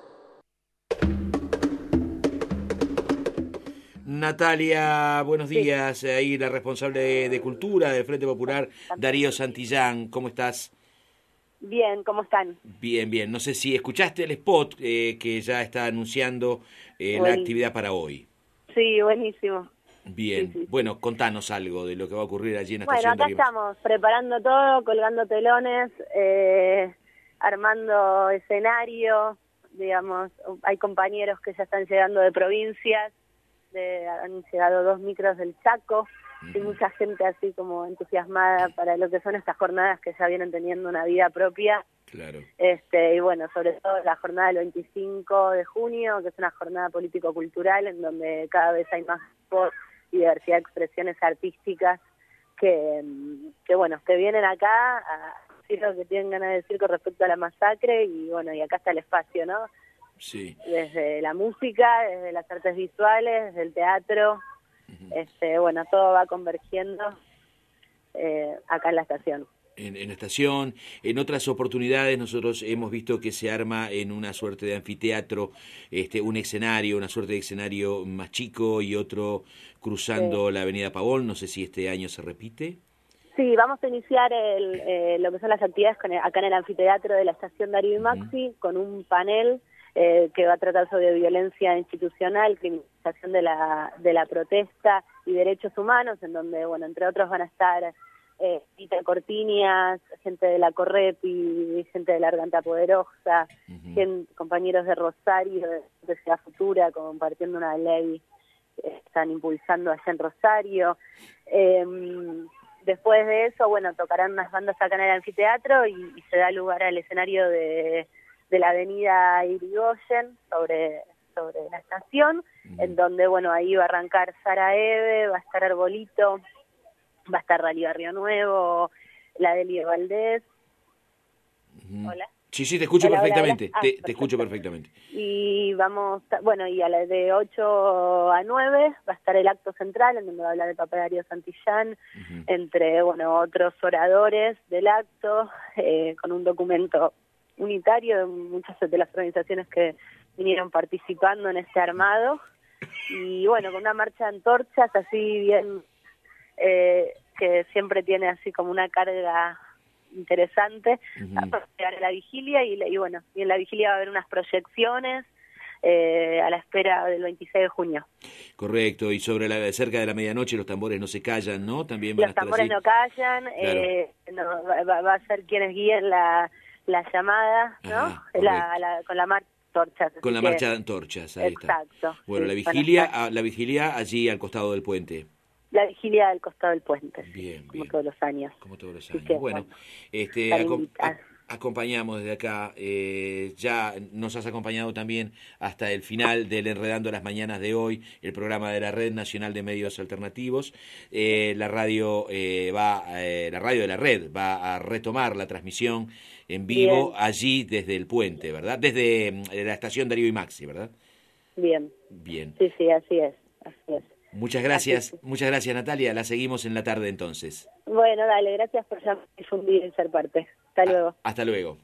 Natalia, buenos días. Sí. Ahí la responsable de, de Cultura del Frente Popular, Darío Santillán. ¿Cómo estás? Bien, ¿cómo están? Bien, bien. No sé si escuchaste el spot eh, que ya está anunciando eh, la actividad para hoy. Sí, buenísimo. Bien. Sí, sí, bueno, contanos algo de lo que va a ocurrir allí en la bueno, estación. Bueno, acá estamos preparando todo, colgando telones, eh, armando escenario, digamos, hay compañeros que ya están llegando de provincias, de, han llegado dos micros del Chaco, y mucha gente así como entusiasmada para lo que son estas jornadas que ya vienen teniendo una vida propia Claro. Este, y bueno, sobre todo la jornada del veinticinco de junio, que es una jornada político-cultural en donde cada vez hay más y diversidad de expresiones artísticas que, que bueno, que vienen acá a decir lo que tienen ganas de decir con respecto a la masacre, y bueno, y acá está el espacio, ¿no? Sí. Desde la música, desde las artes visuales, desde el teatro, uh-huh. este, bueno, todo va convergiendo eh, acá en la estación. En, en la estación, en otras oportunidades nosotros hemos visto que se arma en una suerte de anfiteatro, este, un escenario, una suerte de escenario más chico y otro cruzando sí. la avenida Pavón. No sé si este año se repite. Sí, vamos a iniciar el, eh, lo que son las actividades con el, acá en el anfiteatro de la estación Darío y Maxi, uh-huh. con un panel eh, que va a tratar sobre violencia institucional, criminalización de la, de la protesta y derechos humanos, en donde, bueno, entre otros van a estar Eh, Tita Cortiñas, gente de la Correpi, gente de la Garganta Poderosa, uh-huh. gente, compañeros de Rosario, de, de Ciudad Futura, compartiendo una ley que están impulsando allá en Rosario. Eh, después de eso, bueno, tocarán unas bandas acá en el anfiteatro y, y se da lugar al escenario de, de la avenida Irigoyen sobre, sobre la estación, uh-huh. en donde, bueno, ahí va a arrancar Sara Eve, va a estar Arbolito, va a estar Rally Barrio Nuevo, la de Lío Valdés. Uh-huh. Hola. Sí, sí, te escucho hola, perfectamente, hola, hola. Ah, te, te escucho perfectamente. Y vamos, bueno, y a las de ocho a nueve va a estar el acto central, en donde va a hablar el Papa Darío Santillán, uh-huh. entre, bueno, otros oradores del acto, eh, con un documento unitario de muchas de las organizaciones que vinieron participando en este armado, y bueno, con una marcha de antorchas así bien... Eh, que siempre tiene así como una carga interesante, uh-huh. a llegar a la vigilia y, y bueno, y en la vigilia va a haber unas proyecciones eh, a la espera del veintiséis de junio. Correcto, y sobre la cerca de la medianoche los tambores no se callan, ¿no? También van los a estar tambores así. No callan, claro. eh, no, va, va a ser quienes guíen la, la llamada, ¿no? Ajá, la, la, con la marcha. Torchas, con la que... marcha de antorchas, ahí exacto, está. Bueno, sí, la vigilia, a, la vigilia allí al costado del puente. La vigilia al costado del puente, bien, como bien. todos los años. Como todos los años. Que, bueno, bueno, este, acom a acompañamos desde acá, eh, ya nos has acompañado también hasta el final del Enredando las Mañanas de hoy, el programa de la Red Nacional de Medios Alternativos. Eh, la radio eh, va, eh, la radio de la Red va a retomar la transmisión en vivo bien. allí desde el puente, ¿verdad? Desde eh, la estación Darío y Maxi, ¿verdad? Bien. Bien. Sí, sí, así es, así es. Muchas gracias, muchas gracias Natalia, la seguimos en la tarde entonces. Bueno, dale, gracias por ya difundir y ser parte. Hasta luego. Ah, hasta luego.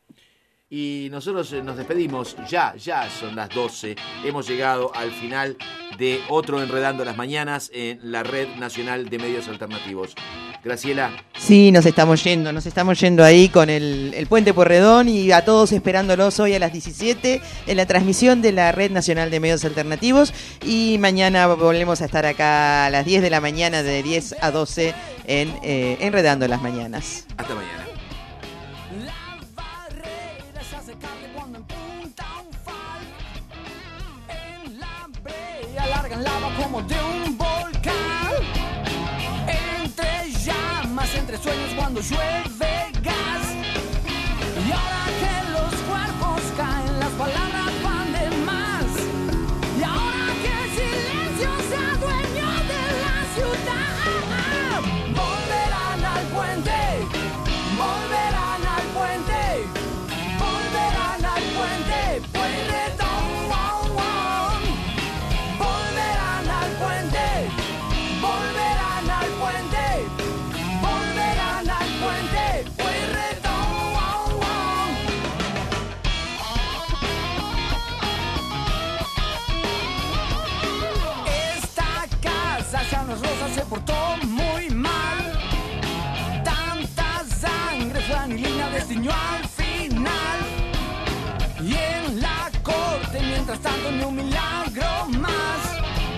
Y nosotros nos despedimos, ya, ya son las doce, hemos llegado al final de otro Enredando las Mañanas en la Red Nacional de Medios Alternativos. Graciela. Sí, nos estamos yendo, nos estamos yendo ahí con el, el Puente Pueyrredón y a todos esperándolos hoy a las diecisiete en la transmisión de la Red Nacional de Medios Alternativos, y mañana volvemos a estar acá a las diez de la mañana, de diez a doce en eh, Enredando las Mañanas. Hasta mañana. Largan lava como de un volcán, entre llamas, entre sueños cuando llueve gas. Y ahora que los cuerpos caen, las palabras van de más. Y ahora que el silencio se adueñó de la ciudad, volverán al puente, volverán al puente, volverán al puente, Pueyrredón. Volverán al puente, volverán al puente, Pueyrredón. Esta casa ya no es rosa, se portó muy mal. Tanta sangre fue anilina, destiñó al final. Y en la corte, mientras tanto, ni un milagro más.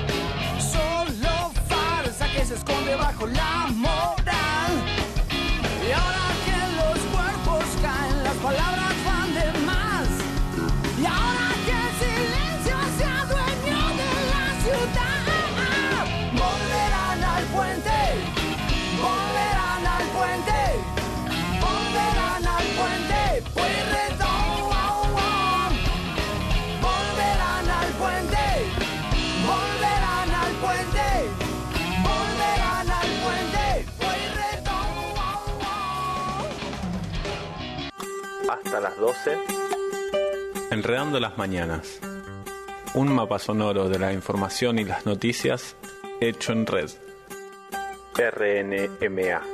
Que se esconde bajo la moral. Y ahora que los cuerpos caen, las palabras van de más. Y ahora que el silencio se adueñó de la ciudad, volverán al puente, volverán al puente, volverán al puente. las doce. Enredando las mañanas. Un mapa sonoro de la información y las noticias hecho en red. R N M A.